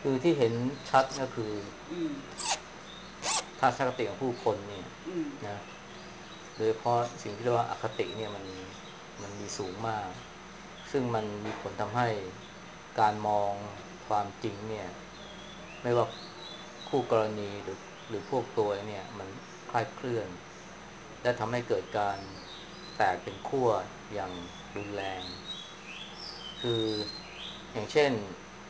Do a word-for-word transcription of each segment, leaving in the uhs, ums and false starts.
คือที่เห็นชัดก็คืออืมทัศนคติของผู้คนเนี่ยอืมนะโดยเฉพาะสิ่งที่เรียกว่าอคติเนี่ยมันมันมีสูงมากซึ่งมันมีผลทำให้การมองความจริงเนี่ยไม่ว่าคู่กรณีหรือหรือพวกตัวเนี่ยมันคลาดเคลื่อนและทำให้เกิดการแตกเป็นขั้วอย่างรุนแรงคืออย่างเช่น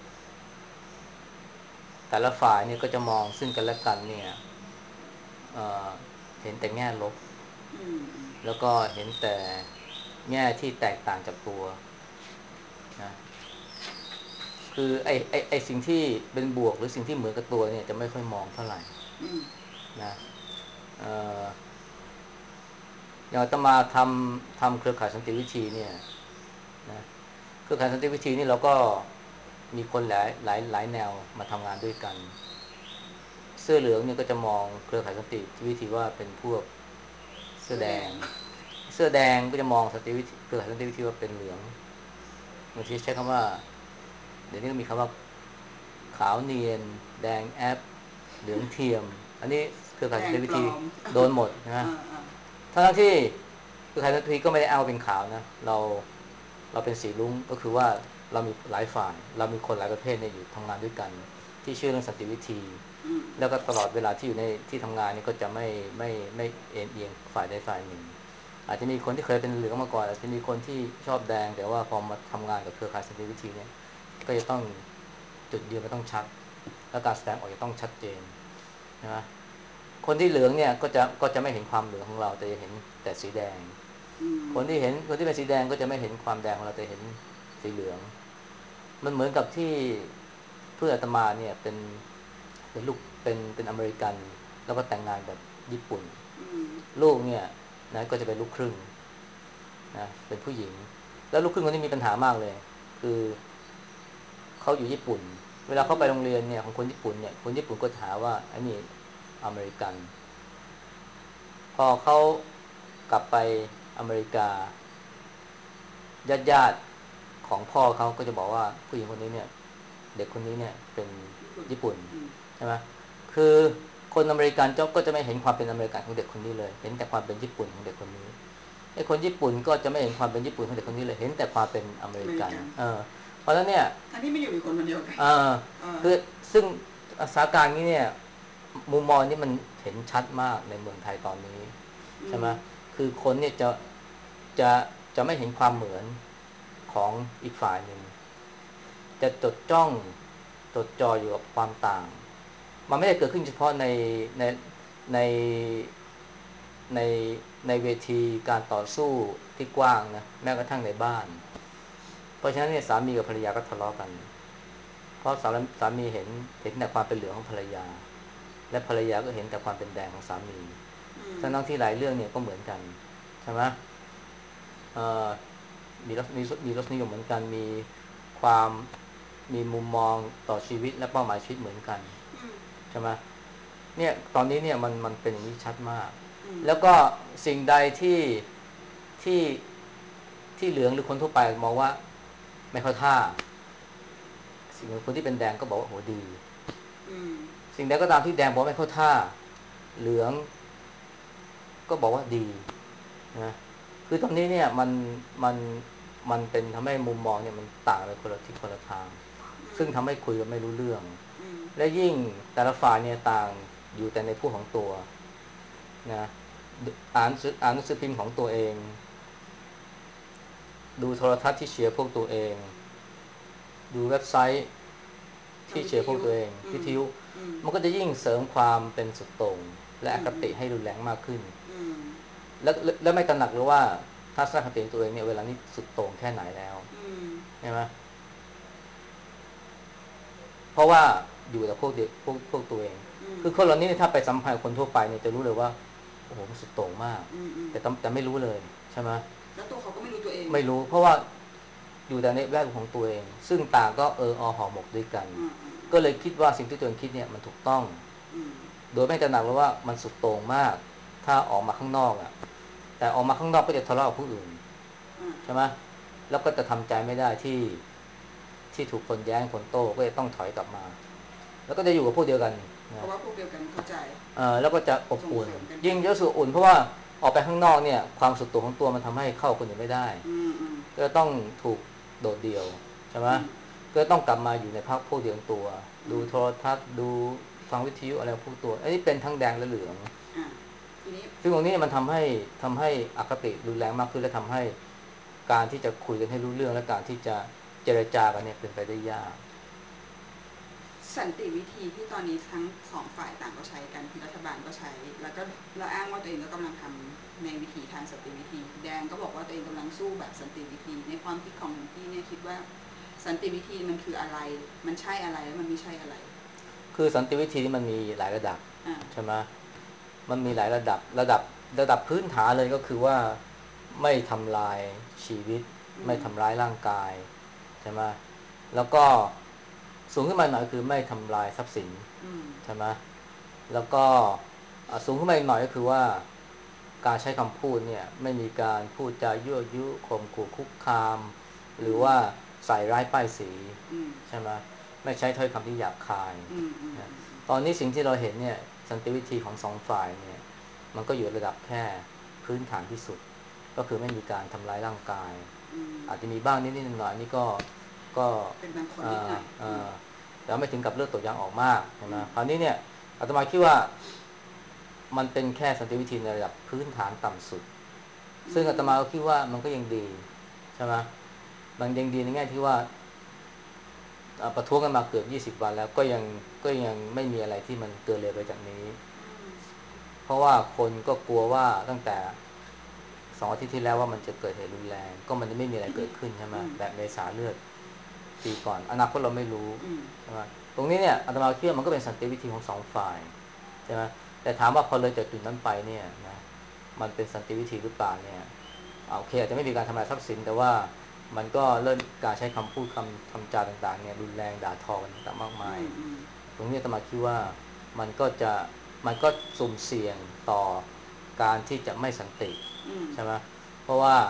แต่ละฝ่ายเนี่ยก็จะมองซึ่งกันและกันเนี่ยเอ่อเห็นแต่แง่ลบอืมอืมแล้วก็เห็นแต่แง่ที่แตกต่างจากตัวนะคือไอ้ไอ้ไอ้สิ่งที่เป็นบวกหรือสิ่งที่เหมือนกับตัวเนี่ยจะไม่ค่อยมองเท่าไหร่อืมนะเอ่ออย่างอาตมาทำทำเครือข่ายสันติวิธีเนี่ยนะเครือข่ายสันติวิธีนี่เราก็มีคนหลายหลายหลายแนวมาทำงานด้วยกันเสื้อเหลืองเนี่ยก็จะมองเครือข่ายสันติวิธีว่าเป็นพวกเสื้อแดงเสื้อแดงเสื้อแดงก็จะมองสันติวิธีเครือข่ายสันติวิธีว่าเป็นเหลืองบางทีใช้คำว่าเดี๋ยวนี้ก็มีคำว่า ขาวเนียนแดงแอปเหลืองเทียมอันนี้เครือข่ายแดสันติวิธีงปลอมโดนหมดนะอ่าอ่าทั้งที่เครือข่ายสันติวิธีก็ไม่ได้เอาเป็นขาวนะเราเราเป็นสีรุ้งก็คือว่าเรามีหลายฝ่ายเรามีคนหลายประเภทเนี่ยอยู่ทำงานด้วยกันที่เชื่อเรื่องสันติวิธีอืมแล้วก็ตลอดเวลาที่อยู่ในที่ทำงานนี่ก็จะไม่ไม่ไม่เอ็นเอียงฝ่ายใดฝ่ายหนึ่งอาจจะมีคนที่เคยเป็นเหลืองมาก่อนอาจจะมีคนที่ชอบแดงแต่ว่าพอมาทำงานกับเครือข่ายสันติวิธีเนี่ยก็จะต้องจุดยืนมันต้องชัดและการแสดงออกจะต้องชัดเจนนะคนที่เหลืองเนี่ยก็จะก็จะไม่เห็นความเหลืองของเราแต่จะเห็นแต่สีแดงอืคนที่มเห็นคนที่เป็นสีแดงก็จะไม่เห็นความแดงของเราแต่เห็นสีเหลืองมันเหมือนกับที่เพื่อนอาตมาเนี่ยเป็นเป็นลูกเป็นเป็นอเมริกันแล้วก็แต่งงานกับญี่ปุ่นอืมลูกเนี่ยนะก็จะเป็นลูกครึ่งนะเป็นผู้หญิงแล้วลูกครึ่งคนนี้มีปัญหามากเลยคือเขาอยู่ญี่ปุ่นเวลาเขาไปอืมโรงเรียนเนี่ยของคนญี่ปุ่นเนี่ยคนญี่ปุ่นก็จะหาว่าไอ้นี่อเมริกันพอเขากลับไปอเมริกา ญาติญาติของพ่อเขาก็จะบอกว่าผู้หญิงคนนี้เนี่ยเด็กคนนี้เนี่ยเป็นญี่ปุ่นญี่ปุ่นอืมใช่ไหมคือคนอเมริกันเจ้าก็จะไม่เห็นความเป็นอเมริกันของเด็กคนนี้เลยเห็นแต่ความเป็นญี่ปุ่นของเด็กคนนี้ไอ้คนญี่ปุ่นก็จะไม่เห็นความเป็นญี่ปุ่นของเด็กคนนี้เลยเห็นแต่ความเป็นอเมริกันอเมริกันเออเพราะฉะนั้นเนี่ยทั้งที่ไม่อยู่ในคนคนเดียวกันเอออ่าคือซึ่งสถานการณ์นี้เนี่ยมุมมองนี้มันเห็นชัดมากในเมืองไทยตอนนี้อืมใช่ไหมคือคนเนี่ยจะจะจะไม่เห็นความเหมือนของอีกฝ่ายหนึ่ง จะจดจ้องจดจ่ออยู่กับความต่างมันไม่ได้เกิดขึ้นเฉพาะในในในในในเวทีการต่อสู้ที่กว้างนะแม้กระทั่งในบ้านเพราะฉะนั้นเนี่ยสามีกับภรรยาก็ทะเลาะกันเพราะสามีสามีเห็นเห็นแต่ความเป็นเหลืองของภรรยาและภรรยาก็เห็นแต่ความเป็นแดงของสามีอืมทั้งที่หลายเรื่องเนี่ยก็เหมือนกันใช่ไหมเอ่อมีรสมีมีรสนิยมเหมือนกันมีความมีมุมมองต่อชีวิตและเป้าหมายชีวิตเหมือนกันอืมใช่ไหมเนี่ยตอนนี้เนี่ยมันมันเป็นอย่างนี้ชัดมากอืมแล้วก็สิ่งใดที่ที่ที่เหลืองหรือคนทั่วไปมองว่าไม่เข้าท่าสิ่งคนที่เป็นแดงก็บอกว่าโหดีอืมสิ่งใดก็ตามที่แดงบอกไม่เข้าท่าเหลืองก็บอกว่าดีนะคือตอนนี้เนี่ยมันมันมันเป็นทำให้มุมมองเนี่ยมันต่างไปคนละทิศคนละทางอืมซึ่งทำให้คุยกันไม่รู้เรื่องอืมและยิ่งแต่ละฝ่ายเนี่ยต่างอยู่แต่ในพวกของตัวนะอ่านอ่านหนังสือพิมพ์ของตัวเองดูโทรทัศน์ที่เชียร์พวกตัวเองดูเว็บไซต์ทางที่วิทยุเชียร์พวกตัวเองอืมวิทยุอืมมันก็จะยิ่งเสริมความเป็นสุดโต่งและออืมอืมคติให้รุนแรงมากขึ้นอืมแล้วแล้วไม่ตระหนักเลยว่าทัศนคติของตัวเองเนี่ยเวลานี้สุดโต่งแค่ไหนแล้วอืมใช่ไหมเพราะว่าอยู่แต่พวกเดียวพวกพวกตัวเองอืมคือคนเหล่านี้ถ้าไปสัมพันธ์คนทั่วไปเนี่ยจะรู้เลยว่าโอ้โหมันสุดโต่งมากอืมอืมแต่แต่ไม่รู้เลยใช่ไหมแล้วตัวเขาก็ไม่รู้ตัวเองไม่รู้เพราะว่าอยู่แต่ในแวดวงของตัวเองซึ่งต่างก็เอออห่อหมกด้วยกันอ่าอ่าอ่าก็เลยคิดว่าสิ่งที่ตัวเองคิดเนี่ยมันถูกต้องอืมโดยไม่ตระหนักเลยว่ามันสุดโต่งมากถ้าออกมาข้างนอกอ่ะแต่ออกมาข้างนอกก็จะทะเลาะกับผู้อื่นอ่าใช่ไหมแล้วก็จะทำใจไม่ได้ที่ที่ถูกคนแย้งคนโต้ก็จะต้องถอยกลับมาแล้วก็จะอยู่กับพวกเดียวกันเพนะราะว่าพวกเดียวกันเข้าใจเอ่อแล้วก็จะอบส่งอุ่นเสริมกันไปยิ่งจะรู้สึกอุ่นเพราะว่าออกไปข้างนอกเนี่ยความสุดโต่งของตัวมันทำให้เข้าคนอื่นไม่ได้อืมอืมก็ต้องถูกโดดเดี่ยวใช่ไหมอืมก็ต้องกลับมาอยู่ในภาคพวกเดียวกันตัวอืมดูโทรทัศน์ดูฟังวิทยุอะไรพวกตัวอันนี้เป็นทั้งแดงและเหลืองอ่าทีนี้ซึ่งตรงนี้มันทำให้ทำให้อคติรุนแรงมากขึ้นและทำให้การที่จะคุยกันให้รู้เรื่องและการที่จะเจรจากันเนี่ยเป็นไปได้ยากสันติวิธีที่ตอนนี้ทั้งสองฝ่ายต่างก็ใช้กันคือรัฐบาลก็ใช้แล้วก็แล้วอ้างว่าตัวเองก็กำลังทำในวิธีทางสันติวิธีแดงก็บอกว่าตัวเองกำลังสู้แบบสันติวิธีในความคิดของพี่เนี่ยคิดว่าสันติวิธีมันคืออะไรมันใช่อะไรแล้วมันไม่ใช่อะไรคือสันติวิธีนี่มันมีหลายระดับอ่าใช่ไหมมันมีหลายระดับระดับระดับพื้นฐานเลยก็คือว่าไม่ทำลายชีวิตอืมไม่ทำร้ายร่างกายใช่ไหมแล้วก็สูงขึ้นมาหน่อยคือไม่ทำลายทรัพย์สินอืมใช่ไหมแล้วก็สูงขึ้นมาอีกหน่อยก็คือว่าการใช้คำพูดเนี่ยไม่มีการพูดจายั่วยุข่มขู่คุกคามหอืมรือว่าใส่ร้ายป้ายสีอืมใช่ไหมไม่ใช้ถ้อยคำที่หยาบคายอืมอืมนะอืมตอนนี้สิ่งที่เราเห็นเนี่ยสันติวิธีของสองฝ่ายเนี่ยมันก็อยู่ระดับแค่พื้นฐานที่สุดก็คือไม่มีการทำร้ายร่างกายอืมอาจจะมีบ้างนิดๆหน่อยๆนี่ก็ก็เป็นบางคนเอ่อนิดหน่อยเอ่อืมอแต่ไม่ถึงกับเลือดตกยางออกมากใช่ไหมอืมคราวนี้เนี่ยอาตมาคิดว่ามันเป็นแค่สันติวิธีในระดับพื้นฐานต่ำสุดอืซึ่งอาตมมาก็คิดว่ามันก็ยังดีใช่ไหมมันยังดีในแง่ที่ว่าอ่าประท้วงกันมาเกือบยี่สิบวันแล้วก็ยังก็ยังไม่มีอะไรที่มันเกินเลยไปจากนี้อืมเพราะว่าคนก็กลัวว่าตั้งแต่สองอาทิตย์ที่แล้วว่ามันจะเกิดเหตุรุนแรงก็มันจะไม่มีอะไรเกิดขึ้นใช่ไหมอืมแบบเมษาเลือดปีก่อนอนาคตเราไม่รู้อืมใช่ไหมตรงนี้เนี่ยอาตมาคิดว่ามันก็เป็นสันติวิธีของสองฝ่ายใช่ไหมแต่ถามว่าพอเลยจากจุดนั้นไปเนี่ยนะมันเป็นสันติวิธีหรือเปล่าเนี่ยโอเคอาจจะไม่มีการทำลายทรัพย์สินแต่ว่ามันก็เริ่มการใช้คำพูดคำคำจาต่างๆเนี่ยรุนแรงด่าทอกันต่างๆมากอืมายมอืมตรงนี้อาตมาคิดว่ามันก็จะมันก็สุ่มเสี่ยงต่อการที่จะไม่สันติอืมใช่ไหมเพราะว่า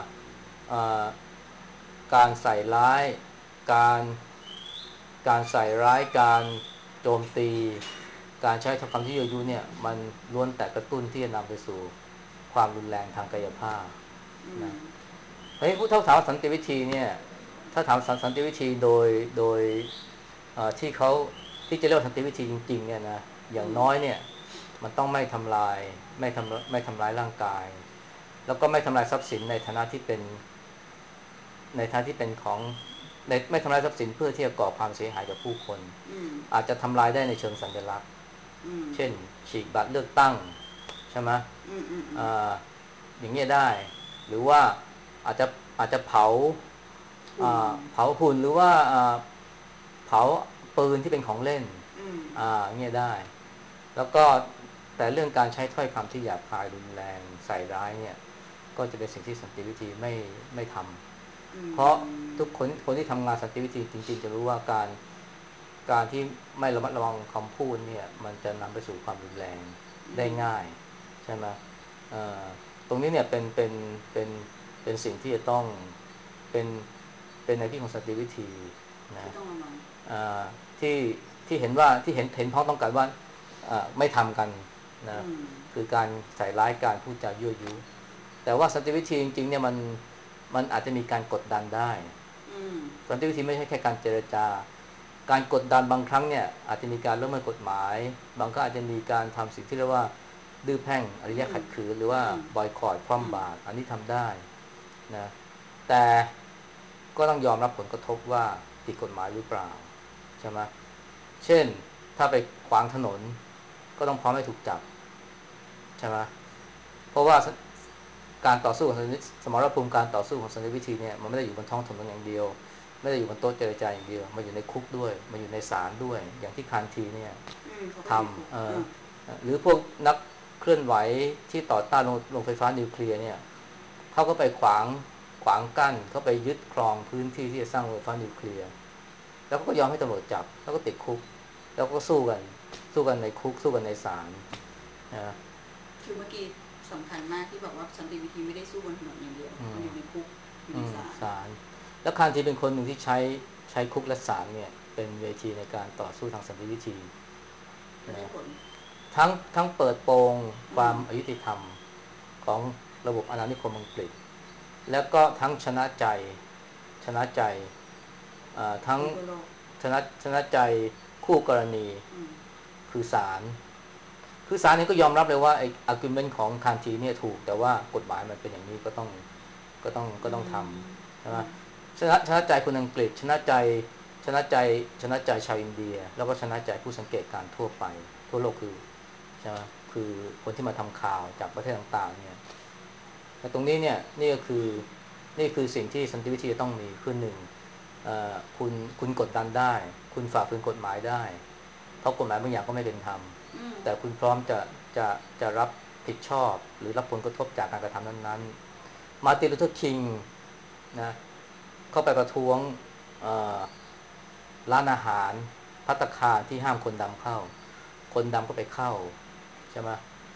การใส่ร้ายการการใส่ร้ายการโจมตีการใช้ถ้อยคำที่ยั่วยุเนี่ยมันล้วนแต่กระตุ้นที่จะนำไปสู่ความรุนแรงทางกายภาพอืนะมเฮ้ยผู้เท่าถามสันติวิธีเนี่ยถ้าถามสันติวิธีโดยโดยที่เขาที่จะเรียกว่าสันติวิธีจริงๆเนี่ยนะอย่างน้อยเนี่ยมันต้องไม่ทำลายไม่ทำไม่ทำร้ายร่างกายแล้วก็ไม่ทำลายทรัพย์สินในฐานะที่เป็นในฐานะที่เป็นของในไม่ทำลายทรัพย์สินเพื่อที่จะก่อความเสียหายกับผู้คนอืมอาจจะทำลายได้ในเชิงสัญลักษณ์อืมเช่นฉีกบัตรเลือกตั้งใช่ไหมอืมอืมอืมอ่าอย่างเงี้ยได้หรือว่าอาจจะอาจจะเผาหุ่นเผาหุ่นหรือว่าเผาปืนที่เป็นของเล่นอืมอ่าเงี้ยได้แล้วก็แต่เรื่องการใช้ถ้อยคำที่หยาบคายรุนแรงใส่ร้ายเนี่ยก็จะเป็นสิ่งที่สันติวิธีไม่ไม่ทอืำเพราะมทุกคนคนที่ทำงานสันติวิธีจริงๆจะรู้ว่าการการที่ไม่ระมัดระวังคำพูดเนี่ยมันจะนำไปสู่ความรุนแรงอืมได้ง่ายใช่ไหมเอ่อตรงนี้เนี่ยเป็นเป็นเป็นเป็นสิ่งที่จะต้องเป็นเป็นในที่ของสันติวิธีนะที่ต้องระวังที่ที่เห็นว่าที่เห็นเห็นพ้องต้องกันว่าไม่ทำกันนะอืมคือการใส่ร้ายการพูดจายั่วยุแต่ว่าสันติวิธีจริงๆเนี่ยมันมันอาจจะมีการกดดันได้อืมสันติวิธีไม่ใช่แค่การเจรจาการกดดันบางครั้งเนี่ยอาจจะมีการละเมิดกฎหมายบางก็อาจจะมีการทำสิ่งที่เรียกว่าดื้อแพ่งอริยอืมขัดขืนหรือว่าอืมบอยคอตคอืมว่ำบาตรอันนี้ทำได้นะแต่ก็ต้องยอมรับผลกระทบว่าผิดกฎหมายหรือเปล่าใช่ไหมเช่นถ้าไปขวางถนนก็ต้องพร้อมให้ถูกจับใช่ไหมเพราะว่าการต่อสู้ของสมรภูมิการต่อสู้ของสันติวิธีเนี่ยมันไม่ได้อยู่บนท้องถนนอย่างเดียวไม่ได้อยู่บนโต๊ะเจรจาอย่างเดียวมาอยู่ในคุกด้วยมาอยู่ในศาลด้วยอย่างที่คานทีเนี่ยอืมเขาก็ทอยู่ในคุกำเอ่ออืมหรือพวกนักเคลื่อนไหวที่ต่อต้านโรงไฟฟ้านิวเคลียร์เนี่ยเขาก็ไปขวางขวางกั้นเขาไปยึดครองพื้นที่ที่จะสร้างโรงไฟฟ้านิวเคลียร์แล้วก็ยอมให้ตำรวจจับแล้วก็ติดคุกแล้วก็สู้กันสู้กันในคุกสู้กันในศาลนะคือเมื่อกี้สำคัญมากที่บอกว่าสันติวิธีไม่ได้สู้บนถนนอย่างเดียวอืมมันอยู่ในคุกอยู่อืมในศาลศาลแล้วคานทีเป็นคนหนึ่งที่ใช้ใช้คุกและศาลเนี่ยเป็นเวทีในการต่อสู้ทางสันติวิธีก็ได้นะผลทั้งทั้งเปิดโปงคอืมวามอายุติธรรมของระบบอาณานิคมอังกฤษแล้วก็ทั้งชนะใจชนะใจทั้งคนทั่วโลกชนะชนะใจคู่กรณีอืมคือศาลคือศาลนี่ก็ยอมรับเลยว่าไอ้ argument ของคานทีเนี่ยถูกแต่ว่ากฎหมายมันเป็นอย่างนี้ก็ต้องก็ต้องก็อืต้องทมำใช่ไหมอืมชนะชนะใจคนอังกฤษชนะใจชนะใจชนะใจชาวอินเดียแล้วก็ชนะใจผู้สังเกตการทั่วไปทั่วโลกคือใช่ไหมคือคนที่มาทำข่าวจากประเทศต่างๆเนี่ยแต่ตรงนี้เนี่ยนี่ก็คือนี่คือสิ่งที่สันติวิธีจะต้องมีคือหนึ่งคุณคุณกดดันได้คุณฝ่าฝืนกฎหมายได้เพราะกฎหมายบางอย่างก็ไม่เป็นธรรมอืมแต่คุณพร้อมจะจะจะรับผิดชอบหรือรับผลกระทบจากการกระทำนั้นๆมาร์ตินลูเทอร์คิงนะเข้าไปประท้วงร้านอาหารภัตตาคารที่ห้ามคนดำเข้าคนดำก็ไปเข้าใช่ไหม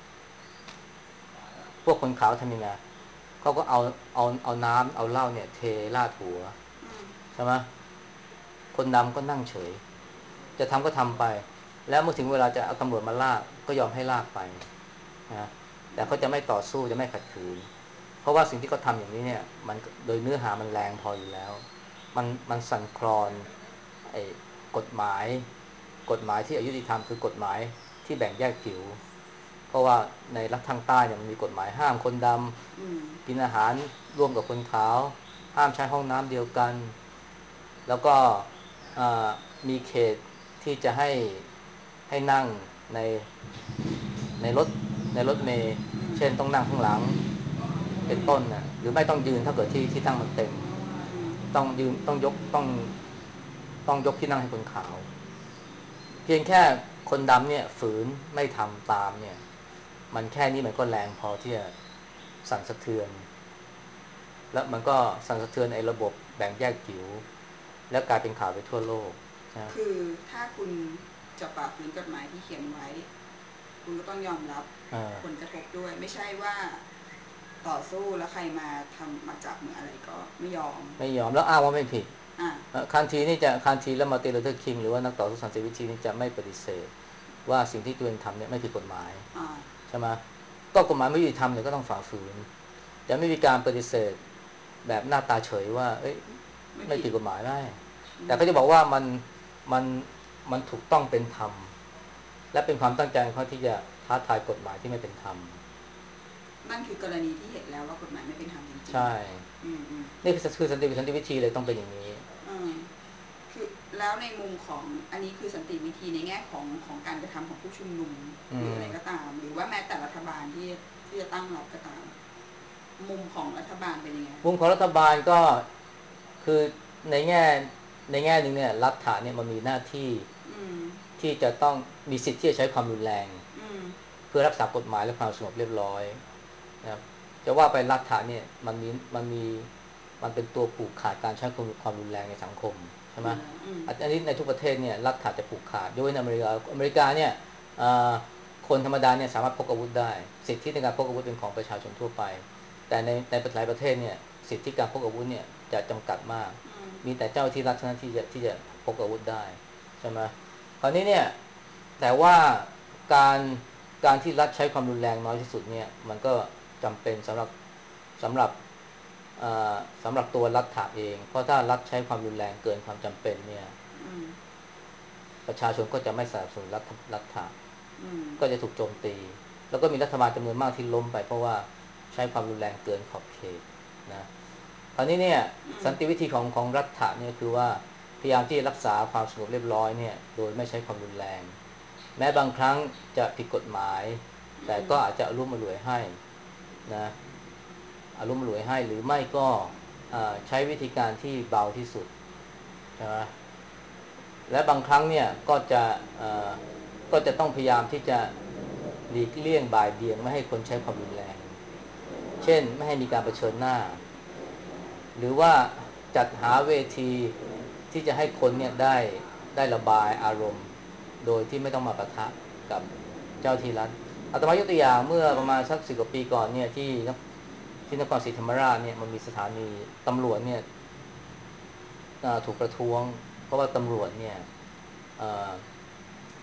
พวกคนขาวทำยังไงเขาก็เอาเอาเอาน้ำเอาเหล้าเนี่ยเทราดหัวอืมใช่ไหมคนดำก็นั่งเฉยจะทำก็ทำไปแล้วเมื่อถึงเวลาจะเอาตำรวจมาลากก็ยอมให้ลากไปนะแต่เขาจะไม่ต่อสู้จะไม่ขัดขืนเพราะว่าสิ่งที่เขาทำอย่างนี้เนี่ยมันโดยเนื้อหามันแรงพออยู่แล้วมันมันสั่นคลอนไอ้กฎหมายกฎหมายที่อายุติธรรมคือกฎหมายที่แบ่งแยกผิวเพราะว่าในรัฐทางใต้เนี่ยมันมีกฎหมายห้ามคนดอืมำกินอาหารร่วมกับคนขาวห้ามใช้ห้องน้ำเดียวกันแล้วก็มีเขตที่จะให้ให้นั่งในในรถในรถเมล์อืมเช่นต้องนั่งข้างหลังเป็นอืมต้นนะหรือไม่ต้องยืนถ้าเกิดที่ที่นั่งมันเต็มอืมต้องยืนต้องยกต้องต้องยกที่นั่งให้คนขาวเพียงแค่คนดำเนี่ยฝืนไม่ทำตามเนี่ยมันแค่นี้มันก็แรงพอที่จะสั่นสะเทือนแล้วมันก็สั่นสะเทือนไอ้ระบบแบ่งแยกผิวแล้วกลายเป็นข่าวไปทั่วโลกนะคือถ้าคุณจะฝ่าฝืนกฎหมายที่เขียนไว้คุณก็ต้องยอมรับผลกระทบด้วยไม่ใช่ว่าต่อสู้แล้วใครมาทำมาจับมืออะไรก็ไม่ยอมไม่ยอมแล้วอ้างว่าไม่ผิดอ่ะคันทีนี่จะคันทีและมาร์ตินลูเทอร์คิงหรือว่านักต่อสู้สันติวิธีนี่จะไม่ปฏิเสธว่าสิ่งที่ตัวเองทำเนี่ยไม่ผิดกฎหมายอ่าใช่ไหมก็กฎหมายไม่ยุติธรรมเนี่ยก็ต้องฝ่าฝืนจะไม่มีการปฏิเสธแบบหน้าตาเฉยว่าเอ้ยไม่ไม่ผิดผิดกฎหมายได้อืมแต่ก็จะบอกว่ามันมันมันถูกต้องเป็นธรรมและเป็นความตั้งใจของเขาที่จะท้าทายกฎหมายที่ไม่เป็นธรรมนั่นคือกรณีที่เห็นแล้วว่ากฎหมายไม่เป็นธรรมจริงใช่ๆอืมอืมนี่คือคือสันติสันติวิธีเลยต้องเป็นอย่างนี้อืมคือแล้วในมุมของอันนี้คือสันติวิธีในแง่ของของการกระทำของผู้ชุมนุมหรืออะไรก็ตามหรือว่าแม้แต่รัฐบาลที่ที่จะตั้งรับก็ตามมุมของรัฐบาลเป็นยังไงมุมของรัฐบาลก็คือในแง่ในแง่หนึ่งเนี่ยรัฐะเนี่ยมันมีหน้าที่อืมที่จะต้องมีสิทธิ์ที่จะใช้ความรุนแรงอืมเพื่อรักษากฎหมายและความสงบเรียบร้อยนะครับจะว่าไปรัฐะเนี่ยมันมีมันมีมันเป็นตัวผูกขาดการใช้ความรุนแรงในสังคมใช่ไหมอยู่แล้วอืมอันนี้ในทุกประเทศเนี่ยรัฐะจะผูกขาดยกเว้นอเมริกาอเมริกาเนี่ยคนธรรมดาเนี่ยสามารถพกอาวุธได้สิทธิในการพกอาวุธเป็นของประชาชนทั่วไปแต่ในในหลายประเทศเนี่ยสิทธิการพกอาวุธเนี่ยจะจำกัดมากอืมมีแต่เจ้าที่รัฐเท่านั้นที่จะที่จะพกอาวุธได้ใช่ไหมคราวนี้เนี่ยแต่ว่าการการที่รัฐใช้ความรุนแรงน้อยที่สุดเนี่ยมันก็จำเป็นสำหรับสำหรับสำหรับตัวรัฐเองเพราะถ้ารัฐใช้ความรุนแรงเกินความจำเป็นเนี่ยอืมประชาชนก็จะไม่สนับสนุนรัฐรัฐอืมก็จะถูกโจมตีแล้วก็มีรัฐบาลจำนวนมากที่ล้มไปเพราะว่าใช้ความรุนแรงเกินขอบเขตนะคราวนี้เนี่ยอืมสันติวิธีของของรัฐเนี่ยคือว่าพยายามที่รักษาความสงบเรียบร้อยเนี่ยโดยไม่ใช้ความรุนแรงแม้บางครั้งจะผิดกฎหมายแต่อืมก็อาจจะอรุ่มอร่วยให้นะอารมณ์รวยให้หรือไม่ก็ใช้วิธีการที่เบาที่สุดใช่ไหมและบางครั้งเนี่ยก็จะก็จะต้องพยายามที่จะหลีกเลี่ยงบ่ายเบี่ยงไม่ให้คนใช้ความรุนแรงเช่นไม่ให้มีการเผชิญหน้าหรือว่าจัดหาเวทีที่จะให้คนเนี่ยได้ได้ระบายอารมณ์โดยที่ไม่ต้องมาปะทะกับเจ้าที่รัฐอาตมายกตัวอย่างเมื่อประมาณสักสิบกว่าปีก่อนเนี่ยที่ที่นครศรีธรรมราชเนี่ยมันมีสถานีตำรวจเนี่ยถูกประท้วงเพราะว่าตำรวจเนี่ย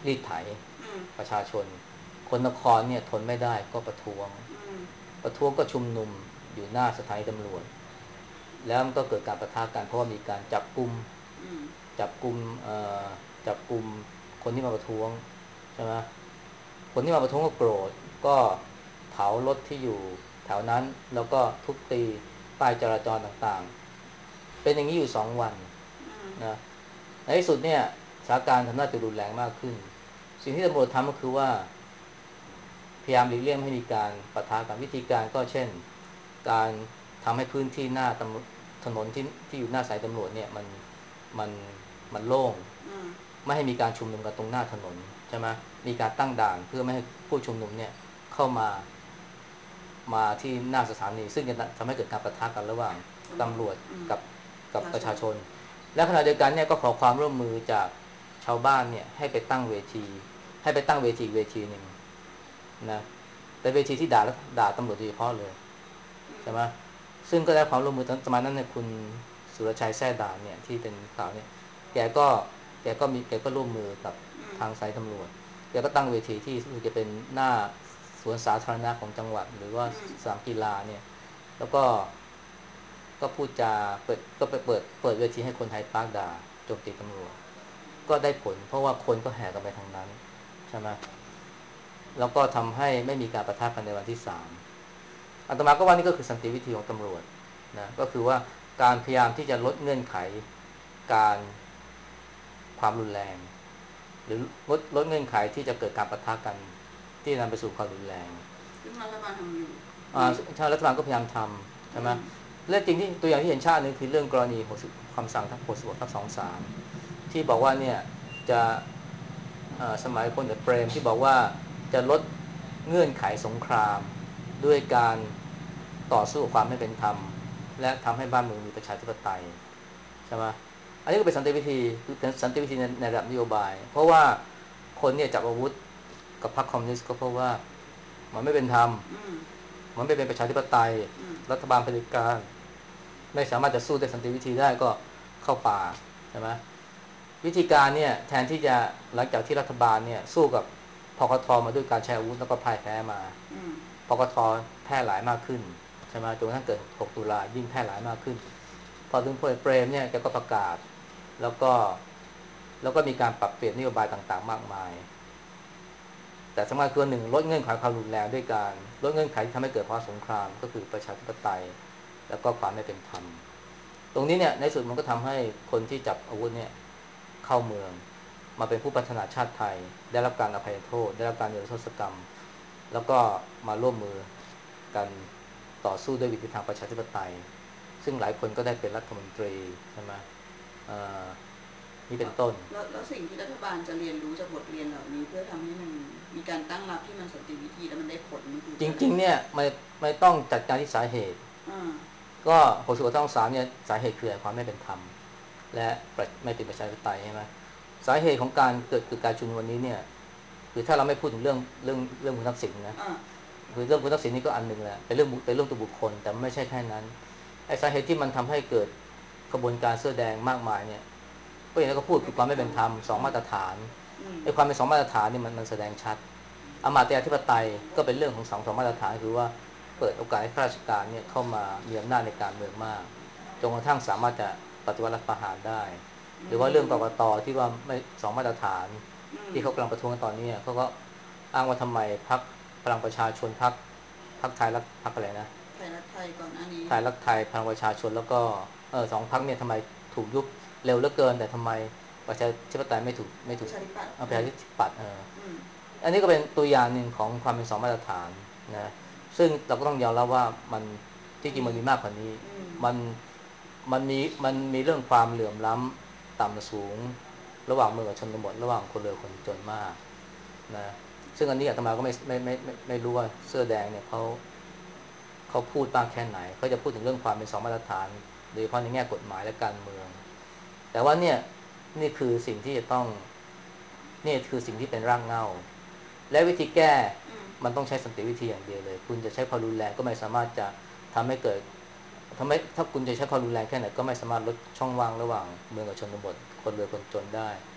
รีดไถประชาชนคนนครเนี่ยทนไม่ได้ก็ประท้วงประท้วงก็ชุมนุมอยู่หน้าสถานีตำรวจแล้วมันก็เกิดการปะทะกันเพราะว่ามีการจับกุมจับกุมจับกุมคนที่มาประท้วงใช่ไหมคนที่มาประท้วงก็โกรธก็เผารถที่อยู่แถวนั้นแล้วก็ทุบตีป้ายจราจรต่างๆเป็นอย่างนี้อยู่สองวันนะในที่สุดเนี่ยสถานการณ์ทำหน้าจะรุนแรงมากขึ้นสิ่งที่ตำรวจทำก็คือว่าพยายามหลีกเลี่ยงให้มีการปะทะกันวิธีการก็เช่นการทำให้พื้นที่หน้าถนนที่ที่อยู่หน้าสายตำรวจเนี่ยมันมันมันโล่งไม่ให้มีการชุมนุมกันตรงหน้าถนนใช่ไหมมีการตั้งด่านเพื่อไม่ให้ผู้ชุมนุมเนี่ยเข้ามามาที่หน้าสถานีซึ่งจะทำให้เกิดการปะทะกันระหว่างตำรวจกับกับประชาชนและขณะเดียวกันเนี่ยก็ขอความร่วมมือจากชาวบ้านเนี่ยให้ไปตั้งเวทีให้ไปตั้งเวทีเวทีหนึ่งนะเป็นเวทีที่ด่าด่าตำรวจโดยเฉพาะเลยใช่ไหมซึ่งก็ได้ความร่วมมือสมัยนั้นเนี่ยคุณสุรชัยแทร่ด่านเนี่ยที่เป็นข่าวเนี่ยแกก็แกก็มีแกก็ร่วมมือกับทางสายตำรวจแกก็ตั้งเวทีที่รู้สึกจะเป็นหน้าสวนสาธารณะของจังหวัดหรือว่าสนามกีฬาเนี่ยแล้วก็ก็พูดจาเปิดก็ไปเปิดเปิดเวทีให้คนไทยปากด่าโจมตีตำรวจก็ได้ผลเพราะว่าคนก็แห่กันไปทางนั้นใช่ไหมแล้วก็ทำให้ไม่มีการปะทะกันในวันที่สามอาตมาก็ว่านี่ก็คือสันติวิธีของตำรวจนะก็คือว่าการพยายามที่จะลดเงื่อนไขการความรุนแรงหรือลดลดเงื่อนไขที่จะเกิดการปะทะกันที่นำไปสู่ความรุนแรงซึ่งรัฐบาลทำอยู่อ่าชาติรัฐบาลก็พยายามทำใช่ไหมเรื่องจริงที่ตัวอย่างที่เห็นชาตินึงคือเรื่องกรณีคำสั่งทั้งหกสิบหกทับสองสามที่บอกว่าเนี่ยจะสมัยพลเอกเปรมที่บอกว่าจะลดเงื่อนไขสงครามด้วยการต่อสู้ความไม่เป็นธรรมและทำให้บ้านเมืองมีประชาธิปไตยใช่ไหมอันนี้ก็เป็นสันติวิธีคือเป็นสันติวิธีในในระดับนโยบายเพราะว่าคนเนี่ยจับอาวุธกับพรรคคอมมิวนิสต์ก็เพราะว่ามันไม่เป็นธรรมมันไม่เป็นประชาธิปไตยรัฐบาลเผด็จการไม่สามารถจะสู้ด้วยสันติวิธีได้ก็เข้าป่าใช่ไหมวิธีการเนี่ยแทนที่จะหลังจากที่รัฐบาลเนี่ยสู้กับพกท.มาด้วยการใช้อาวุธแล้วก็พ่ายแพ้มาพกท.แพร่หลายมากขึ้นใช่ไหมจนกระทั่งเกิดหกตุลายิ่งแพร่หลายมากขึ้นพอถึงพลเอกเปรมเนี่ยแกก็ประกาศแล้วก็แล้วก็มีการปรับเปลี่ยนนโยบายต่างๆมากมายแต่สำคัญคือหนึ่งลดเงื่อนไขความรุนแรงด้วยการลดเงื่อนไขที่ทำให้เกิดภาวะสงครามก็คือประชาธิปไตยแล้วก็ความไม่เป็นธรรมตรงนี้เนี่ยในสุดมันก็ทำให้คนที่จับอาวุธเนี่ยเข้าเมืองมาเป็นผู้พัฒนาชาติไทยได้รับการอภัยโทษได้รับการนิรโทษกรรมแล้วก็มาร่วมมือกันต่อสู้ด้วยวิธีทางประชาธิปไตยซึ่งหลายคนก็ได้เป็นรัฐมนตรีใช่ไหมนี่เป็นต้นแล้วแล้วสิ่งที่รัฐบาลจะเรียนรู้จากบทเรียนเหล่านี้เพื่อทำให้มันมีการตั้งรับที่มันสันติวิธีแล้วมันได้ผลมันคือจริงๆเนี่ยไม่ไม่ต้องจัดการที่สาเหตุก็หกสิบหกทับสามเนี่ยสาเหตุคือความไม่เป็นธรรมและไม่เป็นประชาธิปไตยใช่ไหมสาเหตุของการเกิดเกิดการชุมนุมวันนี้เนี่ยคือถ้าเราไม่พูดถึงเรื่องเรื่องเรื่องคุณทักษิณนะคือเรื่องคุณทักษิณนี่ก็อันหนึ่งแหละเป็นเรื่องเป็นเรื่องตัวบุคคลแต่ไม่ใช่แค่นั้นไอ้สาเหตุที่มันทำให้เกิดกระบวนการเสื้อแดงมากมายเนี่ยก็อย่างที่เขาพูดคือความไม่เป็นธรรมสองมาตรฐานไอ้ความเป็นสองมาตรฐานนี่มันมันแสดงชัดอำมาตย์อธิปไตยก็เป็นเรื่องของสองสองมาตรฐานคือว่าเปิดโอกาสให้ข้าราชการเนี่ยเข้ามามีอำนาจในการเมืองมากจนกระทั่งสามารถจะปฏิวัติรัฐประหารได้หรือว่าเรื่องกกต.ที่ว่าไม่สองมาตรฐานที่เขากำลังประท้วงตอนนี้เขาก็อ้างว่าทำไมพรรคพลังประชาชนพรรคพรรคไทยรักพรรคอะไรนะไทยรักไทยก่อนหน้านี้ไทยรักไทยพลังประชาชนแล้วก็เออสองพรรคเนี่ยทำไมถูกยุบเร็วเหลือเกินแต่ทำไมประชาธิปไตยไม่ถูกไม่ถูกประชาธิปัตย์เอออันนี้ก็เป็นตัวอย่างหนึ่งของความเป็นสองมาตรฐานนะซึ่งเราก็ต้องยอมรับว่ามันที่จริงมันมีมากกว่านี้มันมันมีมันมีเรื่องความเหลื่อมล้ำต่ำสูงระหว่างเมืองกับชนบทระหว่างคนรวยคนจนมากนะซึ่งอันนี้อาตมาก็ไม่ไม่ไม่ไม่ไม่รู้ว่าเสื้อแดงเนี่ยเขาเขาพูดบ้างแค่ไหนเขาจะพูดถึงเรื่องความเป็นสองมาตรฐานโดยเฉพาะในแง่กฎหมายและการเมืองแต่ว่าเนี่ยนี่คือสิ่งที่จะต้องนี่คือสิ่งที่เป็นรากเหง้าและวิธีแก้มันต้องใช้สันติวิธีอย่างเดียวเลยคุณจะใช้ความรุนแรงก็ไม่สามารถจะทำให้เกิดทำให้ถ้าคุณจะใช้ความรุนแรงแค่ไหนก็ไม่สามารถลดช่องว่างระหว่างเมืองกับชนบทคนรวยคนจนได้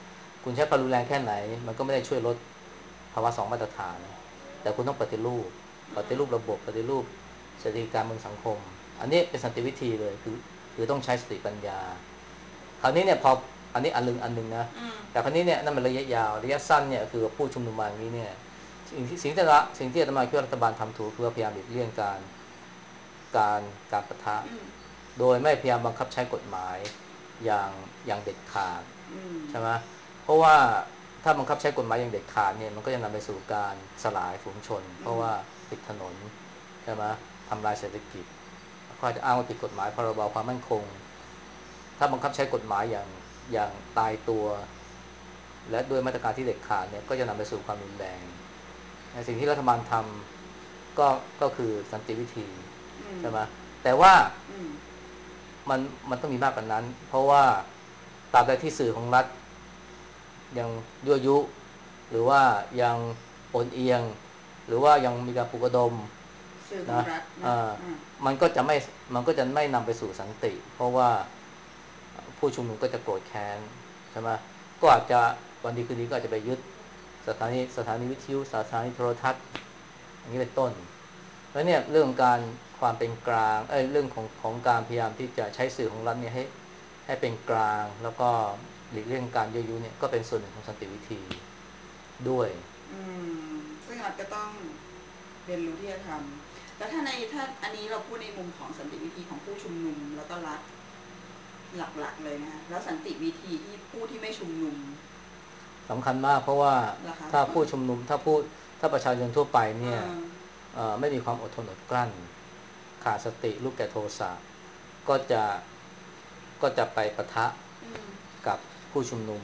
คุณใช้ความรุนแรงแค่ไหนมันก็ไม่ได้ช่วยลดภาวะสองมาตรฐานแต่คุณต้องปฏิรูปปฏิรูประบบปฏิรูปเศรษฐกิจการเมืองสังคมอันนี้เป็นสันติวิธีเลยคือคือต้องใช้สติปัญญาคราวนี้เนี่ยพออันนี้อันนึงอันนึงนะแต่คราวนี้เนี่ยนั่นมันระยะยาวระยะสั้นเนี่ยคือผู้ชุมนุมมาอย่างนี้เนี่ยสิ่งที่สิ่งที่ละสิ่งที่อาตมาคิดว่ารัฐบาลทำถูกคือพยายามหลีกเลี่ยงการการการปะทะโดยไม่พยายามบังคับใช้กฎหมายอย่างอย่างเด็ดขาดใช่ไหมเพราะว่าถ้าบังคับใช้กฎหมายอย่างเด็ดขาดเนี่ยมันก็จะนำไปสู่การสลายฝูงชนเพราะว่าปิดถนนใช่ไหมทำลายเศรษฐกิจก็จะอ้างว่าผิดกฎหมายพรบความมั่นคงถ้าบังคับใช้กฎหมายอย่างอย่างตายตัวและด้วยมาตรการที่เด็ดขาดเนี่ยก็จะนำไปสู่ความรุนแรงในสิ่งที่รัฐบาลทำก็ก็คือสันติวิธีใช่ไหมแต่ว่ามันมันต้องมีมากกว่านั้นเพราะว่าตราบใดที่สื่อของรัฐยังยั่วยุหรือว่ายังโอนเอียงหรือว่ายังมีการปลุกระดมนะมันก็จะไม่มันก็จะไม่นำไปสู่สันติเพราะว่าผู้ชุมนุมก็จะโกรธแค้นใช่ไหมก็อาจจะวันดีคืนดีก็อาจจะไปยึดสถานีสถานีวิทยุสถานีโทรทัศน์อย่างนี้เป็นต้นแล้วเนี่ยเรื่องการความเป็นกลางเอ้ยเรื่องของของการพยายามที่จะใช้สื่อของรัฐเนี่ยให้ให้เป็นกลางแล้วก็หลีกเลี่ยงการยั่วยุเนี่ยก็เป็นส่วนหนึ่งของสันติวิธีด้วยอืมซึ่งรัฐก็ต้องเรียนรู้ที่จะทำแล้วถ้าในถ้าอันนี้เราพูดในมุมของสันติวิธีของผู้ชุมนุมแล้วก็รัฐหลักๆเลยนะคะแล้วสันติวิธีที่ผู้ที่ไม่ชุมนุมสำคัญมากเพราะว่าถ้าผู้ชุมนุมถ้าผู้ถ้าประชาชนทั่วไปเนี่ยไม่มีความอดทนอดกลั้นขาดสติลูกแก่โทสะก็จะก็จะไปปะทะกับผู้ชุมนุม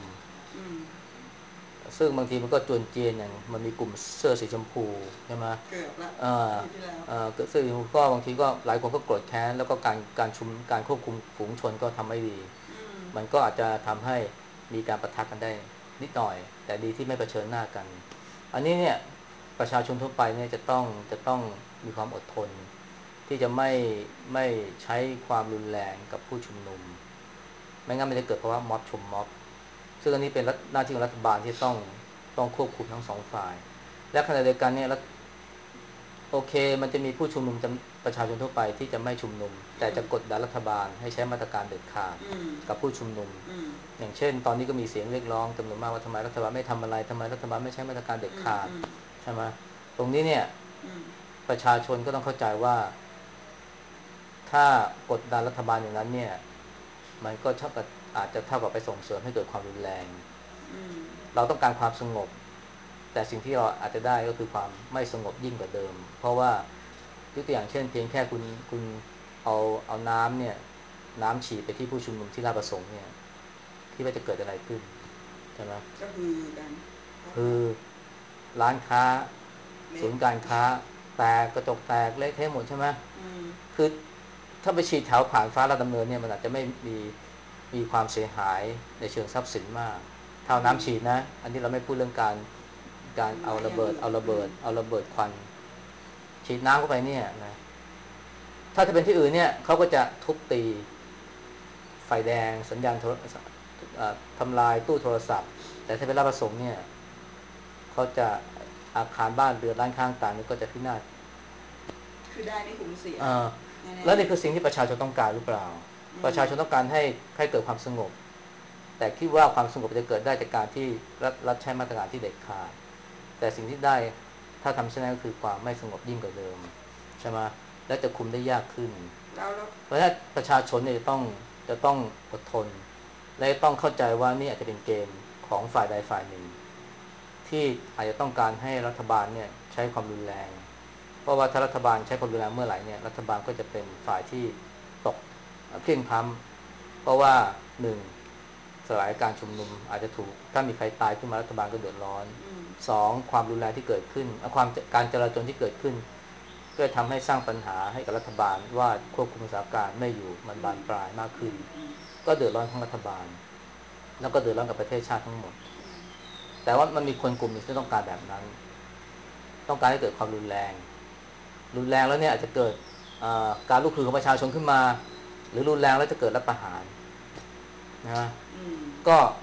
ซึ่งบางทีมันก็จวนเจียนอย่างมันมีกลุ่มเสื้อสีชมพูใช่ไหมเกือบละเออเออเสื้อสีชมพูก็บางทีก็หลายคนก็โกรธแค้นแล้วก็การการชุมการควบคุมฝูงชนก็ทำไม่ดีมันก็อาจจะทำให้มีการปะทะกันได้นิดหน่อยแต่ดีที่ไม่เผชิญหน้ากันอันนี้เนี่ยประชาชนทั่วไปเนี่ยจะต้องจะต้องมีความอดทนที่จะไม่ไม่ใช้ความรุนแรงกับผู้ชุมนุมไม่งั้นมันจะเกิดภาวะม็อบชมม็อบซึ่งอันนี้เป็นหน้าที่ของรัฐบาลที่ต้องต้องควบคุมทั้งสองฝ่ายและขณะเดียวกันเนี่ยโอเคมันจะมีผู้ชุมนุมประชาชนทั่วไปที่จะไม่ชุมนุมแต่จะกดดันรัฐบาลให้ใช้มาตรการเด็ดขาดกับผู้ชุมนุมอย่างเช่นตอนนี้ก็มีเสียงเรียกร้องจำนวนมากว่าทำไมรัฐบาลไม่ทำอะไรทำไมรัฐบาลไม่ใช้มาตรการเด็ดขาดใช่ไหมตรงนี้เนี่ยประชาชนก็ต้องเข้าใจว่าถ้ากดดันรัฐบาลอย่างนั้นเนี่ยมันก็เท่ากับอาจจะเท่ากับไปส่งเสริมให้เกิดความรุนแรงเราต้องการความสงบแต่สิ่งที่เราอาจจะได้ก็คือความไม่สงบยิ่งกว่าเดิมเพราะว่ายกตัวอย่างเช่นเพียงแค่คุณคุณเอาเอาน้ำเนี่ยน้ำฉีดไปที่ผู้ชุมนุมที่ราชประสงค์เนี่ยคิดว่าจะเกิดอะไรขึ้นใช่ไหมก็คือกันคือร้านค้าศูนย์การค้าแตกกระจกแตกเละเทะหมดใช่ไหมคือถ้าไปฉีดแถวผ่านฟ้าราชดำเนินเนี่ยมันอาจจะไม่มีมีความเสียหายในเชิงทรัพย์สินมากเท่าน้ำฉีดนะอันนี้เราไม่พูดเรื่องการการเอาระเบิดเอาระเบิดเอาระเบิดควันฉีดน้ำเข้าไปเนี่ยนะถ้าจะเป็นที่อื่นเนี่ยเขาก็จะทุบตีไฟแดงสัญญาณโทรทำลายตู้โทรศัพท์แต่ถ้าเป็นราชประสงค์เนี่ยเขาจะอาคารบ้านเรือนร้านข้างต่างนี่ก็จะพินาศคือได้ไม่คุ้มเสียแล้วนี่คือสิ่งที่ประชาชนต้องการหรือเปล่าประชาชนต้องการให้ให้เกิดความสงบแต่คิดว่าความสงบจะเกิดได้จากการที่รัฐรัฐใช้มาตรการที่เด็ดขาดแต่สิ่งที่ได้ถ้าทำเช่นนั้นก็คือความไม่สงบยิ่งกว่าเดิมใช่ไหมและจะคุมได้ยากขึ้นเพราะฉะนั้นประชาชนเนี่ยจะต้องจะต้องอดทนและต้องเข้าใจว่านี่อาจจะเป็นเกมของฝ่ายใดฝ่ายหนึ่งที่อาจจะต้องการให้รัฐบาลเนี่ยใช้ความรุนแรงเพราะว่าถ้ารัฐบาลใช้ความรุนแรงเมื่อไหร่เนี่ยรัฐบาลก็จะเป็นฝ่ายที่ตกเพลียงพล้ำเพราะว่าหนึ่งสลายการชุมนุมอาจจะถูกถ้ามีใครตายขึ้นมารัฐบาลก็เดือดร้อนสองความรุนแรงที่เกิดขึ้นความการจลาจลที่เกิดขึ้นก็ทำให้สร้างปัญหาให้กับรัฐบาลว่าควบคุมสถานการณ์ไม่อยู่มันบานปลายมากขึ้นก็เดือดร้อนทั้งรัฐบาลแล้วก็เดือดร้อนกับประเทศชาติทั้งหมดแต่ว่ามันมีคนกลุ่มนึงที่ต้องการแบบนั้นต้องการให้เกิดความรุนแรงรุนแรงแล้วเนี่ยอาจจะเกิดการลุกฮือของประชาชนขึ้นมาหรือรุนแรงแล้วจะเกิดรัฐประหารนะก็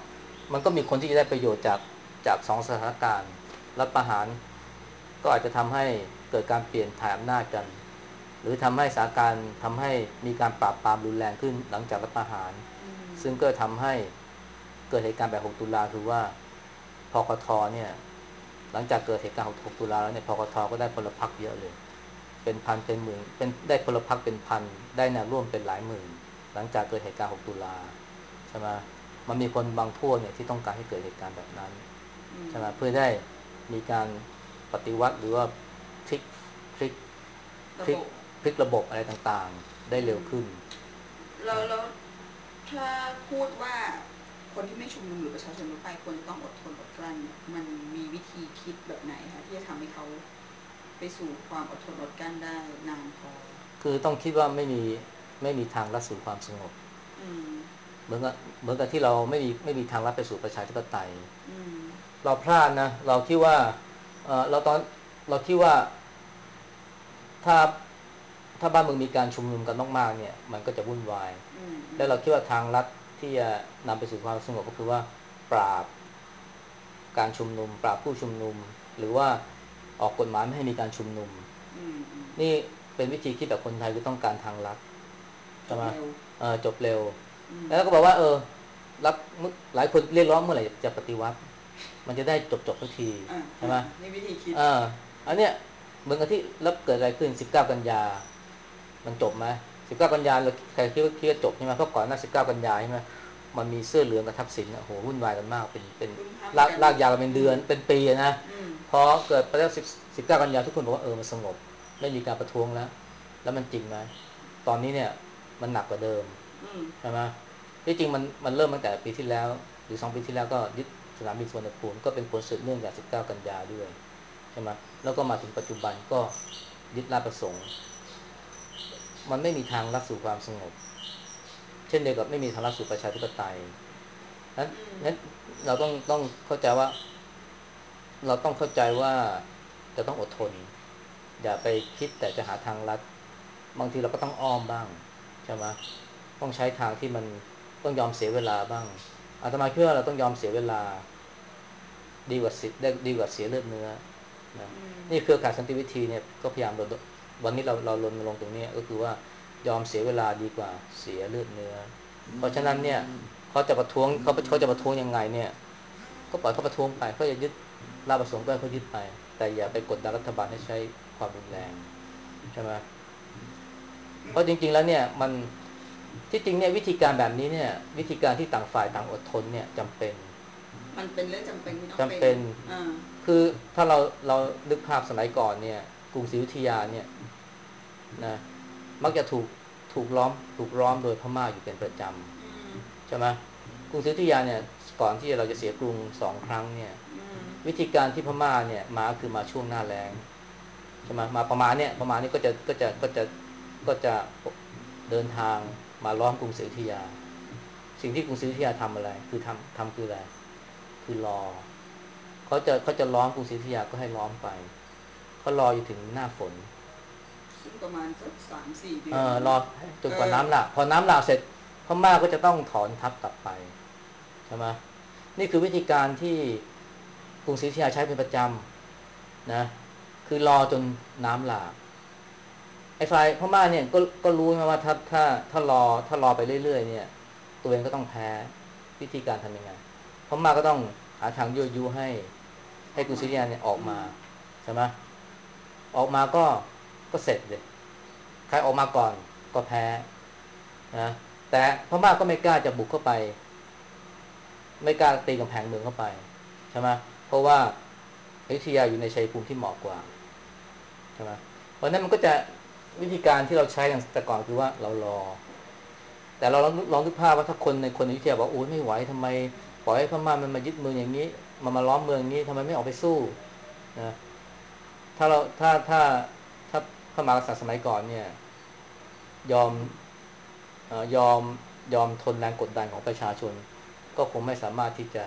มันก็มีคนที่จะได้ประโยชน์จากจากสองสถานการณ์รัฐประหารก็อาจจะทำให้เกิดการเปลี่ยนถ่ายอำนาจกันหรือทำให้สถานการณ์ทำให้มีการปราบปรามรุนแรงขึ้นหลังจากรัฐประหารซึ่งก็ทำให้เกิดเหตุการณ์แบบหกตุลาคือว่าพคทเนี่ยหลังจากเกิดเหตุการณ์หกตุลาแล้วเนี่ยพคทก็ได้พลพรรคเยอะเลยเป็นพันเป็นหมื่นเป็นได้พลพรรคเป็นพันได้แนวร่วมเป็นหลายหมื่นหลังจากเกิดเหตุการณ์หกตุลาใช่ไหมมันมีคนบางพวกเนี่ยที่ต้องการให้เกิดเหตุการณ์แบบนั้นใช่ไหมเพื่อได้มีการปฏิวัติหรือว่าพลิกพลิกพลิกพลิกระบบอะไรต่างๆได้เร็วขึ้นแล้วแล้วถ้าพูดว่าคนที่ไม่ชุมนุมหรือประชาชนทั่วไปควรจะต้องอดทนอดกลั้นมันมีวิธีคิดแบบไหนคะที่จะทำให้เขาไปสู่ความอดทนอดกลั้นได้นานพอคือต้องคิดว่าไม่มีไม่มีทางลัดสู่ความสงบเหมือนกับเหมือนกับที่เราไม่มีไม่มีทางลัดไปสู่ประชาธิปไตยเราพลาดนะเราคิดว่าเออเราตอนเราคิดว่าถ้าถ้าบ้านเมืองมีการชุมนุมกันมากๆเนี่ยมันก็จะวุ่นวายแล้วเราคิดว่าทางลัดที่จะนำไปสู่ความสงบก็คือว่าปราบการชุมนุมปราบผู้ชุมนุมหรือว่าออกกฎหมายไม่ให้มีการชุมนุมนี่เป็นวิธีคิดแบบคนไทยคือต้องการทางลัดใช่ไหมเออจบเร็วแล้วก็บอกว่าเออรับหลายคนเรียกร้องเมื่อไหร่จะปฏิวัติมันจะได้จบจบทุกทีใช่ไหมนี่วิธีคิดอ่าอันเนี้ยเหมือนกับที่รับเกิดอะไรขึ้นสิบเก้ากันยามันจบไหมสิบเก้ากันยาเราใครคิดว่าคิดว่าจบใช่ไหมเพราะก่อนหน้าสิบเก้ากันยาใช่ไหมมันมีเสื้อเหลืองกับทักษิณโอ้โหวุ่นวายกันมากเป็นเป็นลากลากยาวกันเป็นเดือนเป็นปีนะพอเกิดไปแล้วสิบสิบเก้ากันยาทุกคนบอกว่าเออมันสงบไม่มีการประท้วงแล้วแล้วมันจริงไหมตอนนี้เนี่ยมันหนักกว่าเดิมใช่ไหมที่จริงมันมันเริ่มตั้งแต่ปีที่แล้วหรือสองปีที่แล้วก็ยึดสนามบินสุวรรณภูมิก็เป็นผลสืบเนื่องจากสิบเก้ากันยาด้วยใช่ไหมแล้วก็มาถึงปัจจุบันก็ยึดราชประสงค์มันไม่มีทางลัดสู่ความสงบเช่นเดียวกับไม่มีทางลัดสู่ประชาธิปไตยนั้นนั้นเราต้องต้องเข้าใจว่าเราต้องเข้าใจว่าจะต้องอดทนอย่าไปคิดแต่จะหาทางลัดบางทีเราก็ต้องอ้อมบ้างใช่ไหมต้องใช้ทางที่มันต้องยอมเสียเวลาบ้างอาตมาคิดว่าเราต้องยอมเสียเวลาดีกว่าสิได้ดีกว่าเสียเลือดเนื้อนะนี่เครือข่ายสันติวิธีเนี่ยก็พยายามรณวันนี้เราเรารณรงค์ตรงนี้ก็คือว่ายอมเสียเวลาดีกว่าเสียเลือดเนื้อเพราะฉะนั้นเนี่ยเขาจะประท้วงเขาเขาจะประท้วงยังไงเนี่ยก็ปล่อยเขาประท้วงไปเขาจะยึดราชประสงค์ก็ให้เขายึดไปแต่อย่าไปกดดันรัฐบาลให้ใช้ความรุนแรงใช่ไหมเพราะจริงๆแล้วเนี่ยมันที่จริงเนี่ยวิธีการแบบนี้เนี่ยวิธีการที่ต่างฝ่ายต่างอดทนเนี่ยจำเป็นมันเป็นเรื่องจำเป็นที่ต้องจำเป็นคือถ้าเราเรานึกภาพสมัยก่อนเนี่ยกรุงศรีอยุธยาเนี่ยนะมักจะถูกถูกล้อมถูกล้อมโดยพม่าอยู่เป็นประจำใช่ไหมกรุงศรีอยุธยาเนี่ยก่อนที่เราจะเสียกรุงสองครั้งเนี่ยวิธีการที่พม่าเนี่ยมาคือมาช่วงหน้าแล้งใช่ไหมมาประมาณเนี่ยประมาณนี้ก็จะก็จะก็จะก็จะเดินทางมาล้อมกรุงศรีอยุธยาสิ่งที่กรุงศรีอยุธยาทำอะไรคือทำทำคืออะไรคือรอเขาจะเขาจะล้อมกรุงศรีอยุธยาก็ให้ล้อมไปเขารออยู่ถึงหน้าฝนซึ่งประมาณสักสามสี่เดืเออนอรอจนกว่าน้ำหลากพอน้ำหลากเสร็จพม่าก็จะต้องถอนทัพกลับไปใช่ไหมนี่คือวิธีการที่กรุงศรีอยุธยาใช้เป็นประจำนะคือรอจนน้ำหลากไอ้ฝ่ายพม่าเนี่ยก็ก็รู้นะว่าถ้าถ้าถ้ารอถ้ารอไปเรื่อยๆเนี่ยตัวเองก็ต้องแพ้วิธีการทำยังไงพม่าก็ต้องหาทางยั่วยุให้ให้กรุงศรีอยุธยาเนี่ยออกมาใช่ไหมออกมาก็ก็เสร็จเลยใครออกมาก่อนก็แพ้นะแต่พม่าก็ไม่กล้าจะบุกเข้าไปไม่กล้าตีกำแพงเมืองเข้าไปใช่ไหมเพราะว่าอยุธยาอยู่ในชัยภูมิที่เหมาะกว่าใช่ไหมเพราะนั้นมันก็จะวิธีการที่เราใช้กันแต่ก่อนคือว่าเรารอแต่เราลองลองนึกภาพว่าถ้าคนในคนในอยุธยาบอกโอ้ยไม่ไหวทำไมปล่อยให้พม่ามันมายึดเมืองอย่างนี้มามาล้อมเมืองนี้ทำไมไม่ออกไปสู้นะถ้าเราถ้าถ้าถ้าพระมหากษัตริย์สมัยก่อนเนี่ยยอมเอ่อยอมยอมทนแรงกดดันของประชาชนก็คงไม่สามารถที่จะ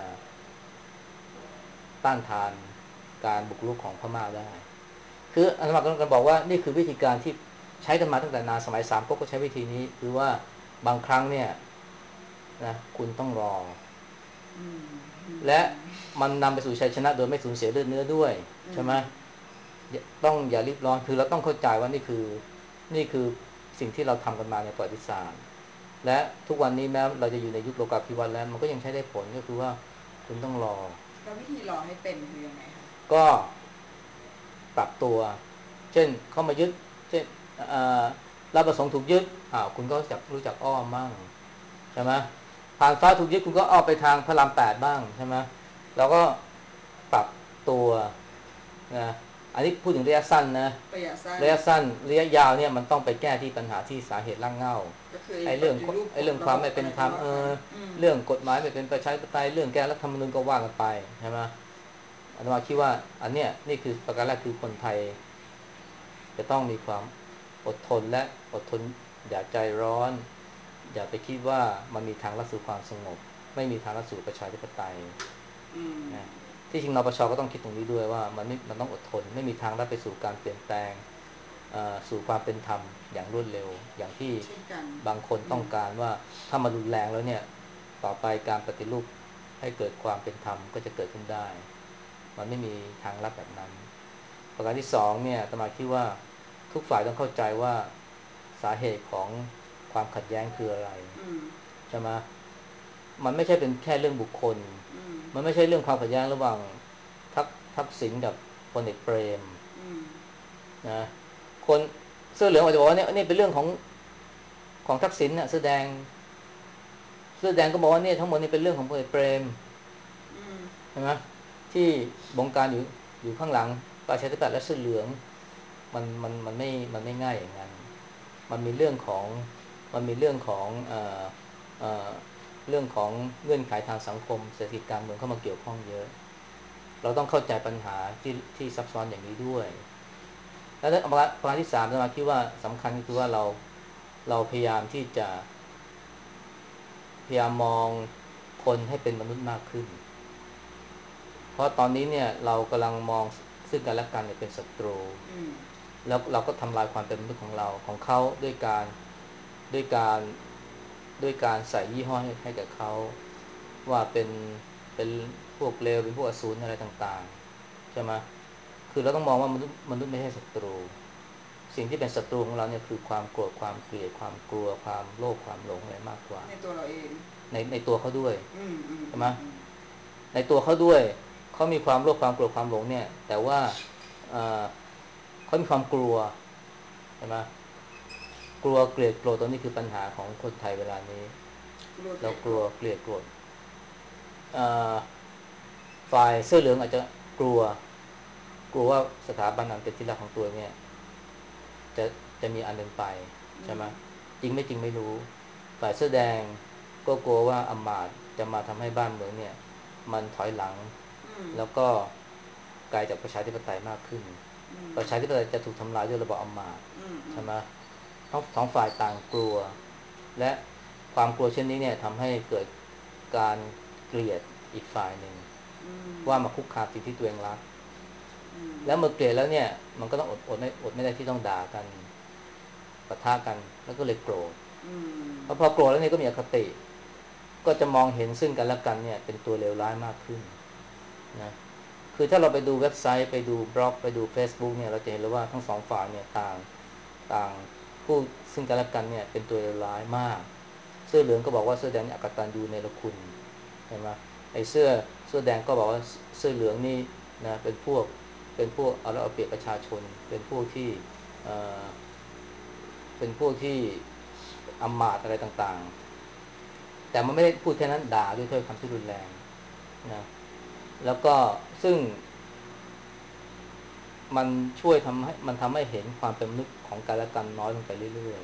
ต้านทานการบุกรุกของพม่าได้คืออันนั้นก็บอกว่านี่คือวิธีการที่ใช้กันมาตั้งแต่นานสมัยสามก๊กก็ใช้วิธีนี้คือว่าบางครั้งเนี่ยนะคุณต้องรอและมันนำไปสู่ชัยชนะโดยไม่สูญเสียเลือดเนื้อด้วยใช่ไหมต้องอย่ารีบร้อนคือเราต้องเข้าใจว่านี่คือนี่คือสิ่งที่เราทำกันมาในประวัติศาสตร์และทุกวันนี้แม้เราจะอยู่ในยุคโลกาภิวัตน์แล้วมันก็ยังใช้ได้ผลก็คือว่าคุณต้องรอแล้ววิธีรอให้เป็นคือยังไงคะก็ปรับตัวเช่นเข้ามายึดเช่นราชประสงค์ถูกยึดอ้าวคุณก็จะรู้จักอ้อมบ้างใช่ไหมผ่านฟ้าถูกยึดคุณก็อ้อมไปทางพระรามแปดบ้างใช่ไหมแล้วก็ปรับตัวนะอันนี้พูดถึงระยะสั้นนะระยะสั้นระยะสั้นระยะยาวเนี่ยมันต้องไปแก้ที่ปัญหาที่สาเหตุรากเหง้าไอ้เรื่องไอ้เรื่องความไม่เป็นธรรมเออเรื่องกฎหมายไม่เป็นประชาธิปไตยเรื่องแก้รัฐธรรมนูญก็ว่ากันไปใช่ไหมอาตมาคิดว่าอันเนี้ยนี่คือประการแรกคือคนไทยจะต้องมีความอดทนและอดทนอย่าใจร้อนอย่าไปคิดว่ามันมีทางลัดสู่ความสงบไม่มีทางลัดสู่ประชาธิปไตยนะที่จริงนปช.ก็ต้องคิดตรงนี้ด้วยว่ามันไม่มันต้องอดทนไม่มีทางลัดไปสู่การเปลี่ยนแปลงสู่ความเป็นธรรมอย่างรวดเร็วอย่างที่บางคนต้องการว่าถ้ามารุนแรงแล้วเนี่ยต่อไปการปฏิรูปให้เกิดความเป็นธรรมก็จะเกิดขึ้นได้มันไม่มีทางลัดแบบนั้นประการที่สองเนี่ยอาตมาคิดว่าทุกฝ่ายต้องเข้าใจว่าสาเหตุของความขัดแย้งคืออะไรใช่ไหมมันไม่ใช่เป็นแค่เรื่องบุคคลมันไม่ใช่เรื่องความขัดแย้งระหว่างทักทักษิณกับพลเอกเปรมนะคนเสื้อเหลืองอาจจะบอกว่าเนี่ยนี่เป็นเรื่องของของทักษิณน่ะแสดงเสื้อแดงก็บอกว่าเนี่ยทั้งหมดนี่เป็นเรื่องของพลเอกเปรมใช่ไหมที่บงการอยู่อยู่ข้างหลังประชาธิปัตย์และเสื้อเหลืองมันมันมันไม่มันไม่ง่ายอย่างนั้นมันมีเรื่องของมันมีเรื่องของเอ่อเอ่อเรื่องของเงื่อนไขทางสังคมเศรษฐกิจการเมืองเข้ามาเกี่ยวข้องเยอะเราต้องเข้าใจปัญหาที่ที่ซับซ้อนอย่างนี้ด้วยแล้วประการที่สามสมาคิดว่าสำคัญก็คือว่าเราเราพยายามที่จะพยายามมองคนให้เป็นมนุษย์มากขึ้นเพราะตอนนี้เนี่ยเรากำลังมองซึ่งกันและกันเป็นศัตรูแล้วเราก็ทำลายความเป็นมนุษย์ของเราของเขาด้วยการด้วยการด้วยการใส่ยี่ห้อให้ให้กับเขาว่าเป็นเป็นพวกเลวเป็นพวกอสูรอะไรต่างๆใช่ไหมคือเราต้องมองว่ามนุษย์มนุษย์ไม่ใช่ศัตรูสิ่งที่เป็นศัตรูของเราเนี่ยคือความโกรธความเกลียดความกลัวความโลภความหลงอะไรมากกว่าในตัวเราเองในในตัวเขาด้วยใช่ไหมในตัวเขาด้วยเขามีความโลภความโกรธความหลงเนี่ยแต่ว่าเขามีความกลัวใช่ไหมกลัวเกลียดโกรธตัวนี้คือปัญหาของคนไทยเวลานี้เรากลัวเกลียดโกรธฝ่ายเสื้อเหลืองอาจจะกลัวกลัวว่าสถาบันอันเป็นที่รักของตัวเนี่ยจะจะมีอันเป็นไปใช่ไหมจริงไม่จริงไม่รู้ฝ่ายเสื้อแดงก็กลัวว่าอำมาตย์จะมาทำให้บ้านเมืองเนี่ยมันถอยหลังแล้วก็ไกลจากประชาธิปไตยมากขึ้นประชาธิปไตยจะถูกทำลายด้วยระบอบอำมาตย์ใช่ไหมทั้งสองฝ่ายต่างกลัวและความกลัวเช่นนี้เนี่ยทำให้เกิดการเกลียดอีกฝ่ายหนึ่งว่ามาคุกคามสิ่งที่ตัวเองรักแล้วเมื่อเกลียดแล้วเนี่ยมันก็ต้องอดอดไม่อดไม่ได้ที่ต้องด่ากันปะทะกันแล้วก็เลยโกรธเพราะพอโกรธแล้วเนี่ยก็มีอคติก็จะมองเห็นซึ่งกันและกันเนี่ยเป็นตัวเลวร้ายมากขึ้นนะคือถ้าเราไปดูเว็บไซต์ไปดูบล็อกไปดู Facebook เนี่ยเราจะเห็นเลยว่าทั้งสองฝ่ายเนี่ยต่างต่างพูดซึ่งกันและกันเนี่ยเป็นตัวเลวร้ายมากเสื้อเหลืองก็บอกว่าเสื้อแดงอกตัญญูเนรคุณใช่ไหมไอ้เสื้อเสื้อแดงก็บอกว่าเสื้อเหลืองนี่นะเป็นพวกเป็นพวกเอาแล้วเอาเปรียบประชาชนเป็นพวกที่เอ่อเป็นพวกที่อำมาตย์อะไรต่างๆแต่มันไม่ได้พูดแค่นั้นด่าด้วยถ้อยคำที่รุนแรงนะแล้วก็ซึ่งมันช่วยทำให้มันทำให้เห็นความเป็นมนุษย์ของกันและกันน้อยลงไปเรื่อย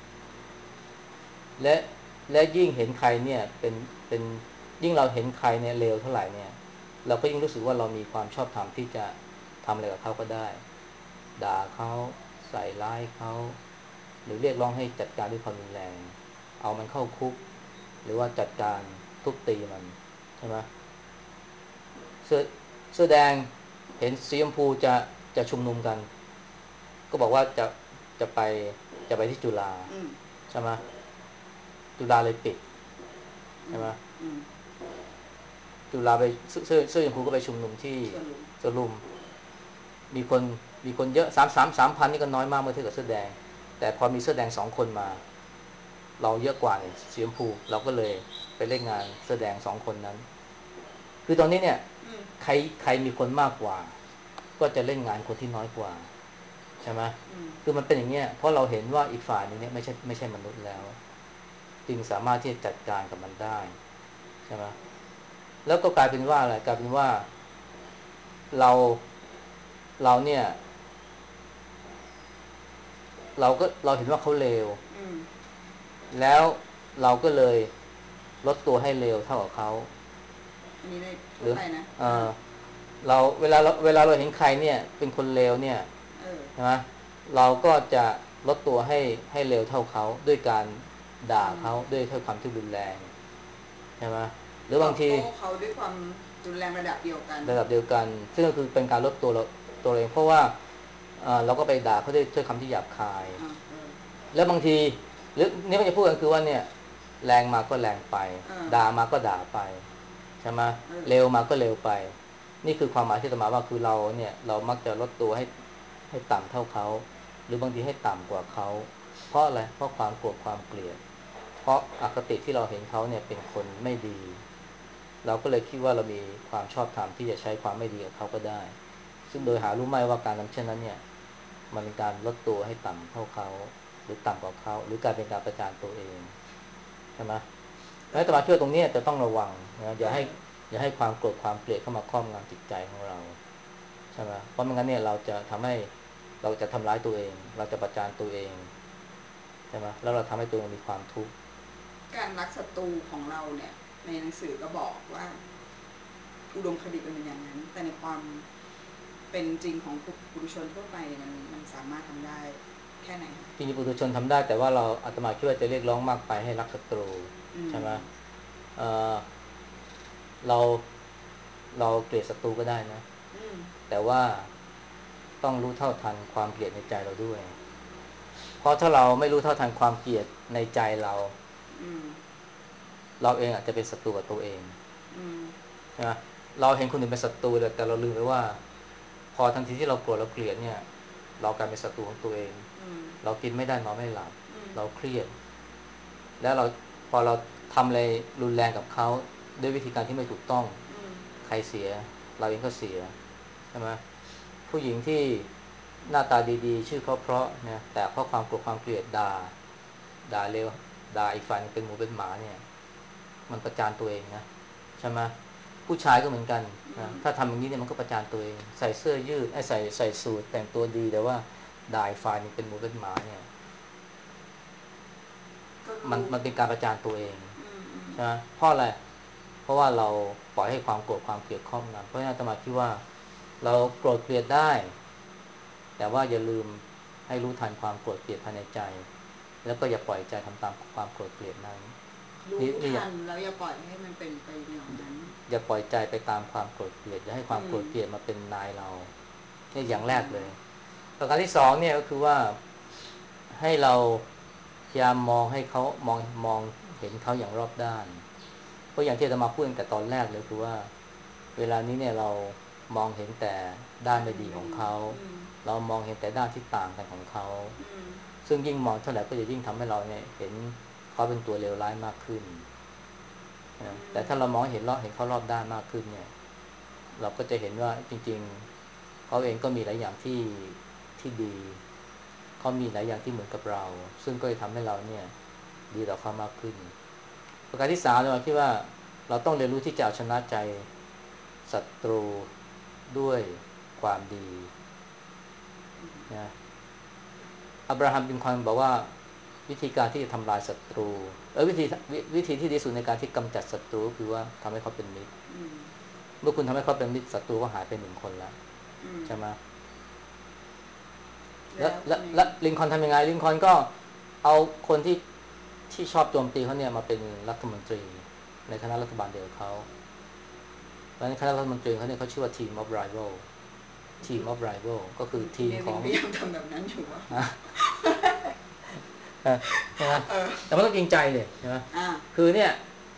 ๆและและยิ่งเห็นใครเนี่ยเป็นเป็นยิ่งเราเห็นใครเนี่ยเลวเท่าไหร่เนี่ยเราก็ยิ่งรู้สึกว่าเรามีความชอบธรรมที่จะทำอะไรกับเขาก็ได้ด่าเขาใส่ร้ายเขาหรือเรียกร้องให้จัดการด้วยความรุนแรงเอามันเข้าคุกหรือว่าจัดการทุบตีมันใช่ไหมเสื้อเสื้อแดงเห็นสีชมพูจะจะชุมนุมกันก็บอกว่าจะจะไปจะไปที่จุฬาใช่ไหมจุฬาเลยปิดใช่ไหมจุฬาไปเสื้อเสื้อชมพูก็ไปชุมนุมที่สวนลุมมีคนมีคนเยอะสามสามสามพันนี่ก็น้อยมากเมื่อเทียบกับเสื้อแดงแต่พอมีเสื้อแดงสองคนมาเราเยอะกว่าเนี่ยสีชมพูเราก็เลยไปเล่นงานเสื้อแดงสองคนนั้นคือตอนนี้เนี่ยใครใครมีคนมากกว่าก็จะเล่นงานคนที่น้อยกว่าใช่ไหมคือมันเป็นอย่างเงี้ยเพราะเราเห็นว่าอีกฝ่ายนึงเนี่ยไม่ใช่ไม่ใช่มนุษย์แล้วจึงสามารถที่จะจัดการกับมันได้ใช่ไหมแล้วก็กลายเป็นว่าอะไรกลายเป็นว่าเราเราเนี่ยเราก็เราเห็นว่าเขาเลวแล้วเราก็เลยลดตัวให้เลวเท่ากับเขาอันนี้ในทั่หรือวไปนะเออเราเวลาเราเวลาเราเห็นใครเนี่ยเป็นคนเลวเนี่ยใช่ไหมเราก็จะลดตัวให้ให้เลวเท่าเขาด้วยการด่าเขาด้วยถ้อยคำที่รุนแรงใช่ไหมหรือบางทีตอบโต้เขาด้วยความรุนแรงระดับเดียวกันระดับเดียวกันซึ่งก็คือเป็นการลดตัวเราตัวเองเพราะว่าเราก็ไปด่าเขาด้วยถ้อยคำที่หยาบคายแล้วบางทีหรือนี่มันจะพูดกันคือว่าเนี่ยแรงมาก็แรงไปด่ามาก็ด่าไปใช่ไหมเร็วมาก็เร็วไปนี่คือความหมายที่จะมาว่าคือเราเนี่ยเรามักจะลดตัวให้ให้ต่ำเท่าเขาหรือบางทีให้ต่ำกว่าเขาเพราะอะไรเพราะความโกรธความเกลียดเพราะอคติที่เราเห็นเขาเนี่ยเป็นคนไม่ดีเราก็เลยคิดว่าเรามีความชอบธรรมที่จะใช้ความไม่ดีกับเขาก็ได้ซึ่งโดยหารู้ไหมว่าการทำเช่นนั้นเนี่ยมันเป็นการลดตัวให้ต่ำเท่าเขาหรือต่ำกว่าเขาหรือการเป็นการประจานตัวเองใช่ไหมแล้วแต่มาเชื่อตรงนี้จะต้องระวังนะอย่าให้อย่าให้ความโกรธความเกลียดเข้ามาครอบงำจิตใจของเราใช่ไหมเพราะไม่งั้นเนี่ยเราจะทำให้เราจะทำร้ายตัวเองเราจะประจานตัวเองใช่ไหมแล้วเราทำให้ตัวเองมีความทุกข์การรักศัตรูของเราเนี่ยในหนังสือก็บอกว่าอุดมคติเป็นอย่างนั้นแต่ในความเป็นจริงของปุถุชนทั่วไปมันมันสามารถทำได้แค่ไหนจริงๆปุถุชนทำได้แต่ว่าเราอาตมาคิดว่าจะเรียกร้องมากไปให้รักศัตรูใช่ไหมเออเราเราเกลียดศัตรูก็ได้นะแต่ว่าต้องรู้เท่าทันความเกลียดในใจเราด้วยเพราะถ้าเราไม่รู้เท่าทันความเกลียดในใจเราเราเองอาจจะเป็นศัตรูกับตัวเองใช่ไหมเราเห็นคนอื่นเป็นศัตรูแต่เราลืมไปว่าพอทันทีที่เราโกรธเราเกลียดเนี่ยเรากลายเป็นศัตรูของตัวเองเรากินไม่ได้นอนไม่หลับเราเครียดแล้วเราพอเราทำอะไรรุนแรงกับเขาด้วยวิธีการที่ไม่ถูกต้องใครเสียเราเองก็เสียใช่ไหมผู้หญิงที่หน้าตาดีๆชื่อเพราะๆเนี่ยแต่เพราะความโกรธความเกลียดด่าด่าเร็วด่าอีกฝ่ายเป็นหมูเป็นหมาเนี่ยมันประจานตัวเองนะใช่ไหมผู้ชายก็เหมือนกันนะถ้าทำอย่างนี้เนี่ยมันก็ประจานตัวเองใส่เสื้อยืดไอ้ใส่ใส่สูทแต่งตัวดีแต่ว่าด่าอีกฝ่ายเป็นหมูเป็นหมาเนี่ยมันมันเป็นการประจานตัวเองใช่ไหมเพราะอะไรเพราะว่าเราปล่อยให้ความโกรธความเกลียดครอบงำเพราะฉะนั้นอาตมาคิดว่าเราโกรธเกลียดได้แต่ว่าอย่าลืมให้รู้ทันความโกรธเกลียดภายในใจแล้วก็อย่าปล่อยใจทำตามความโกรธเกลียดนั้นรู้ทันแล้วอย่าปล่อยให้มันเป็นไปอย่างนั้นอย่าปล่อยใจไปตามความโกรธเกลียดอย่าให้ความโกรธเกลียดมาเป็นนายเรานี่อย่างแรกเลยประการที่สองเนี่ยก็คือว่าให้เราพยายามมองให้เขามองมองเห็นเขาอย่างรอบด้านเพราะอย่างที่อาตมาพูดตั้งแต่ตอนแรกเลยคือว่าเวลานี้เนี่ยเรามองเห็นแต่ด้านไม่ดีของเขาเรามองเห็นแต่ด้านที่ต่างกันของเขาซึ่งยิ่งมองเท่าไหร่ก็จะยิ่งทำให้เราเนี่ยเห็นเขาเป็นตัวเลวร้ายมากขึ้นแต่ถ้าเรามองเห็นรอบเห็นเขารอบด้านมากขึ้นเนี่ยเราก็จะเห็นว่าจริงๆเขาเองก็มีหลายอย่างที่ที่ดีเขามีหลายอย่างที่เหมือนกับเราซึ่งก็จะทำให้เราเนี่ยดีต่อเขามากขึ้นประการที่สามเราคิดว่าเราต้องเรียนรู้ที่จะเอาชนะใจศัตรูด้วยความดีนะอับราฮัมลินคอล์นบอกว่าวิธีการที่จะทำลายศัตรูเออวิธีวิธีที่ดีสุดในการที่กำจัดศัตรูคือว่าทำให้เขาเป็นมิตรเมื่อคุณทำให้เขาเป็นมิตรศัตรูก็หายไปหนึ่งคนแล้วใช่ไหมแล้วแล้วลินคอล์นทำยังไงลินคอล์นก็เอาคนที่ที่ชอบโจมตีเขาเนี่ยมาเป็นรัฐมนตรีในคณะรัฐบาลเดียวเขาเพราะฉะนั้นคณะรัฐมนตรีเขาเนี่ยเขาชื่อว่า team of rival team of rival ก็คือทีมของพยายามทำแบบนั้นอยู่ว่าใช่ไหมแต่มันต้องจริงใจเลยใช่ไหมคือเนี่ย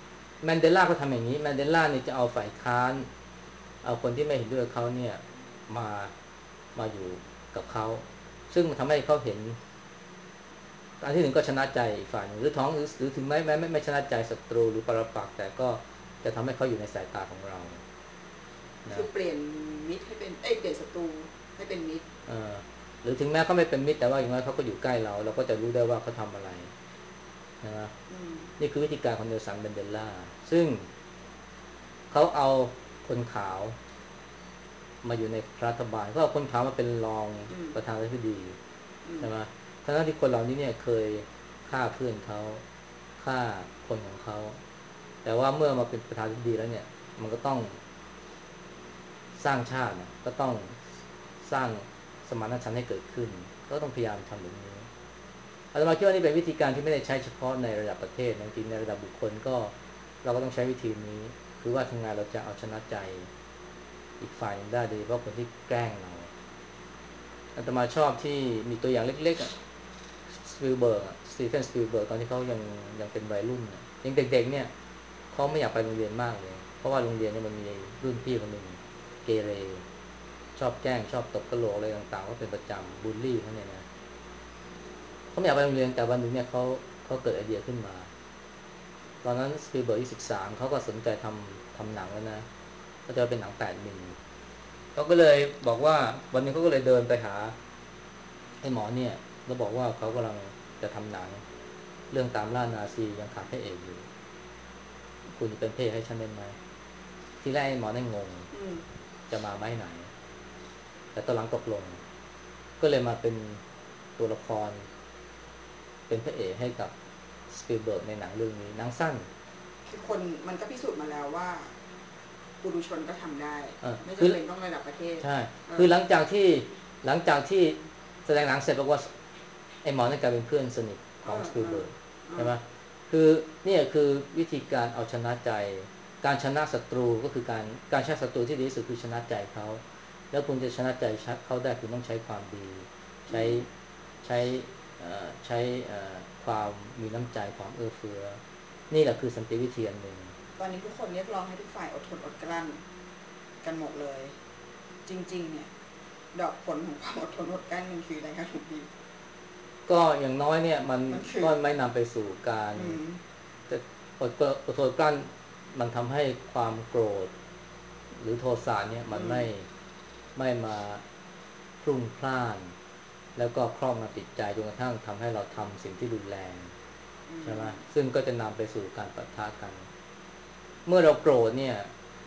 แมนเดลาก็ทำอย่างนี้แมนเดลาเนี่ยจะเอาฝ่ายค้านเอาคนที่ไม่เห็นด้วยเขาเนี่ยมามาอยู่กับเขาซึ่งทำให้เขาเห็นอันที่หนึ่งก็ชนะใจอีกฝ่ายหนึ่งหรือท้องหรือหรือถึงแม้แม้ไม่ไม่ชนะใจศัตรูหรือปรปักษ์แต่ก็จะทำให้เขาอยู่ในสายตาของเรานะคือเปลี่ยนมิตรให้เป็นเอ้ยเปลี่ยนศัตรูให้เป็นมิตรเออหรือถึงแม้เขาไม่เป็นมิตรแต่ว่าอย่างน้อยเขาก็อยู่ใกล้เราเราก็จะรู้ได้ว่าเขาทำอะไรนะอืมนี่คือวิธีการของเนลสันเมนเดลาซึ่งเขาเอาคนขาวมาอยู่ในรัฐบาลก็เอาคนขาวมาเป็นรองอืมประธานาธิบดีอืมใช่ไหมทั้งที่คนเหล่านี้เนี่ยเคยฆ่าเพื่อนเขาฆ่าคนของเขาแต่ว่าเมื่อมาเป็นประธานาธิบดีแล้วเนี่ยมันก็ต้องสร้างชาติก็ต้องสร้างสมานฉันท์ให้เกิดขึ้นก็ต้องพยายามทำแบบนี้อาตมาคิดว่านี่เป็นวิธีการที่ไม่ได้ใช้เฉพาะในระดับประเทศจริงๆในระดับบุคคลก็เราก็ต้องใช้วิธีนี้คือว่าทำงานเราจะเอาชนะใจอีกฝ่ายนึงได้โดยเฉพาะคนที่แกล้งเราอาตมาชอบที่มีตัวอย่างเล็กๆอ่ะสปิลเบิร์กสตีเฟนสปิลเบิร์กตอนที่เขายังยังเป็นวัยรุ่นยังเด็กๆเนี่ยเขาไม่อยากไปโรงเรียนมากเลยเพราะว่าโรงเรียนเนี่ยมันมีรุ่นพี่คนหนึ่งเกเรชอบแกล้งชอบตบกระโหลกอะไรต่างๆก็เป็นประจำบูลลี่เขาเนี่ยนะเขาไม่อยากไปโรงเรียนแต่วันหนึ่งเนี่ยเขาเขาเกิดไอเดียขึ้นมาตอนนั้นสปิลเบิร์กอายุสิบสามเขาก็สนใจทำทำหนังแล้วนะก็จะเป็นหนังแปดมิลเขาก็เลยบอกว่าวันนี้เขาก็เลยเดินไปหาไอ้หมอเนี่ยแล้วบอกว่าเขากำลังจะทำหนังเรื่องตามล่านาซียังขาดพระเอกอยู่คุณจะเป็นพระเอกให้ฉันได้ไหมทีแรกไอ้หมอได้งงอืมจะมาไหมไหนแต่ตอนหลังตกลงก็เลยมาเป็นตัวละครเป็นพระเอกให้กับสปิลเบิร์กในหนังเรื่องนี้หนังสั้นคือคนมันก็พิสูจน์มาแล้วว่าปุถุชนก็ทำได้เออไม่คือจำเป็นต้องระดับประเทศใช่เออคือหลังจากที่หลังจากที่แสดงหนังเสร็จบอกว่าไอ้หมอนี่กลายเป็นเพื่อนสนิทเอของอเออสปิลเบิร์กเออใช่ไหมคือเนี่ยคือวิธีการเอาชนะใจการชนะศัตรูก็คือการการชนะศัตรูที่ดีที่สุดคือชนะใจเขาแล้วคุณจะชนะใจเขาได้คุณต้องใช้ความดีใช้อืมใช้ใช้ความมีน้ำใจความเอื้อเฟื้อนี่แหละคือสันติวิธีอันหนึ่งตอนนี้ทุกคนเรียกร้องให้ทุกฝ่ายอดทนอดกลั้นกันหมดเลยจริงๆเนี่ยดอกผลของความอดทนอดกลั้นมันคืออะไรคะทุกทีก็อย่างน้อยเนี่ยมันมันคือก็ไม่นำไปสู่การอืมจะอดอดทนกลั้นมันทำให้ความโกรธหรือโทสะเนี่ยมันอืมไม่ไม่มาพรุ่งพล่านแล้วก็ครอบงำจิตใจจนกระทั่งทำให้เราทำสิ่งที่รุนแรงอืใช่ไหมมซึ่งก็จะนำไปสู่การปะทะกันเมื่อเราโกรธเนี่ย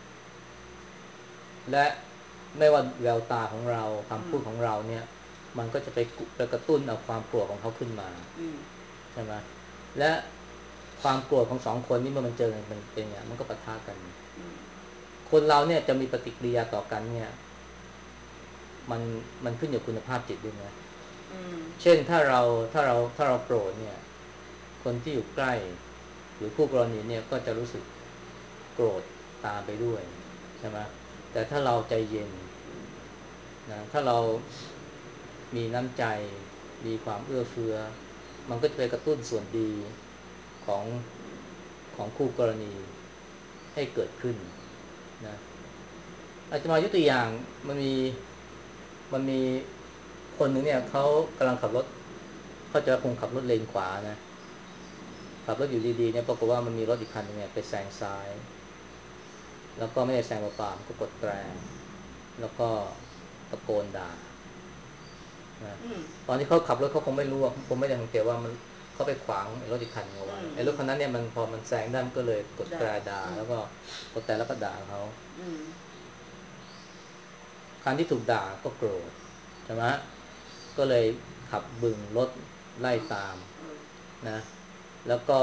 และไม่ว่าแววตาของเราอืคำพูมดของเราเนี่ยมันก็จะไปไปกระตุ้นเอาความโกรธของเขาขึ้นมาอืมใช่ไหมและความโกรธของสองคนนี้เมื่อมันเจอกันเป็นเป็นอย่างมันก็ปะทะกันอืมคนเราเนี่ยจะมีปฏิกิริยาต่อกันเนี่ยมันมันขึ้นอยู่คุณภาพจิตด้วยนะอืมเช่นถ้าเราถ้าเราถ้าเราโกรธเนี่ยคนที่อยู่ใกล้หรือคู่กรณีเนี่ยก็จะรู้สึกโกรธตามไปด้วยใช่ไหมแต่ถ้าเราใจเย็นนะถ้าเรามีน้ำใจมีความเอื้อเฟื้อมันก็จะไปกระตุ้นส่วนดีของของคู่กรณีให้เกิดขึ้นนะอาจจะมายกตัวอย่างมันมีมันมีคนหนึ่งเนี่ยเขากำลังขับรถเขาจะคงขับรถเลนขวานะขับรถอยู่ดีๆเนี่ยปรากฏว่ามันมีรถอีกคันนึงเนี่ยไปแซงซ้ายแล้วก็ไม่ได้แซงเปล่าๆก็กดแตรแล้วก็ตะโกนด่า นะอืมตอนที่เขาขับรถเขาคงไม่รู้คงไม่ได้สังเกตว่ามันเขาไปขวางรถอีกคันเอาอืไว้มอืมไอ้รถคันนั้นเนี่ยมันพอมันแซงได้มันก็เลยกดแตรด่าด่าอืมแล้วก็กดแต่แล้วก็ด่าเขาอืมคันที่ถูกด่าก็โกรธใช่ไหมก็เลยขับบึงรถไล่อ่าตามเออนะแล้วก็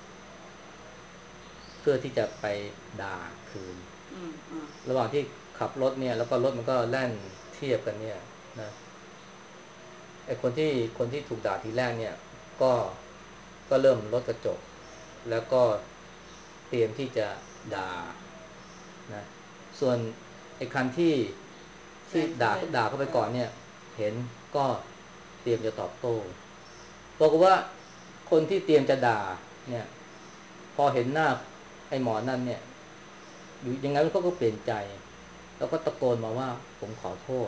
เพื่อที่จะไปด่าคืนอืมอ่าระหว่างที่ขับรถเนี่ยแล้วก็รถมันก็แล่นเทียบกันเนี่ยนะไอ้คนที่คนที่ถูกด่าทีแรกเนี่ยก็ก็เริ่มลดกระจกแล้วก็เตรียมที่จะด่านะส่วนไอ้คันที่แซที่ด่างขึ้นไปด่าเข้าไปเออก่อนเนี่ยเห็นก็เตรียมจะตอบโต้บอกว่าคนที่เตรียมจะด่าเนี่ยพอเห็นหน้าไอ้หมอนั่นเนี่ยอยู่ยังไงเขาก็เปลี่ยนใจแล้วก็ตะโกนมาว่าผมขอโทษ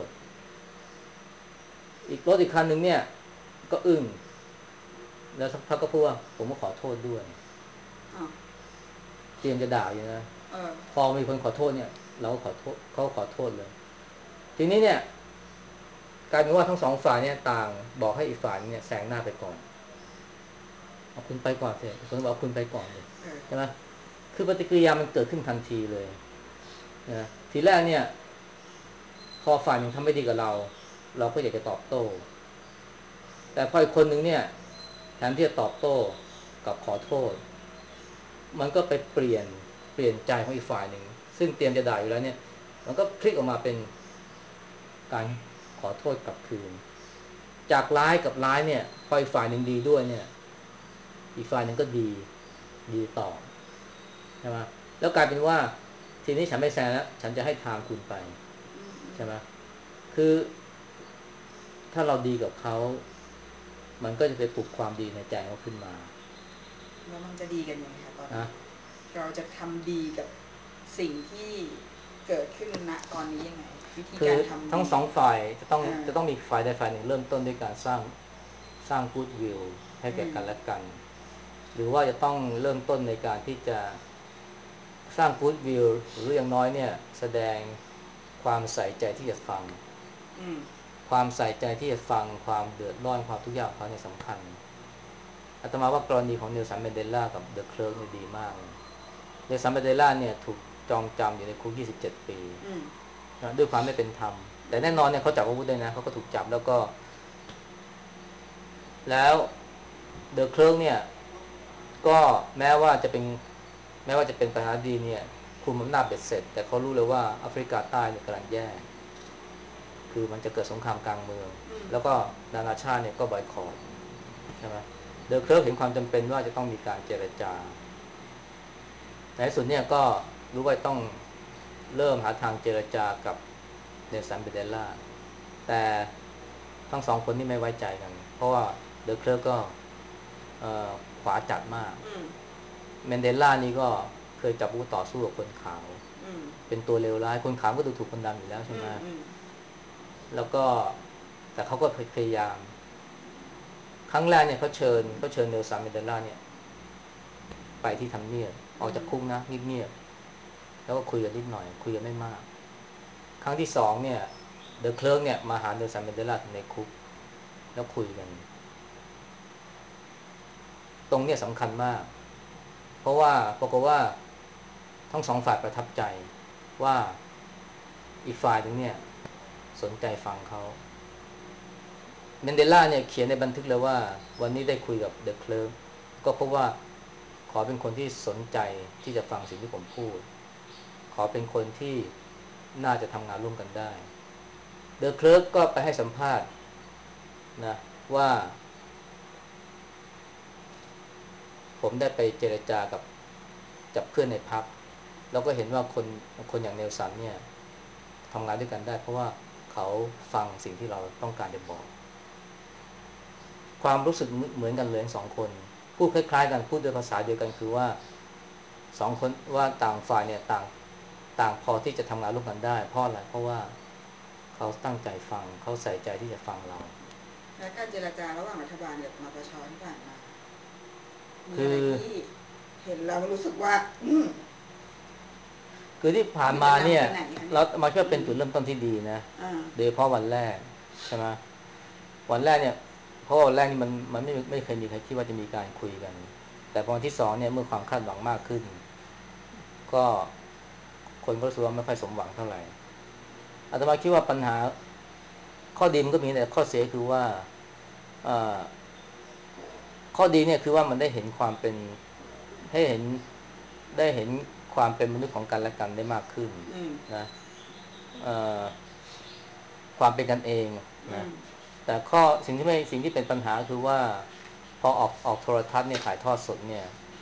อีกรถอีกคันหนึ่งเนี่ยก็อึ้งแล้วสักพักก็พูดว่าผมก็ขอโทษด้วยอ้าวเตรียมจะด่าอยู่นะเออพอมีคนขอโทษเนี่ยเราก็ขอโทษเขาขอโทษเลยทีนี้เนี่ยกลายเป็นว่าทั้งสองฝ่ายเนี่ยต่างบอกให้อีกฝ่ายเนี่ยแซงหน้าไปก่อนเอาคุณไปก่อนสิคนบอกคุณไปก่อนเลยเออใช่ไหมคือปฏิกิริยามันเกิดขึ้นทันทีเลยนะทีแรกเนี่ยพอฝ่ายหนึ่งทำไม่ดีกับเราเราก็อยากจะตอบโต้แต่พออีกคนหนึ่งเนี่ยแทนที่จะตอบโต้กับขอโทษมันก็ไปเปลี่ยนเปลี่ยนใจของอีกฝ่ายหนึ่งซึ่งเตรียมจะด่าอยู่แล้วเนี่ยมันก็พลิกออกมาเป็นการขอโทษกลับคืนจากร้ายกับร้ายเนี่ยพออีกฝ่ายหนึ่งดีด้วยเนี่ยอีกฝ่ายหนึ่งก็ดีดีต่อใช่ไหมแล้วกลายเป็นว่าทีนี้ฉันไม่แซงแล้วฉันจะให้ทางคุณไปอืมอืมใช่ไหมคือถ้าเราดีกับเขามันก็จะไปปลุกความดีในใจเขาขึ้นมาแล้วมันจะดีกันยังไงคะตอนนะนี้เราจะทำดีกับสิ่งที่เกิดขึ้นณตอนนี้ยังไงวิธีคือการทำทั้งดีสองฝ่ายจะต้องอ่าจะต้องมีฝ่ายใดฝ่ายหนึ่งเริ่มต้นด้วยการสร้างสร้างกู๊ดวิลให้อืมแก่กันและกันหรือว่าจะต้องเริ่มต้นในการที่จะสร้างกู๊ดวิลหรืออย่างน้อยเนี่ยแสดงความใส่ใจที่จะฟังอืมความใส่ใจที่จะฟังความเดือดร้อนความทุกข์ยากของเขาเนี่ยสำคัญอาตมาว่ากรณีของเนลสันเมนเดลากับเดอะเคลิร์กเนี่ยดีมากเลยเนลสันเมนเดลาเนี่ยถูกจองจำอยู่ในคุกยี่สิบเจ็ดปีอืมนะด้วยความไม่เป็นธรรมแต่แน่นอนเนี่ยเขาจับอาวุธได้นะเขาก็ถูกจับแล้วก็แล้วเดอะเคลิร์กเนี่ยก็แม้ว่าจะเป็นแม้ว่าจะเป็นประธานาธิบดีเนี่ยคุมอำนาจเบ็ดเสร็จแต่เขารู้เลยว่าแอฟริกาใต้เนี่ยกำลังแย่คือมันจะเกิดสงครามกลางเมืองอืมแล้วก็นานาชาติเนี่ยก็บอยคอตใช่ไหมเดอะเคลิร์กเห็นความจำเป็นว่าจะต้องมีการเจรจาในที่สุดเนี่ยก็รู้ว่าต้องเริ่มหาทางเจรจากับเนลสันเบเดลาแต่ทั้งสองคนนี่ไม่ไว้ใจกันเพราะว่าเดอะเคลิร์กก็ขวาจัดมากอืมเมนเดลานี่ก็เคยจับอาวุธต่อสู้กับคนขาวอืมเป็นตัวเลวร้ายคนขาวก็ดูถูกคนดำอยู่แล้วใช่ไหมอืมอืมแล้วก็แต่เขาก็พยายามครั้งแรกเนี่ยเขาเชิญเขาเชิญเนลสันเมนเดลาเนี่ยไปที่ทำเนียบออกจากคุกนะเงียบๆแล้วก็คุยกันนิดหน่อยคุยกันไม่มากครั้งที่สองเนี่ยเดอะเคลิร์กเนี่ยมาหาเนลสันเมนเดลาในคุกแล้วคุยกันตรงเนี้ยสำคัญมากเพราะว่าปรากฏว่าทั้งสองฝ่ายประทับใจว่าอีกฝ่ายหนึ่งเนี่ยสนใจฟังเขาเมนเดลาเนี่ยเขียนในบันทึกเลยว่าวันนี้ได้คุยกับเดอะเคลิร์กก็เพราะว่าขอเป็นคนที่สนใจที่จะฟังสิ่งที่ผมพูดขอเป็นคนที่น่าจะทำงานร่วมกันได้เดอะเคลิร์กก็ไปให้สัมภาษณ์นะว่าผมได้ไปเจรจากับจับเพื่อนในพรรคเราก็เห็นว่าคนคนอย่างเนลสันเนี่ยทำงานด้วยกันได้เพราะว่าเขาฟังสิ่งที่เราต้องการจะบอกความรู้สึกเหมือนกันเลยสองคนพูดคล้ายๆกันพูดด้วยภาษาเดียวกันคือว่าสองคนว่าต่างฝ่ายเนี่ยต่างต่างพอที่จะทำงานร่วมกันได้เพราะอะไรเพราะว่าเขาตั้งใจฟังเขาใส่ใจที่จะฟังเราและการเจรจาระหว่างรัฐบาลกับนปชที่ผ่านมามีคืออะไรที่เห็นแล้วรู้สึกว่าคือที่ผ่านมันมาเนี่ยจะนำไปไหนคะเนี่เรายมาช่วยอืมเป็นจุดเริ่มต้นที่ดีนะอ่าโดยเฉพาะวันแรกใช่ไหมวันแรกเนี่ยเพราะวันแรกนี่มันมันไม่ไม่เคยมีใครคิดว่าจะมีการคุยกันแต่พอวันที่สองเนี่ยเมื่อความคาดหวังมากขึ้นก็คนก็รู้สึกว่าไม่ค่อยสมหวังเท่าไหร่อาตมาคิดว่าปัญหาข้อดีมันก็มีแต่ข้อเสียคือว่าข้อดีเนี่ยคือว่ามันได้เห็นความเป็นให้เห็นได้เห็นความเป็นมนุษย์ของกันและกันได้มากขึ้นอืมนะความเป็นกันเองนะอืมแต่ข้อสิ่งที่ไม่สิ่งที่เป็นปัญหาคือว่าพอออกออกโทรทัศน์เนี่ยถ่ายทอดสดเนี่ย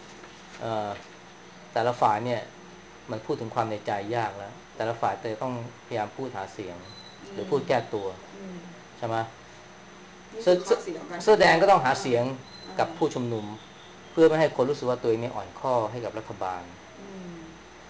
แต่ละฝ่ายเนี่ยมันพูดถึงความในใจยากแล้วแต่ละฝ่ายแต่ต้องพยายามพูดหาเสียงหอืมรือพูดแก้ตัวอืมใช่ไหม เสื้อนี่คือข้อเสียของการเสื้อแดงถ่ายทอดก็ต้องหาอ่าเสียงอ่ากับผู้ชุมนุมเพื่อไม่ให้คนรู้สึกว่าตัวเองนี่อ่อนข้อให้กับรัฐบาล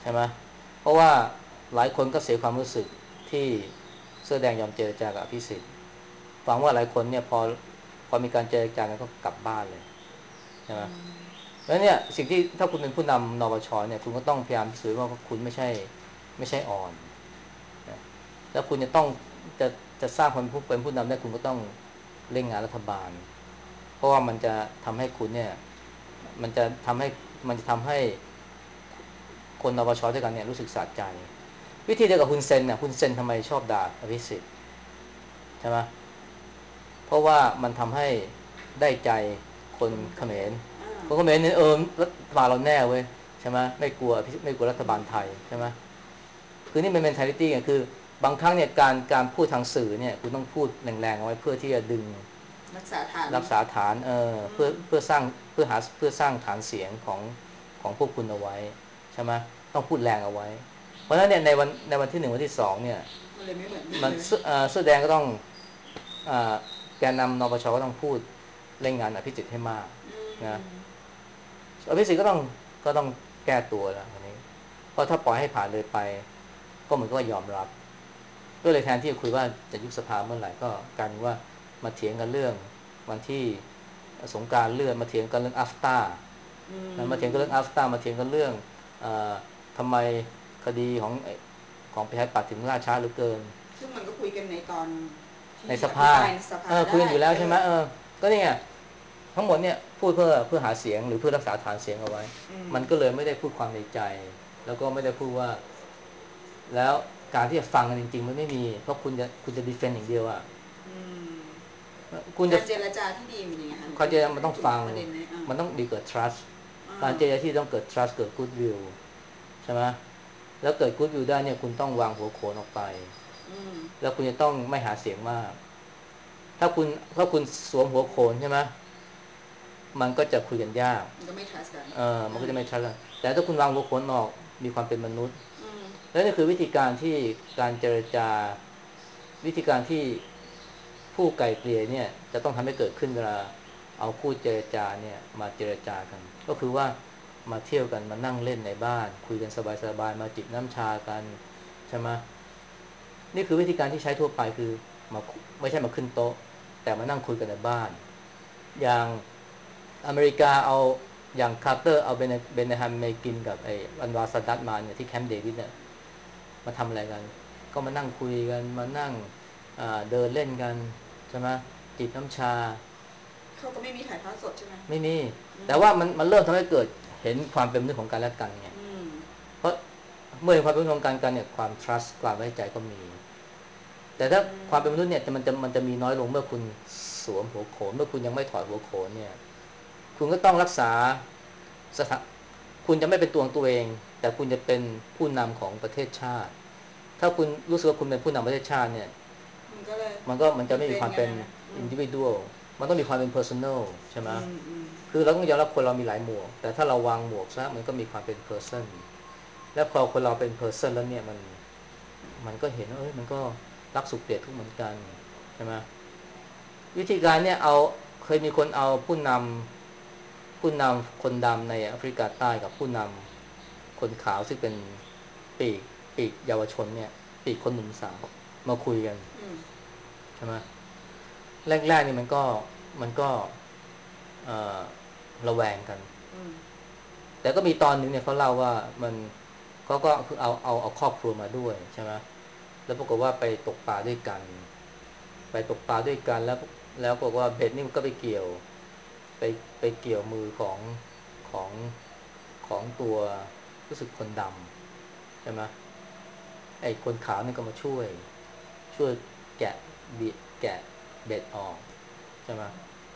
ใช่ไหมเพราะว่าหลายคนก็เสียความรู้สึกที่เสื้อแดงยอมเจรจากับอภิสิทธิ์ฟังว่าหลายคนเนี่ยพอพอมีการเจรจากันก็กลับบ้านเลยใช่ไหมแล้วเนี่ยสิ่งที่ถ้าคุณเป็นผู้นำนปชเนี่ยคุณก็ต้องพยายามพิสูจน์ว่าคุณไม่ใช่ไม่ใช่อ่อนนะแล้วคุณจะต้องจะจะสร้างความผู้เป็นผู้นำได้คุณก็ต้องเร่งงานรัฐบาลเพราะว่ามันจะทำให้คุณเนี่ยมันจะทำให้มันจะทำให้คนนปชด้วยกันเนี่ยรู้สึกสะใจวิธีเดียวกับคุณเซนเนี่ยคุณเซนทำไมชอบด่าอภิสิทธิ์ใช่ไหมเพราะว่ามันทำให้ได้ใจคนคนเขมรอ่าคนเขมรเนี่ยเออรัฐบาลเราแน่เว้ยใช่ไหมไม่กลัวไม่กลัวรัฐบาลไทยใช่ไหมคือนี่เป็น mentality ไงคือบางครั้งเนี่ยการการพูดทางสื่อเนี่ยคุณต้องพูดแรงๆเอาไว้เพื่อที่จะดึงรักษาฐานรักษาฐานเอออืเพื่อมเพื่อสร้างเพื่อหาเพื่อสร้างฐานเสียงของของพวกคุณเอาไว้ใช่ไหมต้องพูดแรงเอาไว้เพราะฉะนั้นเนี่ยในวันในวันที่หนึ่งวันที่สองเนี่ยมันเลยไม่เหมือนกันมันเลยเสื้อเอ่อเสื้อแดงก็ต้องอ่าแกนนำนปชก็ต้องพูดเร่งงานอภิสิทธิ์ให้มากอืนะมอภิสิทธิ์ก็ต้องก็ต้องแก้ตัวแล้วอันนี้เพราะถ้าปล่อยให้ผ่านเลยไปก็เหมือนก็ยอมรับก็เลยแทนที่จะคุยว่าจะยุบสภาเมื่อไหร่ก็กลายเป็นว่ามาเถียงกันเรื่องวันที่สงกรานต์เลื่อนมาเถียงกันเรื่องอัฟตาอืนะมาเถียงกันเรื่องอัฟตามาเถียงกันเรื่องเอ่อทำไมคดีของของประชาธิปัตย์ถึงล่าช้าเหลือเกินซึ่งมันก็คุยกันในตอนในที่สภาอภิปรายในสภาเออคุยได้กันอยู่แล้วเออใช่ไหมเออก็นี่ไงทั้งหมดเนี่ยพูดเพื่อเพื่อหาเสียงหรือเพื่อรักษาฐานเสียงเอาไว้อืมมันก็เลยไม่ได้พูดความในใจแล้วก็ไม่ได้พูดว่าแล้วการที่จะฟังกันจริงๆมันไม่มีเพราะคุณจะคุณจะดีเฟนต์อย่างเดียวอ่ะอืมคุณจะการเจรจาที่ดีเป็นยังไงคะความจริงมันต้องฟังประเด็นนี้อ่ามันต้องมีเกิด trust อ่การเจราจาที่ต้องเกิด trust เกิด goodwill ใช่ไหมแล้วเกิด goodwill ได้เนี่ยคุณต้องวางหัวโขนออกไปอืมแล้วคุณจะต้องไม่หาเสียงมากถ้าคุณถ้าคุณสวมหัวโขนใช่ไหมมันก็จะคุยกันยากมันก็ไม่ trust กันเออมันอ่าก็จะไม่ชัดกันแต่ถ้าคุณวางหัวโขนออกมีความเป็นมนุษย์อืมแล้วนี่คือวิธีการที่การเจรจาวิธีการที่ผู้ไกลเกลี่ยเนี่ยจะต้องทำให้เกิดขึ้นเวลาเอาคู่เจรจาเนี่ยมาเจรจากันก็คือว่ามาเที่ยวกันมานั่งเล่นในบ้านคุยกันสบายๆมาจิบน้ำชากันใช่ไหมนี่คือวิธีการที่ใช้ทั่วไปคือมาไม่ใช่มาขึ้นโต๊ะแต่มานั่งคุยกันในบ้านอย่างอเมริกาเอาอย่างคาร์เตอร์เอาเบนเบนแฮมเมกินกับไอ้อันวาซาดัตมาเนี่ยที่แคมป์เดวิดเนี่ยมาทำอะไรกันก็มานั่งคุยกันมานั่งเดินเล่นกันใช่ไหมจิบน้ำชาเขาก็ไม่มีถ่ายทอดสดใช่ไหมไม่มีอืมแต่ว่ามันมันเริ่มทำให้เกิดเห็นความเป็นมนุษย์ของกันและกันไงอืมเพราะเมื่อเห็นความเป็นมนุษย์ของกันกันเนี่ยความ trust ความไว้ใจก็มีแต่ถ้าอืความเป็นมนุษย์มเนี่ยมันจะมันจะมีน้อยลงเมื่อคุณสวมหัวโขนเมื่อคุณยังไม่ถอดหัวโขนเนี่ยคุณก็ต้องรักษาสถาคุณจะไม่เป็นตัวของตัวเองแต่คุณจะเป็นผู้นำของประเทศชาติถ้าคุณรู้สึกว่าคุณเป็นผู้นำประเทศชาติเนี่ยมันก็เลยมันก็มันจะดีเฟไม่มีความเป็นนต์กันนะนะอืม individual มันต้องมีความเป็น personal ใช่ไหมอืมอืมคือเราต้องยอมรับคนเรามีหลายหมวกแต่ถ้าเราวางหมวกซะมันก็มีความเป็น person และพอคนเราเป็น person แล้วเนี่ยมันมันก็เห็นว่าเอ้ยมันก็รักสุขเกลียดทุกข์เหมือนกันใช่ไหมวิธีการเนี่ยเอาเคยมีคนเอาผู้นำผู้นำคนดำในแอฟริกาใต้กับผู้นำคนขาวซึ่งเป็นปีกปีกเยาวชนเนี่ยปีกคนหนุ่มสาวมาคุยกันอืมใช่ไหมแรกๆนี่มันก็มันก็เอ่อระแวงกันอืมแต่ก็มีตอนหนึ่งเนี่ยเขาเล่าว่ามันเขาก็คือเอาเอาเอาครอบครัวมาด้วยใช่ไหมแล้วปรากฏว่าไปตกปลาด้วยกันไปตกปลาด้วยกันแล้วแล้วบอกว่าเบ็ดนี่มันก็ไปเกี่ยวไปไปเกี่ยวมือของของของตัวรู้สึกคนดำใช่ไหมไอ้คนขาวนี่ก็มาช่วยช่วยแกะเบียแกะเบ็ดออกใช่ไหม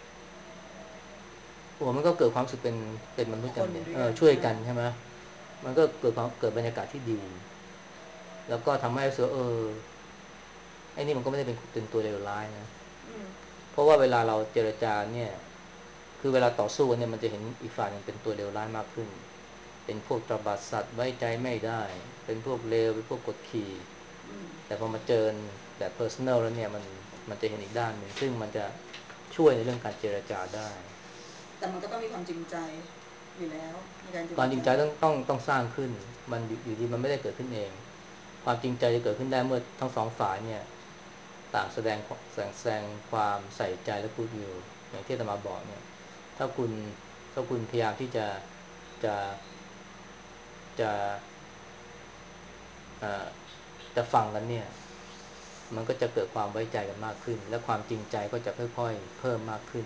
โอ้มันก็เกิดความรู้สึกเป็นเป็นมนุษย์คนกันเนี่ยด้วยกันเออช่วยอ่ากันใช่ไหมมันก็เกิดความเกิดบรรยากาศที่ดีแล้วก็ทำให้รู้สึกเออไอ้นี่มันก็ไม่ได้เป็นเป็นตัวเลวร้ายนะอืมเพราะว่าเวลาเราเจรจาเนี่ยคือเวลาต่อสู้กันเนี่ยมันจะเห็นอีกฝ่ายหนึ่งเป็นตัวเลวร้ายมากขึ้นเป็นพวกตบัดสัตว์ไว้ใจไม่ได้เป็นพวกเลวเป็นพวกกดขี่อืมแต่พอมาเจอแบบ เพอร์ซันนัล แล้วเนี่ยมันมันจะเห็นอีกด้านหนึ่งซึ่งมันจะช่วยในเรื่องการเจรจาได้แต่มันก็ต้องมีความจริงใจอยู่แล้วในการเจความจริงใจรจาต้องต้องต้องสร้างขึ้นมันอยู่อยู่ดีมันไม่ได้เกิดขึ้นเองความจริงใจจะเกิดขึ้นได้เมื่อทั้งสองฝ่ายเนี่ยต่างแสดงแสดงแสดงความใส่ใจและกูดวิลอย่างที่อาตมาบอกเนี่ยถ้าคุณถ้าคุณพยายามที่จะจะจะเอ่อจะฟังกันเนี่ยมันก็จะเกิดความไว้ใจกันมากขึ้นและความจริงใจก็จะค่อยๆเพิ่มมากขึ้น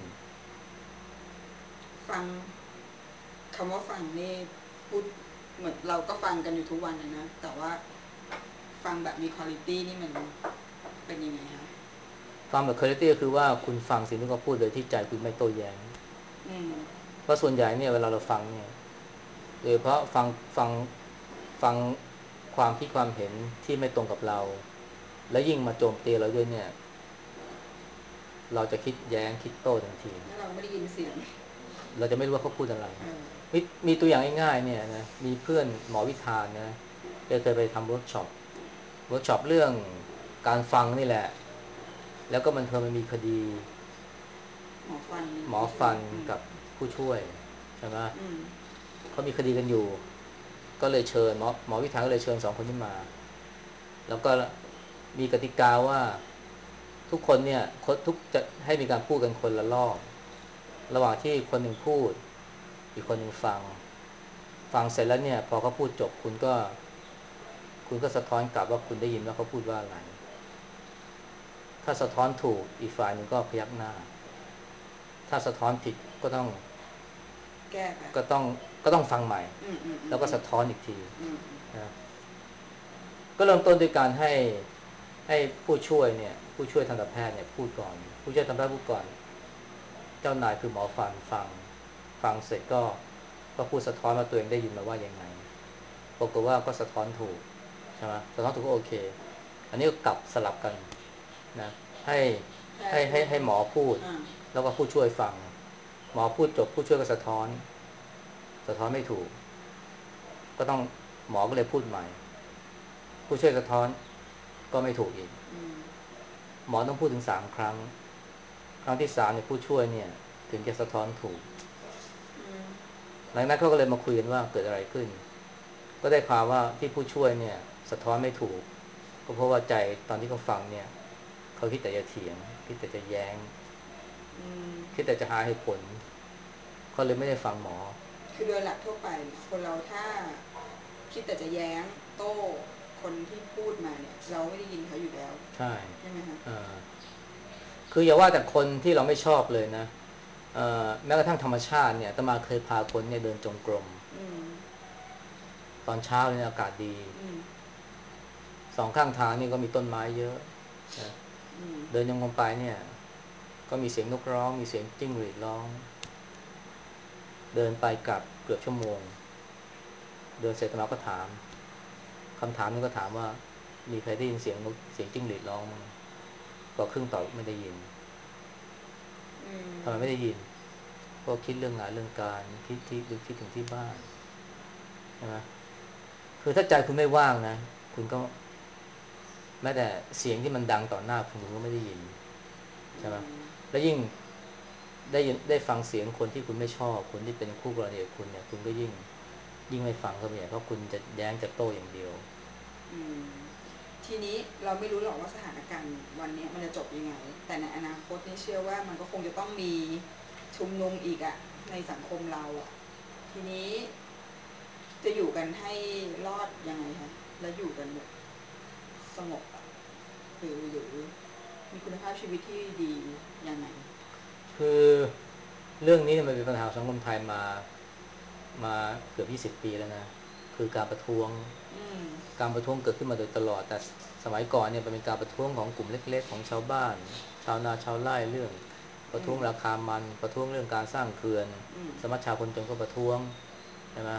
ฟังคำว่าฟังนี่พูดเหมือนเราก็ฟังกันอยู่ทุกวันเลยนะแต่ว่าฟังแบบมีคุณภาพนี่มันเป็นยังไงคะฟังแบบคุณภาพก็คือว่าคุณฟังสิ่งที่เขาพูดโดยที่ใจคุณไม่โต้แย้งอืมเพราะส่วนใหญ่เนี่ยเวลาเราฟังเนี่ยโดยเฉพาะฟังฟังฟังความคิดความเห็นที่ไม่ตรงกับเราแล้วยิ่งมาโจมตีเราด้วยเนี่ยเราจะคิดแย้งคิดโต้ทันทีแล้วเราไม่ได้ยินเสียงเราจะไม่รู้ว่าเขาพูดอะไรเออมีมีตัวอย่างง่ายๆเนี่ยนะมีเพื่อนหมอวิธานนะแกเคยไปทำเวิร์กช็อปเวิร์กช็อปเรื่องการฟังนี่แหละแล้วก็มันเธอมันมีคดีหมอฟันหมอนี้ใช่ไหมฟันอืมกับผู้ช่วยใช่ไหมอืมเขามีคดีกันอยู่ก็เลยเชิญหมอหมอวิธานก็เลยเชิญสองคนนี้มาแล้วก็มีกติกาว่าทุกคนเนี่ยทุกจะให้มีการพูดกันคนละรอบระหว่างที่คนหนึ่งพูดอีกคนหนึ่งฟังฟังเสร็จแล้วเนี่ยพอเขาพูดจบคุณก็คุณก็สะท้อนกลับว่าคุณได้ยินว่าเขาพูดว่าอะไรถ้าสะท้อนถูกอีกฝ่ายหนึ่งก็พยักหน้าถ้าสะท้อนผิดก็ต้องแก้ไปก็ต้องก็ต้องฟังใหม่อืมอืมอืมแล้วก็สะท้อนอีกทีอืมนะก็เริ่มต้นด้วยการให้ให้ผู้ช่วยเนี่ยผู้ช่วยทันตแพทย์เนี่ยพูดก่อนผู้ช่วยทันตแพทย์พูดก่อนเจ้านายคือหมอฟันฟังฟังเสร็จก็ก็พูดสะท้อนว่าตัวเองได้ยินมาว่ายังไงปรากฏว่าก็สะท้อนถูกใช่ไหมสะท้อนถูกก็โอเคอันนี้ก็กลับสลับกันนะให้แพทให้ย์พูดให้ให้หมอพูดอ่าแล้วก็ผู้ช่วยฟังหมอพูดจบผู้ช่วยก็สะท้อนสะท้อนไม่ถูกก็ต้องหมอก็เลยพูดใหม่ผู้ช่วยสะท้อนก็ไม่ถูกอีกอืมหมอต้องพูดถึงสามครั้งครั้งที่สามเนี่ยผู้ช่วยเนี่ยถึงจะสะท้อนถูกอืมหลังนั้นเขาก็เลยมาคุยกันว่าเกิดอะไรขึ้นก็ได้ความว่าที่ผู้ช่วยเนี่ยสะท้อนไม่ถูกก็เพราะว่าใจตอนที่เขาฟังเนี่ยเขาคิดแต่จะเถียงคิดแต่จะแย้งอืมคิดแต่จะหาเหตุผลเขาเลยไม่ได้ฟังหมอคือโดยหลักทั่วไปเนี่ยคนเราถ้าคิดแต่จะแย้งโต้คนที่พูดมาเนี่ยเราไม่ได้ยินเขาอยู่แล้วใช่ใช่ไหมคะเออคืออย่าว่าแต่คนที่เราไม่ชอบเลยนะเอ่อแม้กระทั่งธรรมชาติเนี่ยอาตมาเคยพาคนเนี่ยเดินจงกรมอืมตอนเช้าเนี่ยอากาศดีอืมสองข้างทางนี่ก็มีต้นไม้เยอะนะอืมเดินจงกรมไปเนี่ยก็มีเสียงนกร้องมีเสียงจิ้งหรีดร้องเดินไปกลับเกือบชั่วโมงเดินเสร็จอาตมาก็ถามคำถามนึงก็ถามว่ามีใครได้ยินเสียงนกเสียงจิ้งหรีดร้องมั้งก็ครึ่งตอบไม่ได้ยินอืมทำไมไม่ได้ยินก็คิดเรื่องงานเรื่องการคิดที่หรือคิดถึงที่บ้านใช่ไหมคือถ้าใจคุณไม่ว่างนะคุณก็แม้แต่เสียงที่มันดังต่อหน้าคุณคุณก็ไม่ได้ยินใช่ไหมแล้วยิ่งได้ยินได้ฟังเสียงคนที่คุณไม่ชอบคนที่เป็นคู่กรณีกับคุณเนี่ยคุณก็ยิ่งยิ่งไม่ฟังเขาไปใหญ่เพราะคุณจะแย้งจะโต้อย่างเดียวอืมทีนี้เราไม่รู้หรอกว่าสถานการณ์วันนี้มันจะจบยังไงแต่ในอนาคตนี่เชื่อว่ามันก็คงจะต้องมีชุมนุมอีกอะในสังคมเราอะทีนี้จะอยู่กันให้รอดยังไงคะแล้วอยู่กันแบบสงบอะหรือหรือมีคุณภาพชีวิตที่ดียังไงคือเรื่องนี้เนี่ยมันเป็นปัญหาสังคมไทยมามาเกือบยี่สิบปีแล้วนะคือการประท้วงอืมการประท้วงเกิดขึ้นมาโดยตลอดแต่สมัยก่อนเนี่ยมันเป็นการประท้วงของกลุ่มเล็กๆของชาวบ้านชาวนาชาวไร่เรื่องประอืมท้วงราคามันประท้วงเรื่องการสร้างเขื่อนอืมสมัชชาคนจนก็ประท้วงใช่ไหม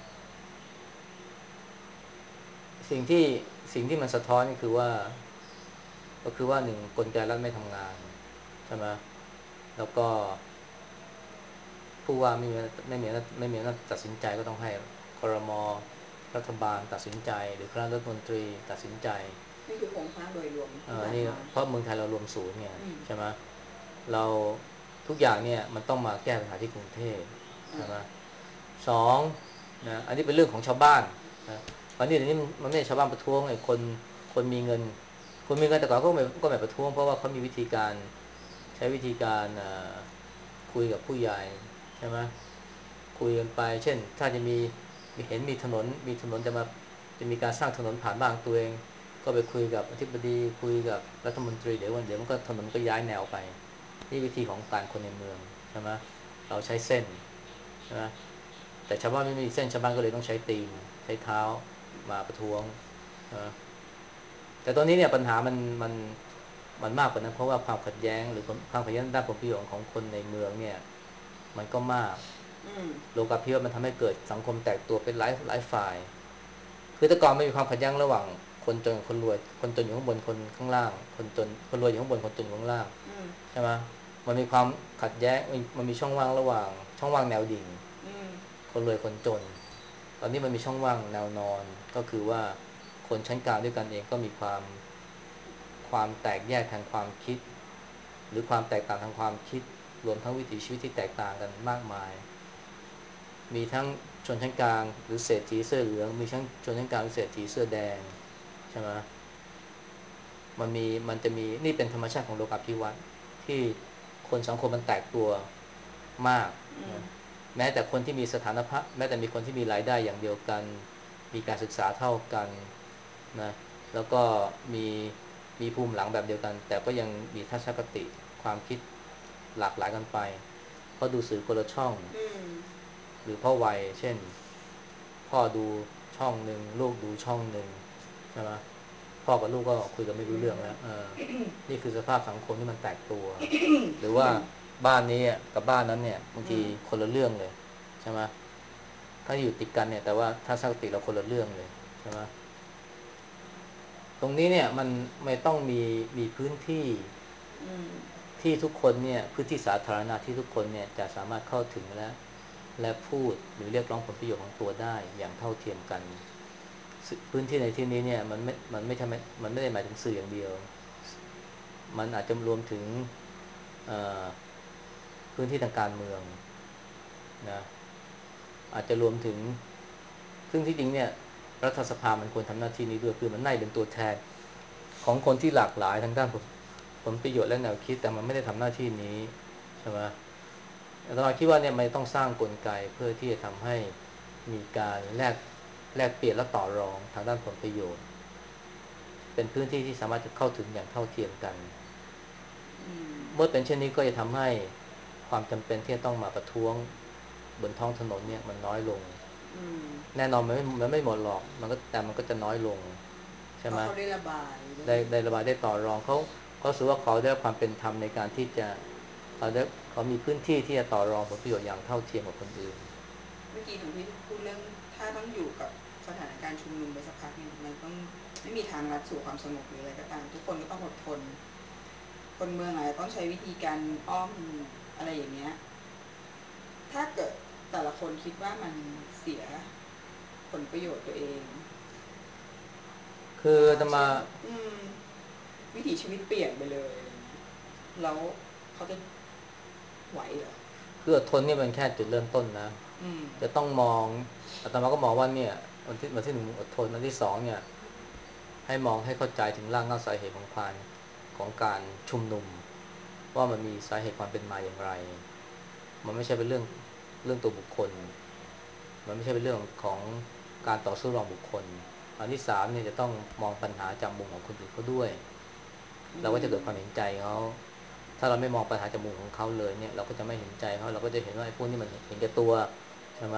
สิ่งที่สิ่งที่มันสะท้อนก็คือว่าก็คือว่าหนึ่งกลไกรัฐไม่ทำงานใช่ไหมแล้วก็ ผู้ว่าไม่มีไม่มีไม่มีอำนาจตัดสินใจก็ต้องให้ครมรัฐบาลตัดสินใจหรือคณะรัฐมนตรีตัดสินใจนี่คือโครงสร้างโดยรวมเออนี่ที่ผ่านมาเพราะเมืองไทยเรารวมศูนย์ไงอืมใช่ไหมเราทุกอย่างเนี่ยมันต้องมาแก้ปัญหาที่กรุงเทพใช่อ่าไหมสองนะอันนี้เป็นเรื่องของชาวบ้านนะวันนี้เดี๋ยวนี้มันไม่ใช่ชาวบ้านประท้วงไอ้คนคนมีเงินคนมีเงินแต่ก่อนก็ไม่ก็ไม่ประท้วงเพราะว่าเขามีวิธีการใช้วิธีการคุยกับผู้ใหญ่ใช่ไหมคุยกันไปเช่นถ้าจะมีมีเห็นมีถนนมีถนนจะมาจะมีการสร้างถนนผ่านบ้านตัวเองก็ไปคุยกับอธิบดีคุยกับรัฐมนตรีเดี๋ยววันเดี๋ยวมันก็ถนนมันก็ย้ายแนวไปนี่วิธีของการคนในเมืองใช่ไหมเราใช้เส้นใช่ไหมแต่ชาวบ้านไม่มีเส้นชาวบ้านก็เลยต้องใช้ตีนใช้เท้ามาประท้วงนะแต่ตอนนี้เนี่ยปัญหามันมันมันมากกว่านั้นเพราะว่าความขัดแย้งหรือความขัดแย้งด้านผลประโยชน์ของคนในเมืองเนี่ยมันก็มากอืมโลกาภิวัตน์มันทำให้เกิดสังคมแตกตัวเป็นหลายหลายฝ่ายคือแต่ก่อนไม่มีความขัดแย้งระหว่างคนจนกับคนรวยคนจนอยู่ข้างบนคนข้างล่างคนจนคนรวยอยู่ข้างบนคนจนอยู่ข้างล่างอืมใช่ไหมมันมีความขัดแย้งมันมีช่องว่างระหว่างช่องว่างแนวดิ่งอืมคนรวยคนจนตอนนี้มันมีช่องว่างแนวนอนก็คือว่าคนชั้นกลางด้วยกันเองก็มีความความแตกแยกทางความคิดหรือความแตกต่างทางความคิดรวมทั้งวิถีชีวิตที่แตกต่างกันมากมายมีทั้งชนชั้นกลางหรือเศรษฐีเสื้อเหลืองมีทั้งชนชั้นกลางหรือเศรษฐีเสื้อแดงใช่ไหมมันมีมันจะมีนี่เป็นธรรมชาติของโลกาภิวัตน์ที่คนสังคมมันแตกตัวมากอืมนะแม้แต่คนที่มีสถานภาพแม้แต่มีคนที่มีรายได้อย่างเดียวกันมีการศึกษาเท่ากันนะแล้วก็มีมีภูมิหลังแบบเดียวกันแต่ก็ยังมีทัศนคติความคิดหลากหลายกันไปเพราะดูสื่อคนละช่องอืมหรือเพราะวัยเช่นพ่อดูช่องหนึ่งลูกดูช่องหนึ่งใช่ไหมพ่อกับลูกก็คุยกันไม่รู้เรื่องแล้วเออนี่คือสภาพสังคมที่มันแตกตัวหรือว่าบ้านนี้กับบ้านนั้นเนี่ยบางทีอืมคนละเรื่องเลยใช่ไหมถ้าอยู่ติดกันเนี่ยแต่ว่าถ้าทัศนคติเราคนละเรื่องเลยใช่ไหมตรงนี้เนี่ยมันไม่ต้องมีมีพื้นที่อืมที่ทุกคนเนี่ยพื้นที่สาธารณะที่ทุกคนเนี่ยจะสามารถเข้าถึงและและพูดหรือเรียกร้องผลประโยชน์ของตัวได้อย่างเท่าเทียมกันซึ่งพื้นที่ในที่นี้เนี่ยมันไม่มันไม่ทำมันไม่ได้หมายถึงสื่ออย่างเดียวมันอาจจะรวมถึงเอ่อพื้นที่ทางการเมืองนะอาจจะรวมถึงซึ่งที่จริงเนี่ยรัฐสภามันควรทำหน้าที่นี้ด้วยคือมันน่าจะเป็นตัวแทนของคนที่หลากหลายทางด้านผลผลประโยชน์และแนวคิดแต่มันไม่ได้ทำหน้าที่นี้ใช่ไหมอาตมาคิดว่าเนี่ยมันต้องสร้างกลไกเพื่อที่จะทำให้มีการแลกแลกเปลี่ยนและต่อรองทางด้านผลประโยชน์เป็นพื้นที่ที่สามารถจะเข้าถึงอย่างเท่าเทียมกันอืมเมื่อเป็นเช่นนี้ก็จะทำให้ความจำเป็นที่จะต้องมาประท้วงบนท้องถนนเนี่ยมันน้อยลงอืมแน่นอนมันไม่มันไม่หมดหรอกมันก็แต่มันก็จะน้อยลงใช่ไหมเพราะเขาได้ระบายได้ได้ได้ระบายได้ต่อรองเขาเขารู้สึกว่าเขาได้รับความเป็นธรรมในการที่จะเขาได้เขามีพื้นที่ที่จะต่อรองผลประโยชน์อย่างเท่าเทียมกับคนอื่นเมื่อกี้หลวงพี่พูดเรื่องถ้าต้องอยู่กับสถานการณ์ชุมนุมไปสักพักเนี่ยมันต้องไม่มีทางลัดสู่ความสงบหรืออะไรก็ตามทุกคนก็ต้องอดทนคนเมืองอาจจะต้องใช้วิธีการอ้อมอะไรอย่างเงี้ยถ้าเกิดแต่ละคนคิดว่ามันเสียผลประโยชน์ตัวเองคือมาจะมาเช่นอืมวิถีชีวิตเปลี่ยนไปเลยอะไรเงี้ยแล้วเขาจะไหวเหรอคืออดทนเนี่ยมันแค่จุดเริ่มต้นนะอืมจะต้องมองอาตมาก็มองว่าเนี่ยวันที่วันที่หนึ่งอดทนวันที่สองเนี่ย ให้มองให้เข้าใจถึงรากเหง้าสาเหตุของการของการชุมนุมว่ามันมีสาเหตุความเป็นมาอย่างไรมันไม่ใช่เป็นเรื่องเรื่องตัวบุคคลมันไม่ใช่เป็นเรื่องของการต่อสู้ระหว่างบุคคลอันที่สามเนี่ยจะต้องมองปัญหาจากมุมของคนอื่นเขาด้วยอืเราก็จะมเกิดความเห็นใจเขาถ้าเราไม่มองปัญหาจากมุมของเขาเลยเนี่ยเราก็จะไม่เห็นใจเขาเราก็จะเห็นว่าไอ้พวกนี้มันเห็นแก่ตัวใช่ไหม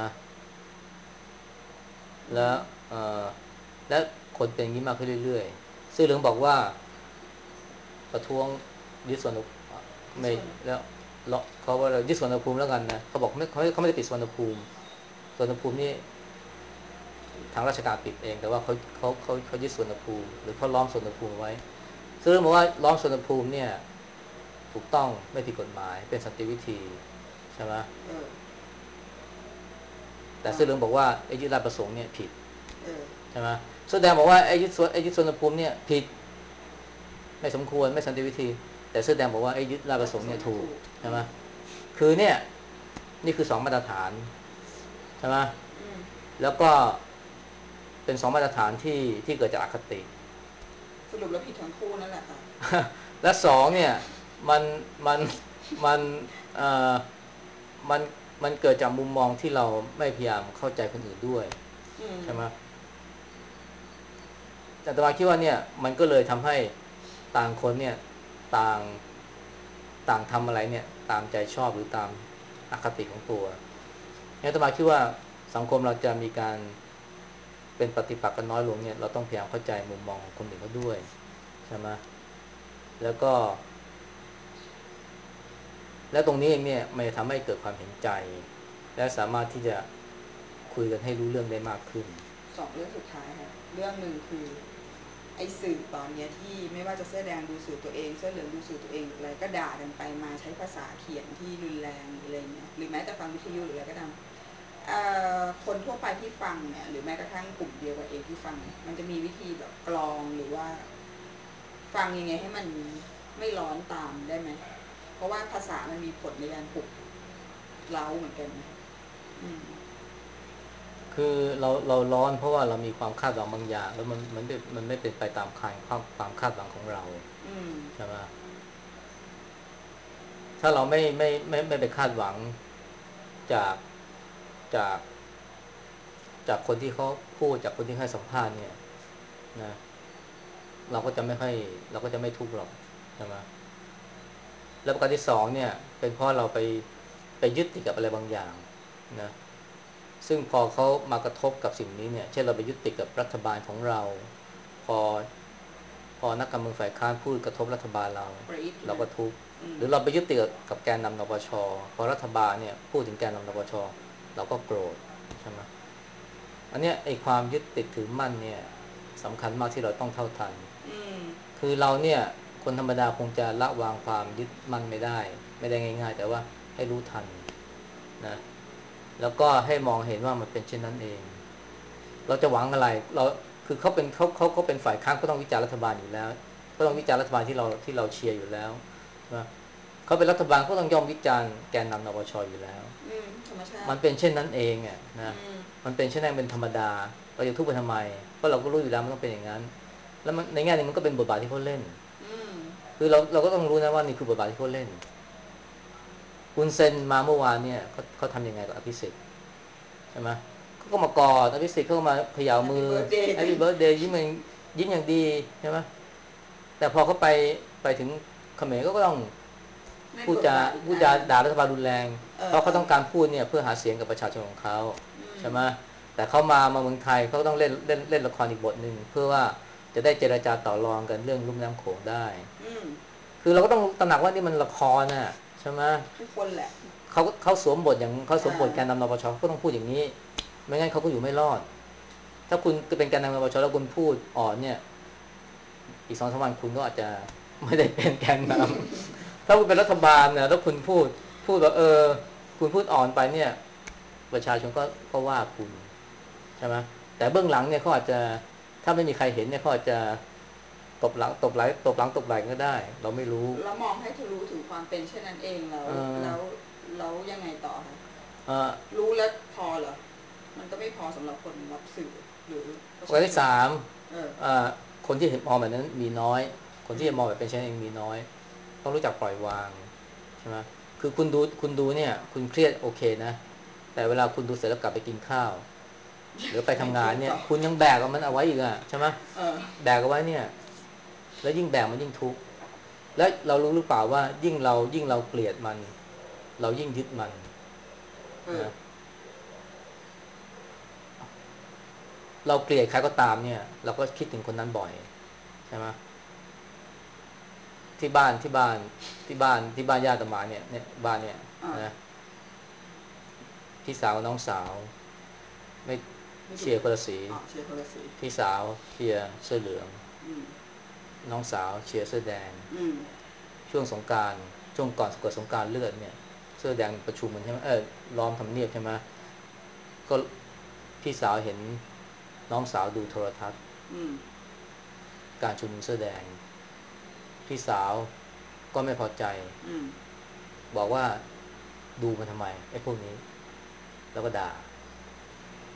อืมแล้วเอ่อและคนเป็นอย่างนี้มากขึ้นเรื่อยๆซึ่งเหลืองบอกว่า ประท้วงยึดสวนไม่ที่ส่วนแล้วเลาะเขาว่ายึดสวนภูมิแล้วกันนะเขาบอกไม่เขาไม่เขาไม่ได้ปิดสวนภูมิสวนภูมินี่ทางราชการปิดเองแต่ว่าเขาเขาเขาเขายึดสวนภูมิหรือเขาล้อมสวนภูมิไว้ซึ่งบอกว่าล้อมสวนภูมิเนี่ยถูกต้องไม่ผิดกฎหมายเป็นสันติวิธีใช่ไหมเออแต่อ่าซึ่งเรื่องบอกว่าไอ้ยึดราชประสงค์เนี่ยผิดเออใช่ไหมแสดงบอกว่าไอ้ยึดสวนไอ้ยึดสวนภูมิเนี่ยผิดไม่สมควรไม่สันติวิธีแต่แสดงบอกว่าไอ้ยึดราชปราชระสงค์เนี่ยถูกประสงค์นะถูกใช่ไหมอืมคือเนี่ยนี่คือสองมาตรฐานช่ไหมอืมแล้วก็เป็นสองมาตรฐานที่ที่เกิดจากอคติสรุปแล้วผิดทั้งคู่นั่นแหละค่ะและสองเนี่ยมันมันมันเอ่อมันมันเกิดจากมุมมองที่เราไม่พยายามเข้าใจคนอื่นด้วยอืมใช่ไหมแต่อาตมาคิดว่าเนี่ยมันก็เลยทำให้ต่างคนเนี่ยต่างต่างทำอะไรเนี่ยตามใจชอบหรือตามอคติของตัวเนี่ยอาตมาคิดว่าสังคมเราจะมีการเป็นปฏิปักษ์กันน้อยลงเนี่ยเราต้องพยายามเข้าใจมุมมองของคนอื่นเขาด้วยใช่ไหมแล้วก็ แล้วตรงนี้เองเนี่ยมันจะทำให้เกิดความเห็นใจและสามารถที่จะคุยกันให้รู้เรื่องได้มากขึ้นสองเรื่องสุดท้ายค่ะเรื่องหนึ่งคือไอ้สื่อตอนเนี้ยที่ไม่ว่าจะเสื้อแดงดูสื่อตัวเองเสื้อเหลืองดูสื่อตัวเองหรืออะไรก็ด่ากันไปมาใช้ภาษาเขียนที่รุนแรงหรืออะไรเงี้ยหรือแม้แต่ฟังวิทยุหรืออะไรก็ตามคนทั่วไปที่ฟังเนี่ยหรือแม้กระทั่งกลุ่มเดียวกันเองที่ฟังมันจะมีวิธีแบบกรองหรือว่าฟังยังไงให้มันไม่ร้อนตามได้ไหมเพราะว่าภาษามันมีผลในการปลุกเร้าเหมือนกันอืมคือเราเราร้อนเพราะว่าเรามีความคาดหวังบางอย่างแล้วมันมันไม่มันไม่เป็นไปตามคาดความความคาดหวังของเราอืมใช่ไหมถ้าเราไม่ไม่ไม่ไม่ไปคาดหวังจากจากจากคนที่เขาพูดจากคนที่ให้สัมภาษณ์เนี่ยนะเราก็จะไม่ค่อยเราก็จะไม่ทุกข์หรอกใช่ไหมแล้วประการที่สองเนี่ยเป็นเพราะเราไปไปยึดติดกับอะไรบางอย่างนะ ซึ่งพอเขามากระทบกับสิ่งนี้เนี่ยเช่นเราไปยึดติดกับรัฐบาลของเราพอพอนักการเมืองฝ่ายค้านพูดกระทบรัฐบาลเราปรี๊ดใช่ไหมเราก็ทุกข์อืมหรือเราไปยึดติดกับแกนนำนปชพอรัฐบาลเนี่ยพูดถึงแกนนำนปชเราก็โกรธใช่ไหมอันเนี้ยไอ้ความยึดติดถือมั่นเนี่ยสำคัญมากที่เราต้องเท่าทันอืมคือเราเนี่ยคนธรรมดาคงจะละวางความยึดมั่นไม่ได้ไม่ได้ง่ายๆแต่ว่าให้รู้ทันนะแล้วก็ให้มองเห็นว่ามันเป็นเช่นนั้นเอง เราจะหวังอะไรเราคือเขาเป็นเขาเขาเขาเป็นฝ่ายค้านก็ต้องวิจารณ์รัฐบาลอยู่แล้วก็ต้องวิจารณ์รัฐบาลที่เราที่เราเชียร์อยู่แล้วนะเขาเป็นรัฐบาลก็ต้องยอมวิจารณ์แกนนำนปชอยู่แล้วอืมธรรมชาติมันเป็นเช่นนั้นเองอ่ะนะอืมมันเป็นเช่นนั้นเป็นธรรมดาเราจะทุบไปทำไมเพราะเราก็รู้อยู่แล้วมันต้องเป็นอย่างนั้นแล้วมันในแง่นึงมันก็เป็นบทบาทที่เขาเล่นอืมคือเราเราก็ต้องรู้นะว่านี่คือบทบาทที่เขาเล่นคุณเซนมาเมื่อวานเนี่ยเขาเขาทำยังไงกับอภิสิทธิ์ใช่ไหมเขาก็มากอดอภิสิทธิ์เขาก็มาเขย่าแฮปมือปี้เบิร์ดเดย์กั Happy น Birthday ยิ้มอย่างยิ้มอย่างดีใช่ไหมแต่พอเขาไปไปถึงเขมรก็ต้องเล่นพูดจาบทบาทอีกพูดจาอ่าด่ารัฐบาลรุนแรงเออเออเพราะเขาต้องการพูดเนี่ยเพื่อหาเสียงกับประชาชนของเขาอืมใช่ไหมแต่เขามามาเมืองไทยเขาต้องเล่นเล่นเล่นละครอีกบทหนึ่งเพื่อว่าจะได้เจรจาต่อรองกันเรื่องลุ่มน้ำโขงได้อืมคือเราก็ต้องตระหนักว่านี่มันละครน่ะใช่ไหมทุกคนแหละเขาเขาสวมบทอย่างเขาสวมอ่าบทแกนนำนปชก็ต้องพูดอย่างนี้ไม่งั้นเขาก็อยู่ไม่รอดถ้าคุณเป็นแกนนำนปชแล้วคุณพูดอ่อนเนี่ย อีกสองสามวันคุณก็อาจจะไม่ได้เป็นแกนนำถ้าคุณเป็นรัฐบาลเนี่ยแล้วคุณพูดพูดว่าเออคุณพูดอ่อนไปเนี่ยประชาชนก็ก็ว่าคุณใช่ไหมแต่เบื้องหลังเนี่ยเขาอาจจะถ้าไม่มีใครเห็นเนี่ยเขาอาจจะตบหลังตบไหลตบหลังตบไหลก็ได้เราไม่รู้แล้วมองให้ทะลุถึงความเป็นเช่นนั้นเองแล้วเออแล้วแล้วยังไงต่อคะเออรู้แล้วพอเหรอมันก็ไม่พอสำหรับคนรับสื่อหรือประประการชาชนที่สามเออเอ่อคนที่เห็นมองแบบนั้นมีน้อยคนอืมที่จะมองแบบเป็นเช่นเองมีน้อยต้องรู้จักปล่อยวางใช่ไหมคือคุณดูคุณดูเนี่ยคุณเครียดโอเคนะ แต่เวลาคุณดูเสร็จแล้วกลับไปกินข้าวหรือไปทำงานเนี่ยยังเครียดต่อคุณยังแบกเอามันเอาไว้อีกอ่ะใช่ไหมเออแบกเอาไว้เนี่ยแล้วยิ่งแบกมันยิ่งทุกข์แล้วเรารู้หรือเปล่าว่ายิ่งเรายิ่งเราเกลียดมันเรายิ่งยึดมันเออนะเราเกลียดใครก็ตามเนี่ยเราก็คิดถึงคนนั้นบ่อยใช่ไหมที่บ้านที่บ้านที่บ้านที่บ้านญาติอาตมาเนี่ยเนี่ยบ้านเนี่ยอ่านะพี่สาวน้องสาวไม่ไม่ถูกเชียร์คนละสีอ๋อเชียร์คนละสีพี่สาวเชียร์เสื้อเหลืองอืมน้องสาวเชียร์เสื้อแดงอืมช่วงสงกรานต์ช่วงก่อนเกิดสงกรานต์เลือดเนี่ยเสื้อแดงประชุมกันใช่ไหมเออล้อมทำเนียบใช่ไหมก็พี่สาวเห็นน้องสาวดูโทรทัศน์อืมการชุมนุมเสื้อแดงพี่สาวก็ไม่พอใจอืมบอกว่าดูมันทำไมไอ้พวกนี้แล้วก็ด่า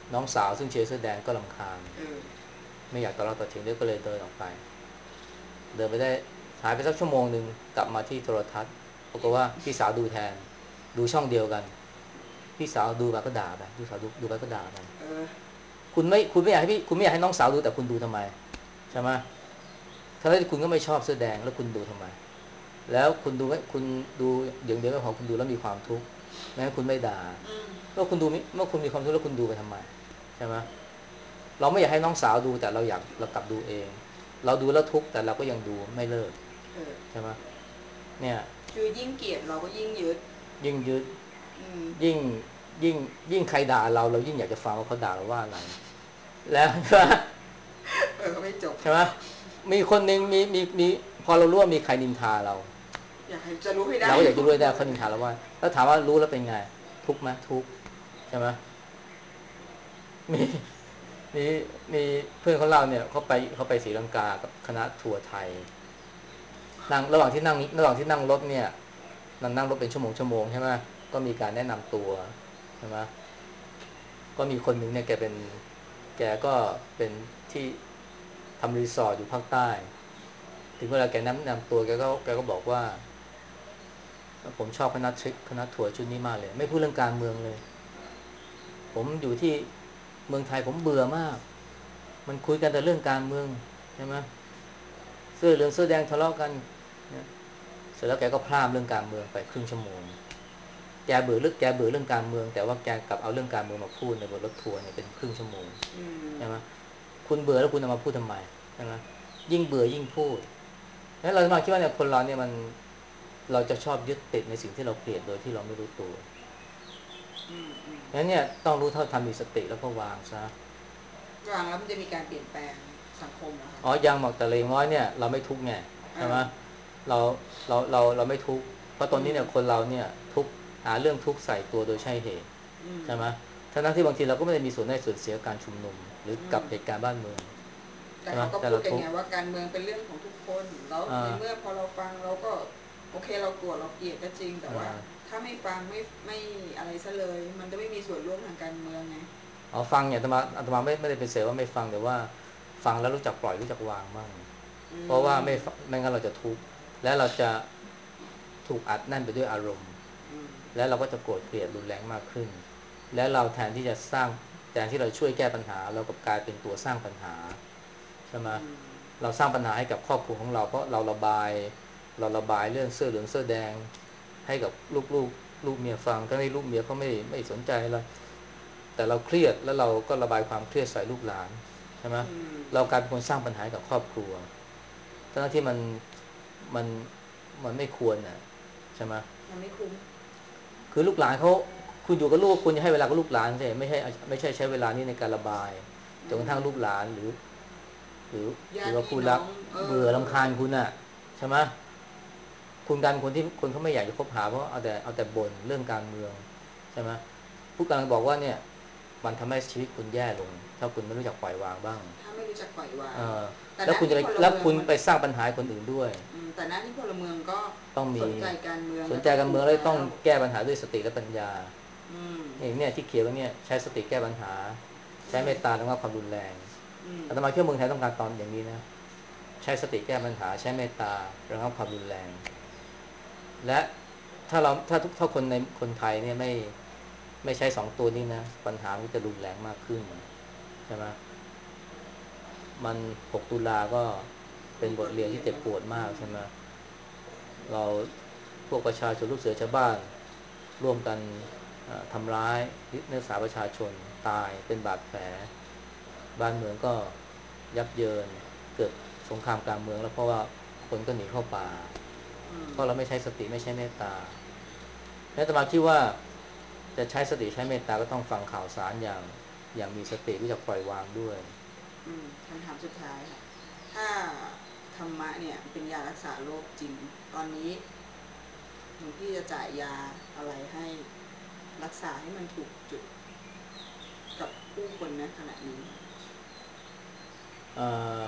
น้องสาวซึ่งเชียร์เสื้อแดงก็รำคาญเออไม่อยากต่อเราต่อเถียงด้วยก็เลยเดินออกไปเดินไปได้หายไปสักชั่วโมงหนึ่งกลับมาที่โทรทัศน์ปรากฏว่าพี่สาวดูแทนดูช่องเดียวกันพี่สาวดูไปก็ด่าไปพี่สาวดูดูไปก็ด่าไปเออคุณไม่คุณไม่อยากให้พี่คุณไม่อยากให้น้องสาวดูแต่คุณดูทำไมใช่ไหมทั้งที่คุณก็ไม่ชอบเสื้อแดงแล้วคุณดูทำไมแล้วคุณดูคุณดูอย่างเดียวก็พอคุณดูแล้วมีความทุกข์แม้คุณไม่ด่าอืมเมื่อคุณดูเมื่อคุณมีความทุกข์แล้วคุณดูไปทำไมใช่ไหมเราไม่อยากให้น้องสาวดูแต่เราอยากเรากลับดูเองเราดูแล้วทุกข์แต่เราก็ยังดูไม่เลิกเออใช่ไหมเนี่ยคือยิ่งเกลียดเราก็ยิ่งยึดยิ่งยึดอืมยิ่งยิ่งยิ่งใครด่าเราเรายิ่งอยากจะฟังว่าเขาด่าเราว่าอะไรแล้วเออไม่จบใช่ไหมมีคนหนึ่งมีมีมีพอเรารู้ว่ามีใครนินทาเราอยากให้จะรู้ให้ได้เราก็อยากจะรู้ได้เขานินทาเราว่าแล้วถามว่ารู้แล้วเป็นไงทุกข์ไหมทุกข์ใช่ไหมมีมีมีเพื่อนของเราเนี่ยเขาไปเขาไปศรีลังกากับคณะทัวร์ไทยนั่งระหว่างที่นั่งระหว่างที่นั่งรถเนี่ยนั่งนั่งรถเป็นชั่วโมงชั่วโมงใช่ไหมก็มีการแนะนำตัวใช่ไหมก็มีคนหนึ่งเนี่ยแกเป็นแกก็เป็นที่ทำรีสอร์ทอยู่ภาคใต้ถึงเวลาแกแนะนำตัวแกก็แกก็บอกว่าผมชอบคณะทริปคณะทัวร์ชุดนี้มากเลยไม่พูดเรื่องการเมืองเลยผมอยู่ที่เมืองไทยผมเบื่อมากมันคุยกันแต่เรื่องการเมืองใช่ไหมเสื้อเหลืองเสื้อแดงทะเลาะกันเนี่ยเสร็จแล้วแกก็พร่ำเรื่องการเมืองไปครึ่งชั่วโมงแกเบื่อเรื่องแกเบื่อเรื่องการเมืองแต่ว่าแกกลับเอาเรื่องการเมืองมาพูดในบนรถทัวร์เนี่ยเป็นครึ่งชั่วโมงอืมใช่ไหมคุณเบื่อแล้วคุณเอามาพูดทำไมใช่ไหมยิ่งเบื่อยิ่งพูดแล้วเรามาคิดว่าเนี่ยคนเราเนี่ยมันเราจะชอบยึดติดในสิ่งที่เราเกลียดโดยที่เราไม่รู้ตัวอืมอืมงั้นเนี่ยต้องรู้เท่าทันมีสติแล้วก็วางซะวางแล้วมันจะมีการเปลี่ยนแปลงสังคมเหรอคะอ๋อยังบอกแต่เลงน้อยเนี่ยเราไม่ทุกข์ไงใช่ไหมอ่าเราเราเราเราไม่ทุกข์เพราะตอนอืมนี้เนี่ยคนเราเนี่ยทุกข์หาเรื่องทุกข์ใส่ตัวโดยใช่เหตุอืมใช่ไหมทั้งที่บางทีเราก็ไม่ได้มีส่วนได้ส่วนเสียการชุมนุมหรืออืมกับเหตุการณ์บ้านเมืองแต่ใช่ไหมเขาก็พูดกันแต่เราทุกข์ไงว่าการเมืองเป็นเรื่องของทุกคนแล้วอ่าในเมื่อพอเราฟังเราก็โอเคเราโกรธเราเกลียดก็จริงแต่ว่าอ่าถ้าไม่ฟังไม่ไม่อะไรซะเลยมันจะไม่มีส่วนร่วมทางการเมืองไงอ๋อฟังเนี่ยอาตมาอาตมาไม่ไม่ได้เป็นเสว่าไม่ฟังแต่ว่าฟังแล้วรู้จักปล่อยรู้จักวางบ้างอืเพราะว่ามไม่ไม่งั้นเราจะทุกข์และเราจะถูกอัดแน่นไปด้วยอารมณ์อืมแล้วเราก็จะโกรธเกลียดรุนแรงมากขึ้นแล้วเราแทนที่จะสร้างแทนที่เราช่วยแก้ปัญหาเรากลับกลายเป็นตัวสร้างปัญหาใช่ไหมอืมเราสร้างปัญหาให้กับครอบครัวของเราเพราะเราระบายเราระบายเรื่องเสื้อเหลืองเสื้อแดงให้กับลูกๆลูกลูกเมียฟังทั้งที่ลูกเมียเขาไม่ไม่สนใจอะไรแต่เราเครียดแล้วเราก็ระบายความเครียดใส่ลูกหลานใช่ไหมอืมเรากลายเป็นคนสร้างปัญหากับครอบครัวทั้งที่มันมันมันไม่ควรน่ะใช่ไหมมันไม่คุ้มคือลูกหลานเขาคุณอยู่กับลูกคุณจะให้เวลากับลูกหลานสิไม่ใช่ไม่ใช่ใช้เวลานี้ในการระบายจอืนกระทั่งลูกหมลานหรือหรือหญารือติพี่น้อว่าคู่รักงเอเบื่ออรำคาญคุณน่ะใช่ไหมคุณกันคนที่คนเขาไม่อยากจะคบหาเพราะเอาแต่เอาแต่บ่นเรื่องการเมืองใช่ไหมผู้กำลังบอกว่าเนี่ยมันทำให้ชีวิตคุณแย่ลงถ้าคุณไม่รู้จักปล่อยวางบ้างถ้าไม่รู้จักปล่อยวาเองอแต่หแล้วคุณจะไปน้าที่พลแล้วคุณเมืองมันไปสร้างปัญหาให้คนอื่นด้วยอืมแต่หน้าที่พลเมืองก็ต้องมีสนใจการเมืองสนแล้วก็ถูใจการเมืองแล้วต้องกแล้วแก้ปัญหาด้วยสติและปัญญาอืมนี่เนี่ยที่เขียนไว้เนี่ยใช้สติแก้ปัญหาใช้อืมเมตตาระงับความรุนแรงอืมอาตมาคิดว่าเมืองไทยต้องการตอนอย่างนี้นะใช้สติแก้ปัญหาใช้เมตตาระงับความรุนแรงและถ้าเราถ้าทุกถ้าคนในคนไทยเนี่ยไม่ไม่ใช้สองตัวนี้นะปัญหามันจะรุนแรงมากขึ้นใช่ไหมมันหกตุลาก็เป็นมีบทบทเรียนเรียนเนาะที่เจ็บปวดอืมมากใช่ไหมเราพวกประชาชนลูกเสือชาวบ้านร่วมกันทำร้ายนักศึกษาประชาชนตายเป็นบาดแผล บ้านเมืองก็ยับเยินเกิดสงครามกลางเมืองแล้วเพราะว่าคนก็หนีเข้าป่าอืมเพราะเราไม่ใช้สติไม่ใช้เมตตาแล้วอาตมาคิดว่าจะใช้สติใช้เมตตาก็ต้องฟังข่าวสารอย่างอย่างมีสติรู้จักปล่อยวางด้วยอืมคำถามสุดท้ายค่ะถ้าธรรมะเนี่ยเป็นยารักษาโรคจริงตอนนี้หลวงพี่จะจ่ายยาอะไรให้รักษาให้มันถูกจุดกับผู้คนในขณะนี้เอ่อ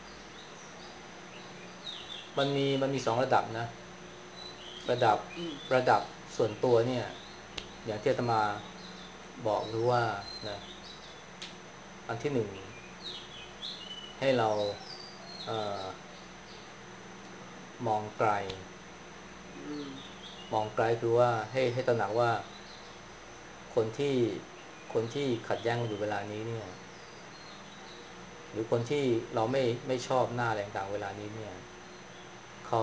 มันมีมันมีสองระดับนะระดับอืมระดับส่วนตัวเนี่ยอย่างที่อาตมาบอกหรือว่านะอันที่หนึ่งให้เราเอ่อมองไกลอืมมองไกลคือว่าให้ให้ตระหนักว่าคนที่คนที่ขัดแย้งกันอยู่เวลานี้เนี่ยหรือคนที่เราไม่ไม่ชอบหน้าอะไรต่างๆเวลานี้เนี่ยเขา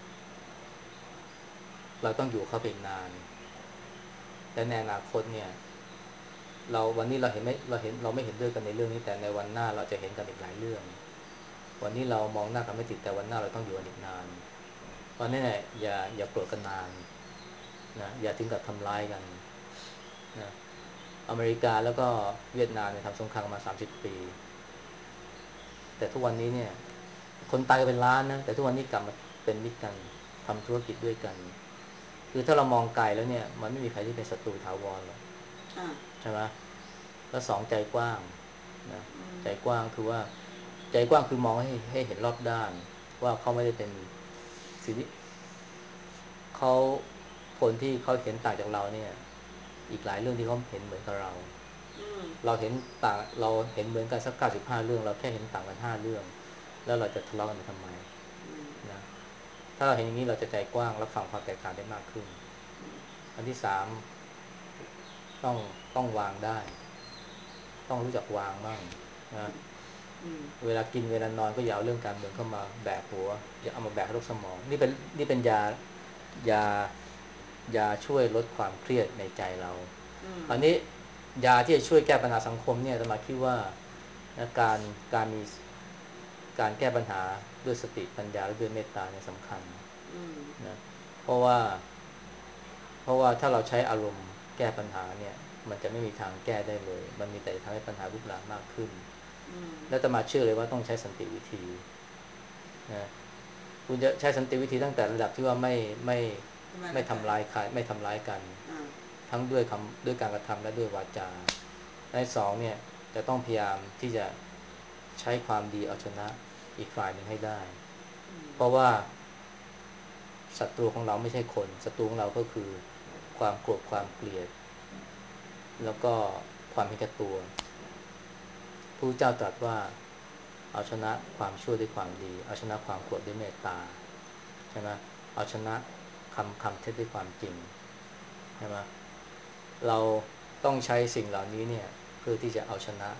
เราต้องอยู่เขาเป็นนานและในอนาคตเนี่ยเราวันนี้เราเห็นไม่เราเห็นเราไม่เห็นด้วยกันในเรื่องนี้แต่ในวันหน้าเราจะเห็นกันอีกหลายเรื่องวันนี้เรามองหน้ากันไม่ติดแต่วันหน้าเราต้องอยู่กันอีกนานเพราะนั่นแหละอย่าอย่าโกรธกันนานนะอย่าถึงกับทำร้ายกันนะอเมริกาแล้วก็เวียดนามเนี่ยทำสงครามมาสามสิบปีแต่ทุกวันนี้เนี่ยคนตายเป็นล้านนะแต่ทุกวันนี้กลับมาเป็นมิตรกันทำธุรกิจด้วยกันคือถ้าเรามองไกลแล้วเนี่ยมันไม่มีใครที่เป็นศัตรูถาวรหรอกอ่าใช่ไหมแล้วสองใจกว้างนะอืมใจกว้างคือว่าใจกว้างคือมองให้ให้เห็นรอบด้านว่าเขาไม่ได้เป็นสิ่งที่เขาคนที่เขาเห็นต่างจากเราเนี่ยอีกหลายเรื่องที่เขาเห็นเหมือนกับเราอืมเราเห็นต่างเราเห็นเหมือนกันสักเก้าสิบห้าเรื่องเราแค่เห็นต่างกันห้าเรื่องแล้วเราจะทะเลาะกันไปทำไมอืมนะถ้าเราเห็นอย่างนี้เราจะใจกว้างรับฟังความแตกต่างได้มากขึ้นอันที่สามต้องต้องวางได้ต้องรู้จักวางบ้างนะอืมเวลากินเวลานอนก็อย่าเอาเรื่องการเมืองเข้ามาแบกหัวอย่าเอามาแบกโรคสมองนี่เป็นนี่เป็นยายายาช่วยลดความเครียดในใจเราอืมอันนี้ยาที่จะช่วยแก้ปัญหาสังคมเนี่ยอาตมาคิดว่าการการมีการแก้ปัญหาด้วยสติปัญญาและด้วยเมตตาเนี่ยสำคัญอืมนะเพราะว่าเพราะว่าถ้าเราใช้อารมณ์แก้ปัญหาเนี่ยมันจะไม่มีทางแก้ได้เลยมันมีแต่จะทำให้ปัญหาลุกลามมากขึ้นอืมและอาตมาเชื่อเลยว่าต้องใช้สันติวิธีนะคุณจะใช้สันติวิธีตั้งแต่ระดับที่ว่าไม่ไม่ทำไมไม่ร่างกายทำร้ายใครไม่ทำร้ายกันอ่าทั้งด้วยคำด้วยการกระทำและด้วยวาจาและสองเนี่ยจะต้องพยายามที่จะใช้ความดีเอาชนะอีกฝ่ายหนึ่งให้ได้อืมเพราะว่าศัตรูของเราไม่ใช่คนศัตรูของเราก็คือความโกรธความเกลียดแล้วก็ความเห็นแก่ตัวพระพุทธเจ้าตรัสว่าเอาชนะความชั่วด้วยความดีเอาชนะความโกรธด้วยเมตตาใช่ไหมเอาชนะคำคำเท็จด้วยความจริงใช่ไหมเราต้องใช้สิ่งเหล่านี้เนี่ยเพื่อที่จะเอาชนะ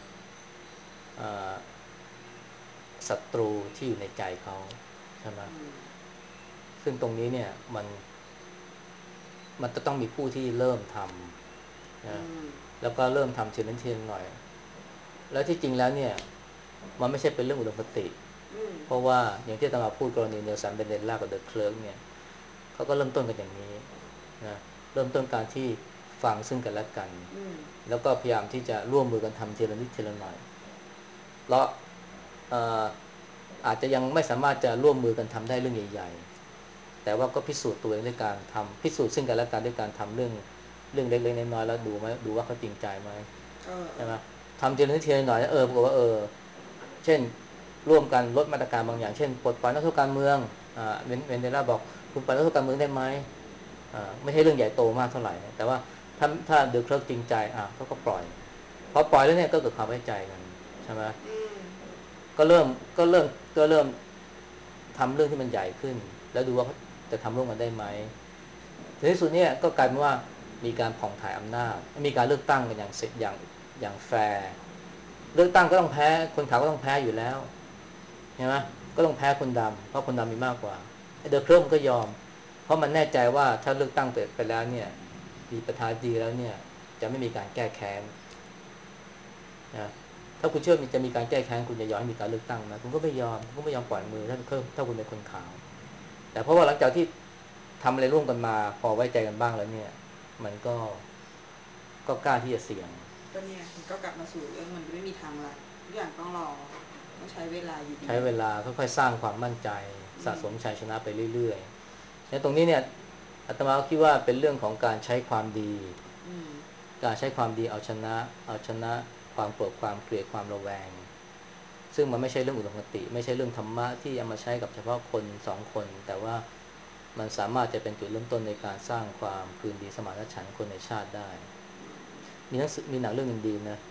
ศัตรูที่อยู่ในใจเขาใช่ไหมอืมซึ่งตรงนี้เนี่ยมันมันจะต้องมีผู้ที่เริ่มทำอืนะมแล้วก็เริ่มทำทีละนิดทีละหน่อยแล้วที่จริงแล้วเนี่ยมันไม่ใช่เป็นเรื่องอุดมคติอืมเพราะว่าอย่างที่อาตมาพูดกรณีเนลสันเบนเดลล่ากับเดอะเคลิร์กเนี่ยเขาก็เริ่มต้นกันอย่างนี้นะเริ่มต้นการที่ฟังซึ่งกันและกันอืมแล้วก็พยายามที่จะร่วมมือกันทำทีละนิดทีละหน่อยเพราะเอ่ออาจจะยังไม่สามารถจะร่วมมือกันทำได้เรื่องใหญ่ๆแต่ว่าก็พิสูจน์ตัวเองด้วยการทำพิสูจน์ซึ่งกันและกันด้วยการทำเรื่องเรื่องเล็กๆน้อยๆแล้วดูไหมดูว่าเขาจริงใจไหมเออเออใช่ไหมทำทีละนิดทีละหน่อยเออปรากฏว่าเออเช่นร่วมกันลดมาตรการบางอย่างเช่นปลดปล่อยนักโทษการเมืองอ่าเวนเวนเดล่าบอกคุณปล่อยนักโทษการเมืองได้ไหมอ่าไม่ใช่เรื่องใหญ่โตมากเท่าไหร่แต่ว่าถ้าถ้าเดอะเคลิร์กจริงใจอ่าเขาก็ปล่อยพอปล่อยแล้วเนี่ยก็เกิดความไว้ใจกันใช่ไหมอืมก็เริ่มก็เริ่มก็เริ่มทำเรื่องที่มันใหญ่ขึ้นแล้วดูว่าจะทำร่วมกันได้ไหมในที่สุดเนี่ยก็กลายเป็นว่ามีการผ่องถ่ายอำนาจมีการเลือกตั้งกันอย่างเสร็จอย่างอย่างแฟร์เลือกตั้งก็ต้องแพ้คนขาวก็ต้องแพ้อยู่แล้วใช่ไหมก็ต้องแพ้คนดำเพราะคนดำมีมากกว่าไอ้เดอะเคลิร์มันก็ยอมเพราะมันแน่ใจว่าถ้าเลือกตั้งเสร็จไปแล้วเนี่ยมีประธานาธิบดีแล้วเนี่ยจะไม่มีการแก้แค้น นะถ้าคุณเชื่อมันจะมีการแก้แค้นคุณจะยอมให้มีการเลือกตั้งไหมคุณก็ไม่ยอมคุณก็ไม่ยอมปล่อยมือถ้าถ้าคุณเป็นคนขาวแต่เพราะว่าหลังจากที่ทำอะไรร่วมกันมาพอไว้ใจกันบ้างแล้วเนี่ยมันก็ก็กล้าที่จะเสี่ยงก็เนี่ยก็กลับมาสู่เรื่องมันไม่มีทางลัดทุกอย่างต้องรอต้องใช้เวลาอยู่ดีใช้เวลาค่อยๆสร้างความมั่นใจอืสะมสมชัยชนะไปเรื่อยๆในตรงนี้เนี่ยอาตมาคิดว่าเป็นเรื่องของการใช้ความดีอืมการใช้ความดีเอาชนะเอาชนะความโกรธความเกลียดความระแวง ซึ่งมันไม่ใช่เรื่องอุดมคติไม่ใช่เรื่องธรรมะที่เอามาใช้กับเฉพาะคนสองคนแต่ว่ามันสามารถจะเป็นจุดเริ่มต้นในการสร้างความคืนดีสมานฉันท์คนในชาติได้มีหนังสือมีหนังเรื่องหนึงดีนะ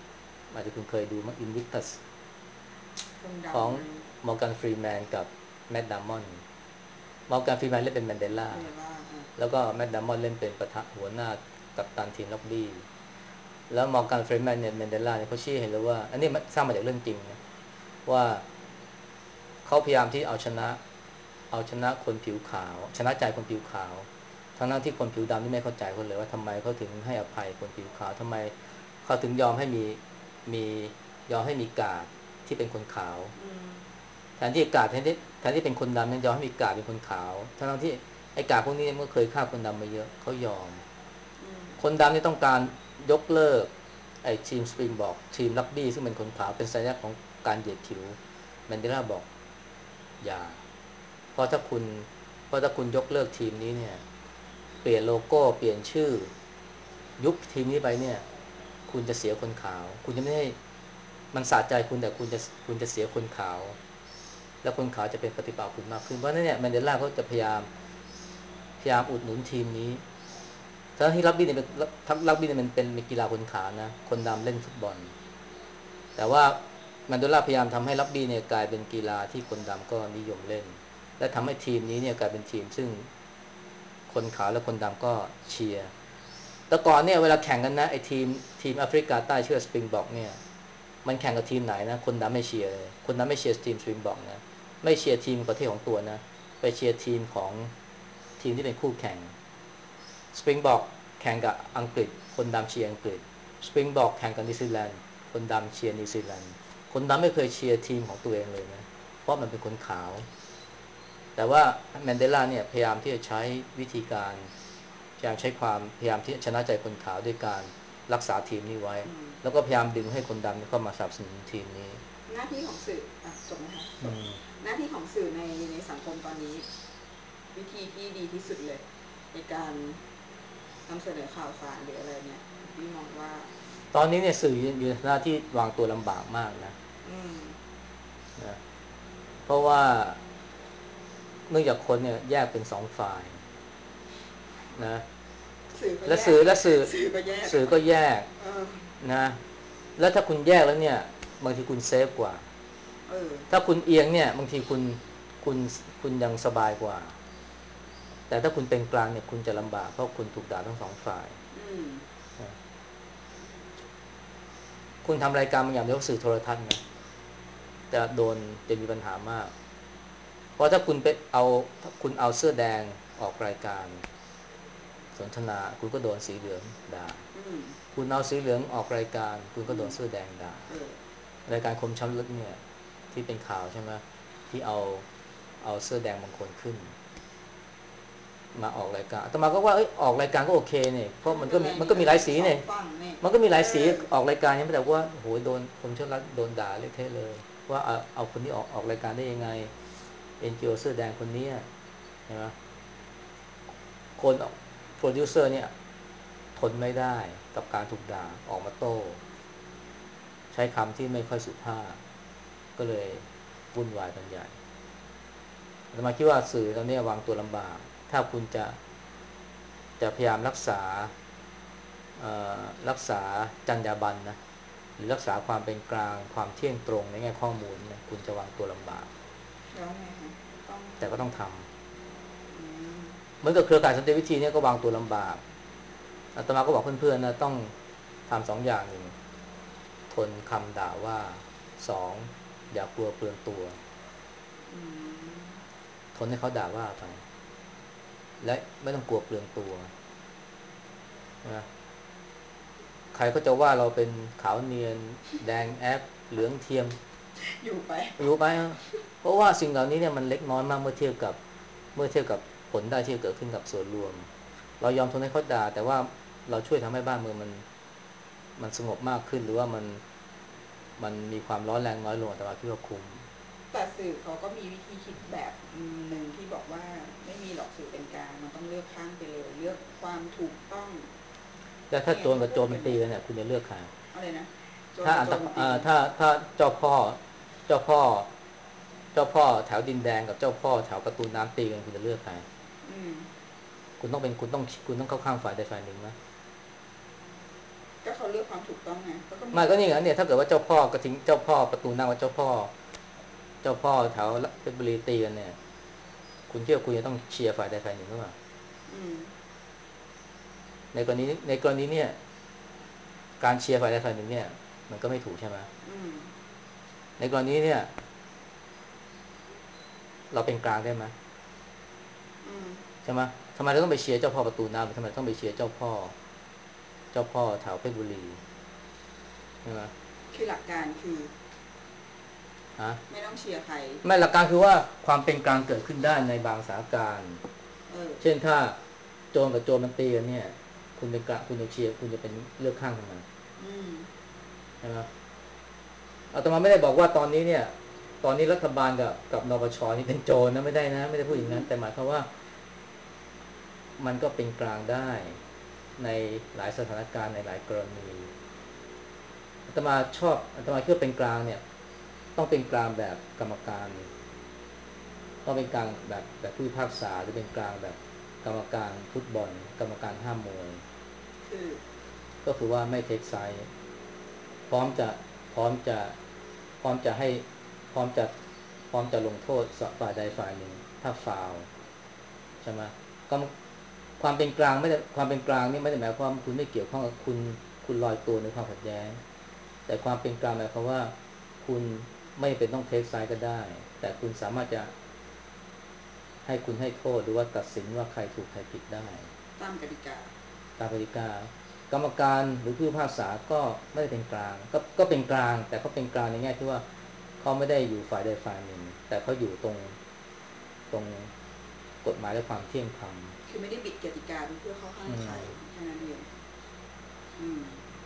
อาจจะคุณเคยดูมั้ง Invictus คนของดำเลยมอร์แกนฟรีแมนกับแมดดามอนมอร์แกนฟรีแมนเล่นเป็นแมนเดลาเวลาอ่ะแล้วก็แมดดามอนเล่นเป็นประธานหัวหน้ากัปตันทีมล็อบบี้แล้วมอร์แกนฟรีแมนเนี่ยแมนเดลาเนี่ยเขาชี้เห็นเลยว่าอันนี้สร้างมาจากเรื่องจริงนะว่าเขาพยายามที่เอาชนะเอาชนะคนผิวขาวชนะใจคนผิวขาวทั้งนั้นที่คนผิวดำนี่ไม่เข้าใจคนเลยว่าทำไมเขาถึงให้อภัยคนผิวขาวทำไมเขาถึงยอมให้มีมียอมให้มีกาดที่เป็นคนขาวอืมแทนที่กาดแทนที่แทนที่เป็นคนดำยังยอมให้มีกาดเป็นคนขาวทั้งที่ไอ้กาดพวกนี้เมื่อเคยฆ่าคนดำมาเยอะเขายอมอืมคนดำนี่ต้องการยกเลิกไอ้ทีมสปริงบอกทีมรักบี้ซึ่งเป็นคนขาวเป็นสัญลักษณ์ของการเหยียดผิวแมนเดลาบอกอย่าเพราะถ้าคุณเพราะถ้าคุณยกเลิกทีมนี้เนี่ยเปลี่ยนโลโก้เปลี่ยนชื่อยุบทีมนี้ไปเนี่ยคุณจะเสียคนขาวคุณจะไม่ได้มันสะใจคุณแต่คุณจะคุณจะเสียคนขาว แล้วคนขาวจะเป็นปฏิปักษ์คุณมากขึ้นเพราะนั่นเนี่ยแมนเดลาเขาจะพยายามพยายามอุดหนุนทีมนี้ทั้งที่รักบี้เนี่ยเป็นทักรักบี้เนี่ยมันเป็นกีฬาคนขาวนะคนดำเล่นฟุตบอลแต่ว่าแมนเดลาพยายามทำให้รักบี้เนี่ยกลายเป็นกีฬาที่คนดำก็นิยมเล่นและทำให้ทีมนี้เนี่ยกลายเป็นทีมซึ่งคนขาวและคนดำก็เชียร์แต่ก่อนเนี่ยเวลาแข่งกันนะไอ้ทีมทีมแอฟริกาใต้ชื่อสปริงบ็อกเนี่ยมันแข่งกับทีมไหนนะคนดำไม่เชียร์เลยคนดำไม่เชียร์ทีมสปริงบ็อกนะ ไม่เชียร์ทีมประเทศของตัวนะไปเชียร์ทีมของทีมที่เป็นคู่แข่งสปริงบอกแข่งกับอังกฤษคนดำเชียร์อังกฤษสปริงบอกแข่งกับนิวซีแลนด์คนดำเชียร์นิวซีแลนด์คนดำไม่เคยเชียร์ทีมของตัวเองเลยนะเพราะมันเป็นคนขาวแต่ว่าแมนเดลาเนี่ยพยายามที่จะใช้วิธีการพยายามใช้ความพยายามที่จะชนะใจคนขาวด้วยการรักษาทีมนี้ไว้อืมแล้วก็พยายามดึงให้คนดำเข้ามาสนับสนุนทีมนี้หน้าที่ของสื่ออ่ะจบไหมคะจอืบมหน้าที่ของสื่อในในสังคมตอนนี้วิธีที่ดีที่สุดเลยในการนำเสนอข่าวสารหรืออะไรเนี่ยพี่มองว่าตอนนี้เนี่ยสื่ออยู่ในหน้าที่วางตัวลำบากมากนะอืมนะเพราะว่าเนื่องจากคนเนี่ยแยกเป็นสองฝ่ายนะและสื่อก็แยกสื่อและสื่อสื่อก็แยกสื่อก็แยกเออนะแล้วถ้าคุณแยกแล้วเนี่ยบางทีคุณเซฟกว่าเออถ้าคุณเอียงเนี่ยบางทีคุณคุณคุณยังสบายกว่าแต่ถ้าคุณเป็นกลางเนี่ยคุณจะลำบากเพราะคุณถูกด่าทั้งสองฝ่ายอืมนะคุณทำรายการบางอย่างเรียกว่าสื่อโทรทัศน์นะจะโดนจะมีปัญหามากเพราะถ้าคุณไปเอาคุณเอาเสื้อแดงออกรายการ สนทนาคุณก็โดนสีเหลืองด่าอืมคุณเอาสีเหลืองออกรายการคุณก็อืมโดนเสื้อแดงด่าเออรายการคมช้ำลึกเนี่ยที่เป็นข่าวใช่ไหมที่เอาเอาเสื้อแดงบางคนขึ้นมาออกรายการอาตมาก็ว่าเอ้ยออกรายการก็โอเคเนี่ยเพราะมันก็ไม่เป็ก็มีมันก็นไรนี่ก็มีหลายสีสองเนี่ยฝั่งนี่มันก็มีหเอลายสีอออกรายการนี้ไม่แต่ว่าโหยโดนคมช้ำลึกโดนด่าเละเทะเลยว่าเอาเอาคนที่ออกออกรายการได้ยังไงเอ็นจีโอเสื้อแดงคนนี้ใช่ไหมคนโปรดิวเซอร์เนี่ยทนไม่ได้กับการถูกด่าออกมาโต้ ใช้คำที่ไม่ค่อยสุภาพก็เลยวุ่นวายกันใหญ่อาตมาคิดว่าสื่อตอนนี้วางตัวลำบากถ้าคุณจะจะพยายามรักษารักษาจรรยาบรรณนะหรือรักษาความเป็นกลางความเที่ยงตรงในแง่ข้อมูลเนี่ยคุณจะวางตัวลำบากแล้วไงฮะต้องแต่ก็ต้องทอืมำเหมือนกับเครือข่ายสันติวิธีเนี่ยก็วางตัวลำบากอาตมาก็บอกเพื่อนๆนะต้องทำสองอย่างหนึ่งทนคำด่าว่าสองอย่ากลัวเปลืองตัวอืมทนให้เขาด่าว่าไปและไม่ต้องกลัวเปลืองตัวนะใครก็จะว่าเราเป็นขาวเนียนแดงแอปเหลืองเทียมอยู่ไปรู้ไหมเพราะว่าสิ่งเหล่านี้เนี่ยมันเล็กน้อยมากเมื่อเทียบกับเมื่อเทียบกับผลได้ที่เกิดขึ้นกับส่วนรวมเรายอมทนให้เขาด่าแต่ว่าเราช่วยทำให้บ้านเมืองมันมันสงบมากขึ้นหรือว่ามันมันมีความร้อนแรงน้อยลงแต่ว่าคิดว่าคุ้มแต่สื่อเขาก็มีวิธีคิดแบบหนึ่งที่บอกว่าไม่มีหรอกสื่อเป็นกลางมันต้องเลือกข้างไปเลยเลือกความถูกต้องแล้วถ้าเนี่ยโจรที่เขากับโจรมันตีพูดกันเนี่ยกันเนี่ยคุณจะเลือกใครอะไรนะโจรถ้าอันตกับโจรมันตีกันถ้าถ้าเจ้าพ่อเจ้าพ่อเจ้าพ่อแถวดินแดงกับเจ้าพ่อแถวประตูน้ำตีกันคุณจะเลือกใครอืมคุณต้องเป็นคุณต้องคุณต้องเข้าข้างฝ่ายใดฝ่ายหนึ่งนะก็ก็เขาเลือกความถูกต้องไงก็ก็มีไม่ก็นี่ไงเนี่ยถ้าเกิดว่าเจ้าพ่อก็ทิ้งเจ้าพ่อประตูน้ำว่าเจ้าพ่อเจ้าพ่อแถวเพชรบุรีตีกันเนี่ยคุณเชื่อคุณจะต้องเชียร์ฝ่ายใดฝ่ายหนึ่งหรือเปล่าอืมในกรณีในกรณีเนี่ยการเชียร์ฝ่ายใดฝ่ายหนึ่งเนี่ยมันก็ไม่ถูกใช่ไหมอืมในกรณีเนี่ยเราเป็นกลางได้ไหมอืมใช่ไหมทำไมเราต้องไปเชียร์เจ้าพ่อประตูน้ำหรือทำไมต้องไปเชียร์เจ้าพ่อเจ้าพ่อแถวเพชรบุรีใช่ไหมคือหลักการคือฮะไม่ต้องเชียร์ใครไม่หลักการคือว่าความเป็นกลางเกิดขึ้นได้ในบางสถานการณ์เออเช่นถ้าโจรกับโจรมันตีกันเนี่ยคุณเป็นกลางคุณจะเชียร์คุณจะเป็นเลือกข้างทำไมอืมใช่ไหมอาตมาไม่ได้บอกว่าตอนนี้เนี่ยตอนนี้รัฐบาลกับกับนปชนี่เป็นโจรนะไม่ได้นะไม่ได้พูดอย่างนั้นแต่หมายความว่ามันก็เป็นกลางได้ในหลายสถานการณ์ในหลายกรณีอาตมาชอบอาตมาคิดว่าเป็นกลางเนี่ยต้องเป็นกลางแบบกรรมการต้องเป็นกลางแบบแบบผู้พิพากษาหรือเป็นกลางแบบกรรมการฟุตบอลกรรมการห้ามมวยคือก็คือว่าไม่เทคไซด์พร้อมจะพร้อมจะพร้อมจะให้พร้อมจะพร้อมจะลงโทษฝ่ายใดฝ่ายหนึ่งถ้าฟาวใช่ไหมก็ความเป็นกลางไม่ได้ความเป็นกลางนี่ไม่ได้หมายความคุณไม่เกี่ยวข้องกับคุณคุณลอยตัวในความขัดแย้งแต่ความเป็นกลางหมายความว่าคุณไม่เป็นต้องเทคไซด์ก็ได้แต่คุณสามารถจะให้คุณให้โทษหรือว่าตัดสินว่าใครถูกใครผิดได้ตามกติกาตามกติกากรรมการหรือผู้พิพากษาก็ไม่ได้เป็นกลางก็ก็เป็นกลางแต่เขาเป็นกลางในแง่ที่ว่าเขาไม่ได้อยู่ฝ่ายใดฝ่ายหนึ่งแต่เขาอยู่ตรงตรงกฎหมายและความเที่ยงธรรมคือไม่ได้บิดกติกาเพื่อเข้าข้างใครแค่นั้นเองอืม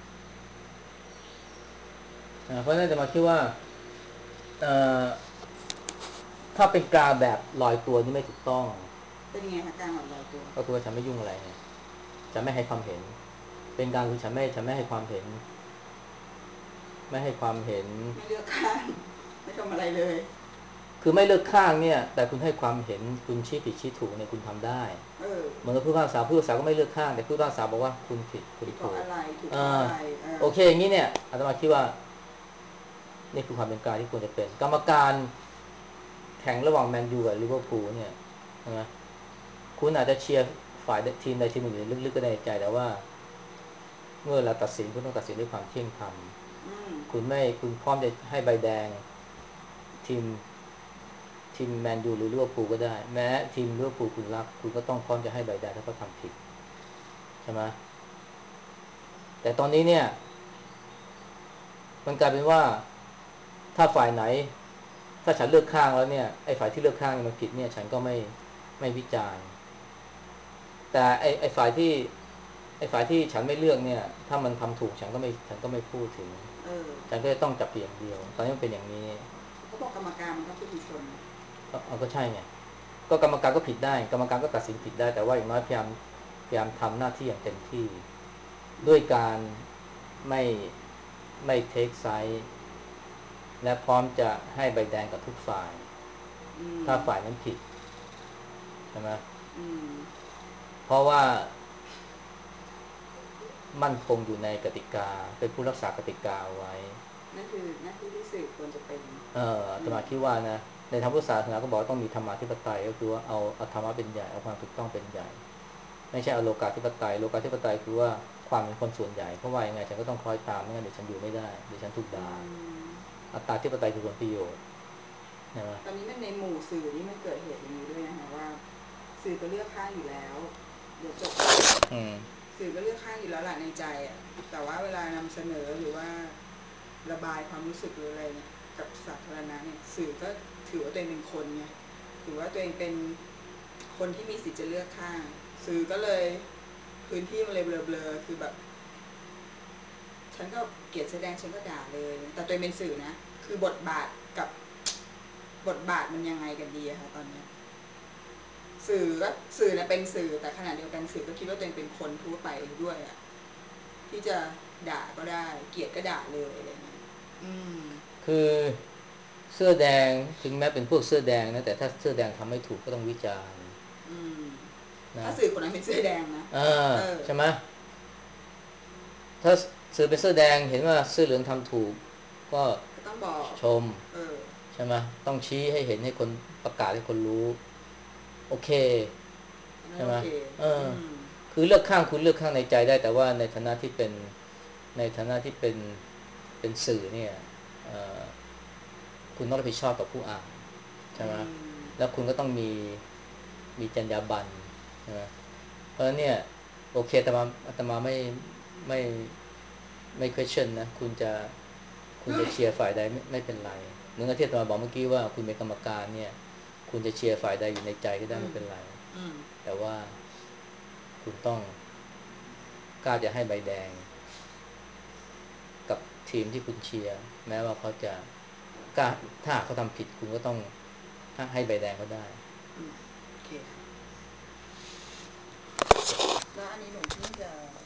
เพราะฉะนั้นจะมาคิดว่าถ้าเป็นกลางแบบลอยตัวนี่ไม่ถูกต้องเป็นยังไงคะการหมดลอยตัวก็คือว่าฉันไม่ยุ่งอะไรไงฉันไม่ให้ความเห็นเป็นกลางคือฉันไม่ฉันไม่ให้ความเห็นไม่ให้ความเห็นไม่เลือกข้างไม่ทำอะไรเลยคือไม่เลือกข้างเนี่ยแต่คุณให้ความเห็นคุณชี้ผิดชี้ถูกเนี่ยคุณทำได้เออเหมือนกับผู้พิพากษาผู้พิพากษาก็ไม่เลือกข้างแต่ผู้พิพากษาบอกว่าคุณผิดคุณผิดเพราะถูกอะไรถูกเออเพราะอะไรเออโอเคอย่างนี้เนี่ยอาตมาคิดว่านี่คือความเป็นกลางที่ควรจะเป็นกรรมการแข่งระหว่างแมนยูกับลิเวอร์พูลเนี่ยใช่ไหมคุณอาจจะเชียร์ฝ่ายทีมใดทีมหนึ่งลึกๆก็ในใจแต่ว่าเมื่อเราตัดสินคุณต้องตัดสินด้วยความเที่ยงธรรมอืมคุณไม่คุณพร้อมจะให้ใบแดงทีมทีมแมนยูหรือลิเวอร์พูลก็ได้แม้ทีมลิเวอร์พูลคุณรักคุณก็ต้องพร้อมจะให้ใบแดงถ้าเขาทำผิดใช่ไหมแต่ตอนนี้เนี่ยมันกลายเป็นว่าถ้าฝ่ายไหนถ้าฉันเลือกข้างแล้วเนี่ยไอ้ฝ่ายที่เลือกข้างมันผิดเนี่ยฉันก็ไม่ไม่วิจารณ์แต่ไอ้ไอ้ฝ่ายที่ไอ้ฝ่ายที่ฉันไม่เลือกเนี่ยถ้ามันทำถูกฉันก็ไม่ฉันก็ไม่พูดถึงเออฉันก็จะต้องจับเพียงเดียวตอนนี้มันเป็นอย่างนี้เขาบอกกรรมการมันก็คือผู้ชนก็เอาก็ใช่ไงก็กรรมการก็ผิดได้กรรมการก็ตัดสินผิดได้แต่ว่าอย่างน้อยพยายามพยายามทำหน้าที่อย่างเต็มที่ด้วยการไม่ไม่เทคไซส์และพร้อมจะให้ใบแดงกับทุกฝ่ายอืมถ้าฝ่ายนั้นผิดใช่ไหมอืมเพราะว่ามั่นคงอยู่ในกติกาเป็นผู้รักษากติกาเอาไว้นั่นคือหน้าที่ที่สื่อควรจะเป็นเอ่ออาตอืมมาคิดว่านะในทางพุทธศาสนาก็บอกต้องมีธรรมาธิปไตยก็คือว่าเอาเอาธรรมะเป็นใหญ่เอาความถูกต้องเป็นใหญ่ไม่ใช่เอาโลกาธิปไตยโลกาธิปไตยคือว่าความเป็นคนส่วนใหญ่เพราะว่ายังไงฉันก็ต้องคล้อยตามไม่งั้นเดี๋ยวฉันอยู่ไม่ได้เดี๋ยวฉันถูกอืด่ามอัตตาธิปไตยคือผลประโยชน์ใช่ไหมตอนนี้มันในหมู่สื่อนี่มันเกิดเหตุอย่างนี้ด้วยนะคะว่าสื่อก็เลือกข้างอยู่แล้วเดี๋ยวจบอืมสื่อก็เลือกข้างอยู่แล้วแหละในใจอ่ะแต่ว่าเวลานำเสนอหรือว่าระบายความรู้สึกหรืออะไรเนี่ยกับสาธารณะเนี่ยสื่อก็ถือว่าตัวเองเป็นคนไงถือว่าตัวเองเป็นคนที่มีสิทธิ์จะเลือกข้างสื่อก็เลยพื้นที่มันเลยเบลอๆคือแบบ ฉันก็เกลียดแสดงฉันก็ด่าเลยแต่ตัวเองเป็นสื่อนะคือบทบาทกับบทบาทมันยังไงกันดีอะคะตอนนี้สื่อก็สื่อนะเป็นสื่อแต่ขณะเดียวกันสื่อก็คิดว่าตัวเองเป็นคนทั่วไปด้วยอะที่จะด่าก็ได้เกลียดก็ด่าเลยอะไรเงี้ยอืมคือเสื้อแดงถึงแม้เป็นพวกเสื้อแดงนะแต่ถ้าเสื้อแดงทำไม่ถูกก็ต้องวิจารณ์อืมนะถ้าสื่อคนนั้นเป็นเสื้อแดงนะเออเออใช่ไหมถ้าสื่อเป็นเสื้อแดงเห็นว่าเสื้อเหลืองทำถูกก็ก็ต้องบอกชมเออใช่ไหมต้องชี้ให้เห็นให้คนประกาศให้คนรู้โอเคใช่ไหมไม่โอเคเอออืมคือเลือกข้างคุณเลือกข้างในใจได้แต่ว่าในฐานะที่เป็นในฐานะที่เป็นเป็นสื่อเนี่ยเอ่อคุณต้องรับผิดชอบกับผู้อ่านใช่อืไหมมแล้วคุณก็ต้องมีมีจรรยาบรรณใช่ไหมเพราะฉะนั้นเนี่ยโอเคอาตมาอาตมาไม่ไม่ไม่ question นะคุณจะคุณจะเชียร์ฝ่ายใดไม่ไม่เป็นไรเหมือนกับที่อาตมาบอกเมื่อกี้ว่าคุณเป็นกรรมการเนี่ยคุณจะเชียร์ฝ่ายใดอยู่ในใจก็ได้อืมไม่เป็นไรอืมแต่ว่าคุณต้องกล้าจะให้ใบแดงกับทีมที่คุณเชียร์แม้ว่าเขาจะกล้าถ้าหากเขาทำผิดคุณก็ต้องให้ใบแดงเขาได้อืมโอเคค่ะแล้วอันนี้หนูเพิ่งจะ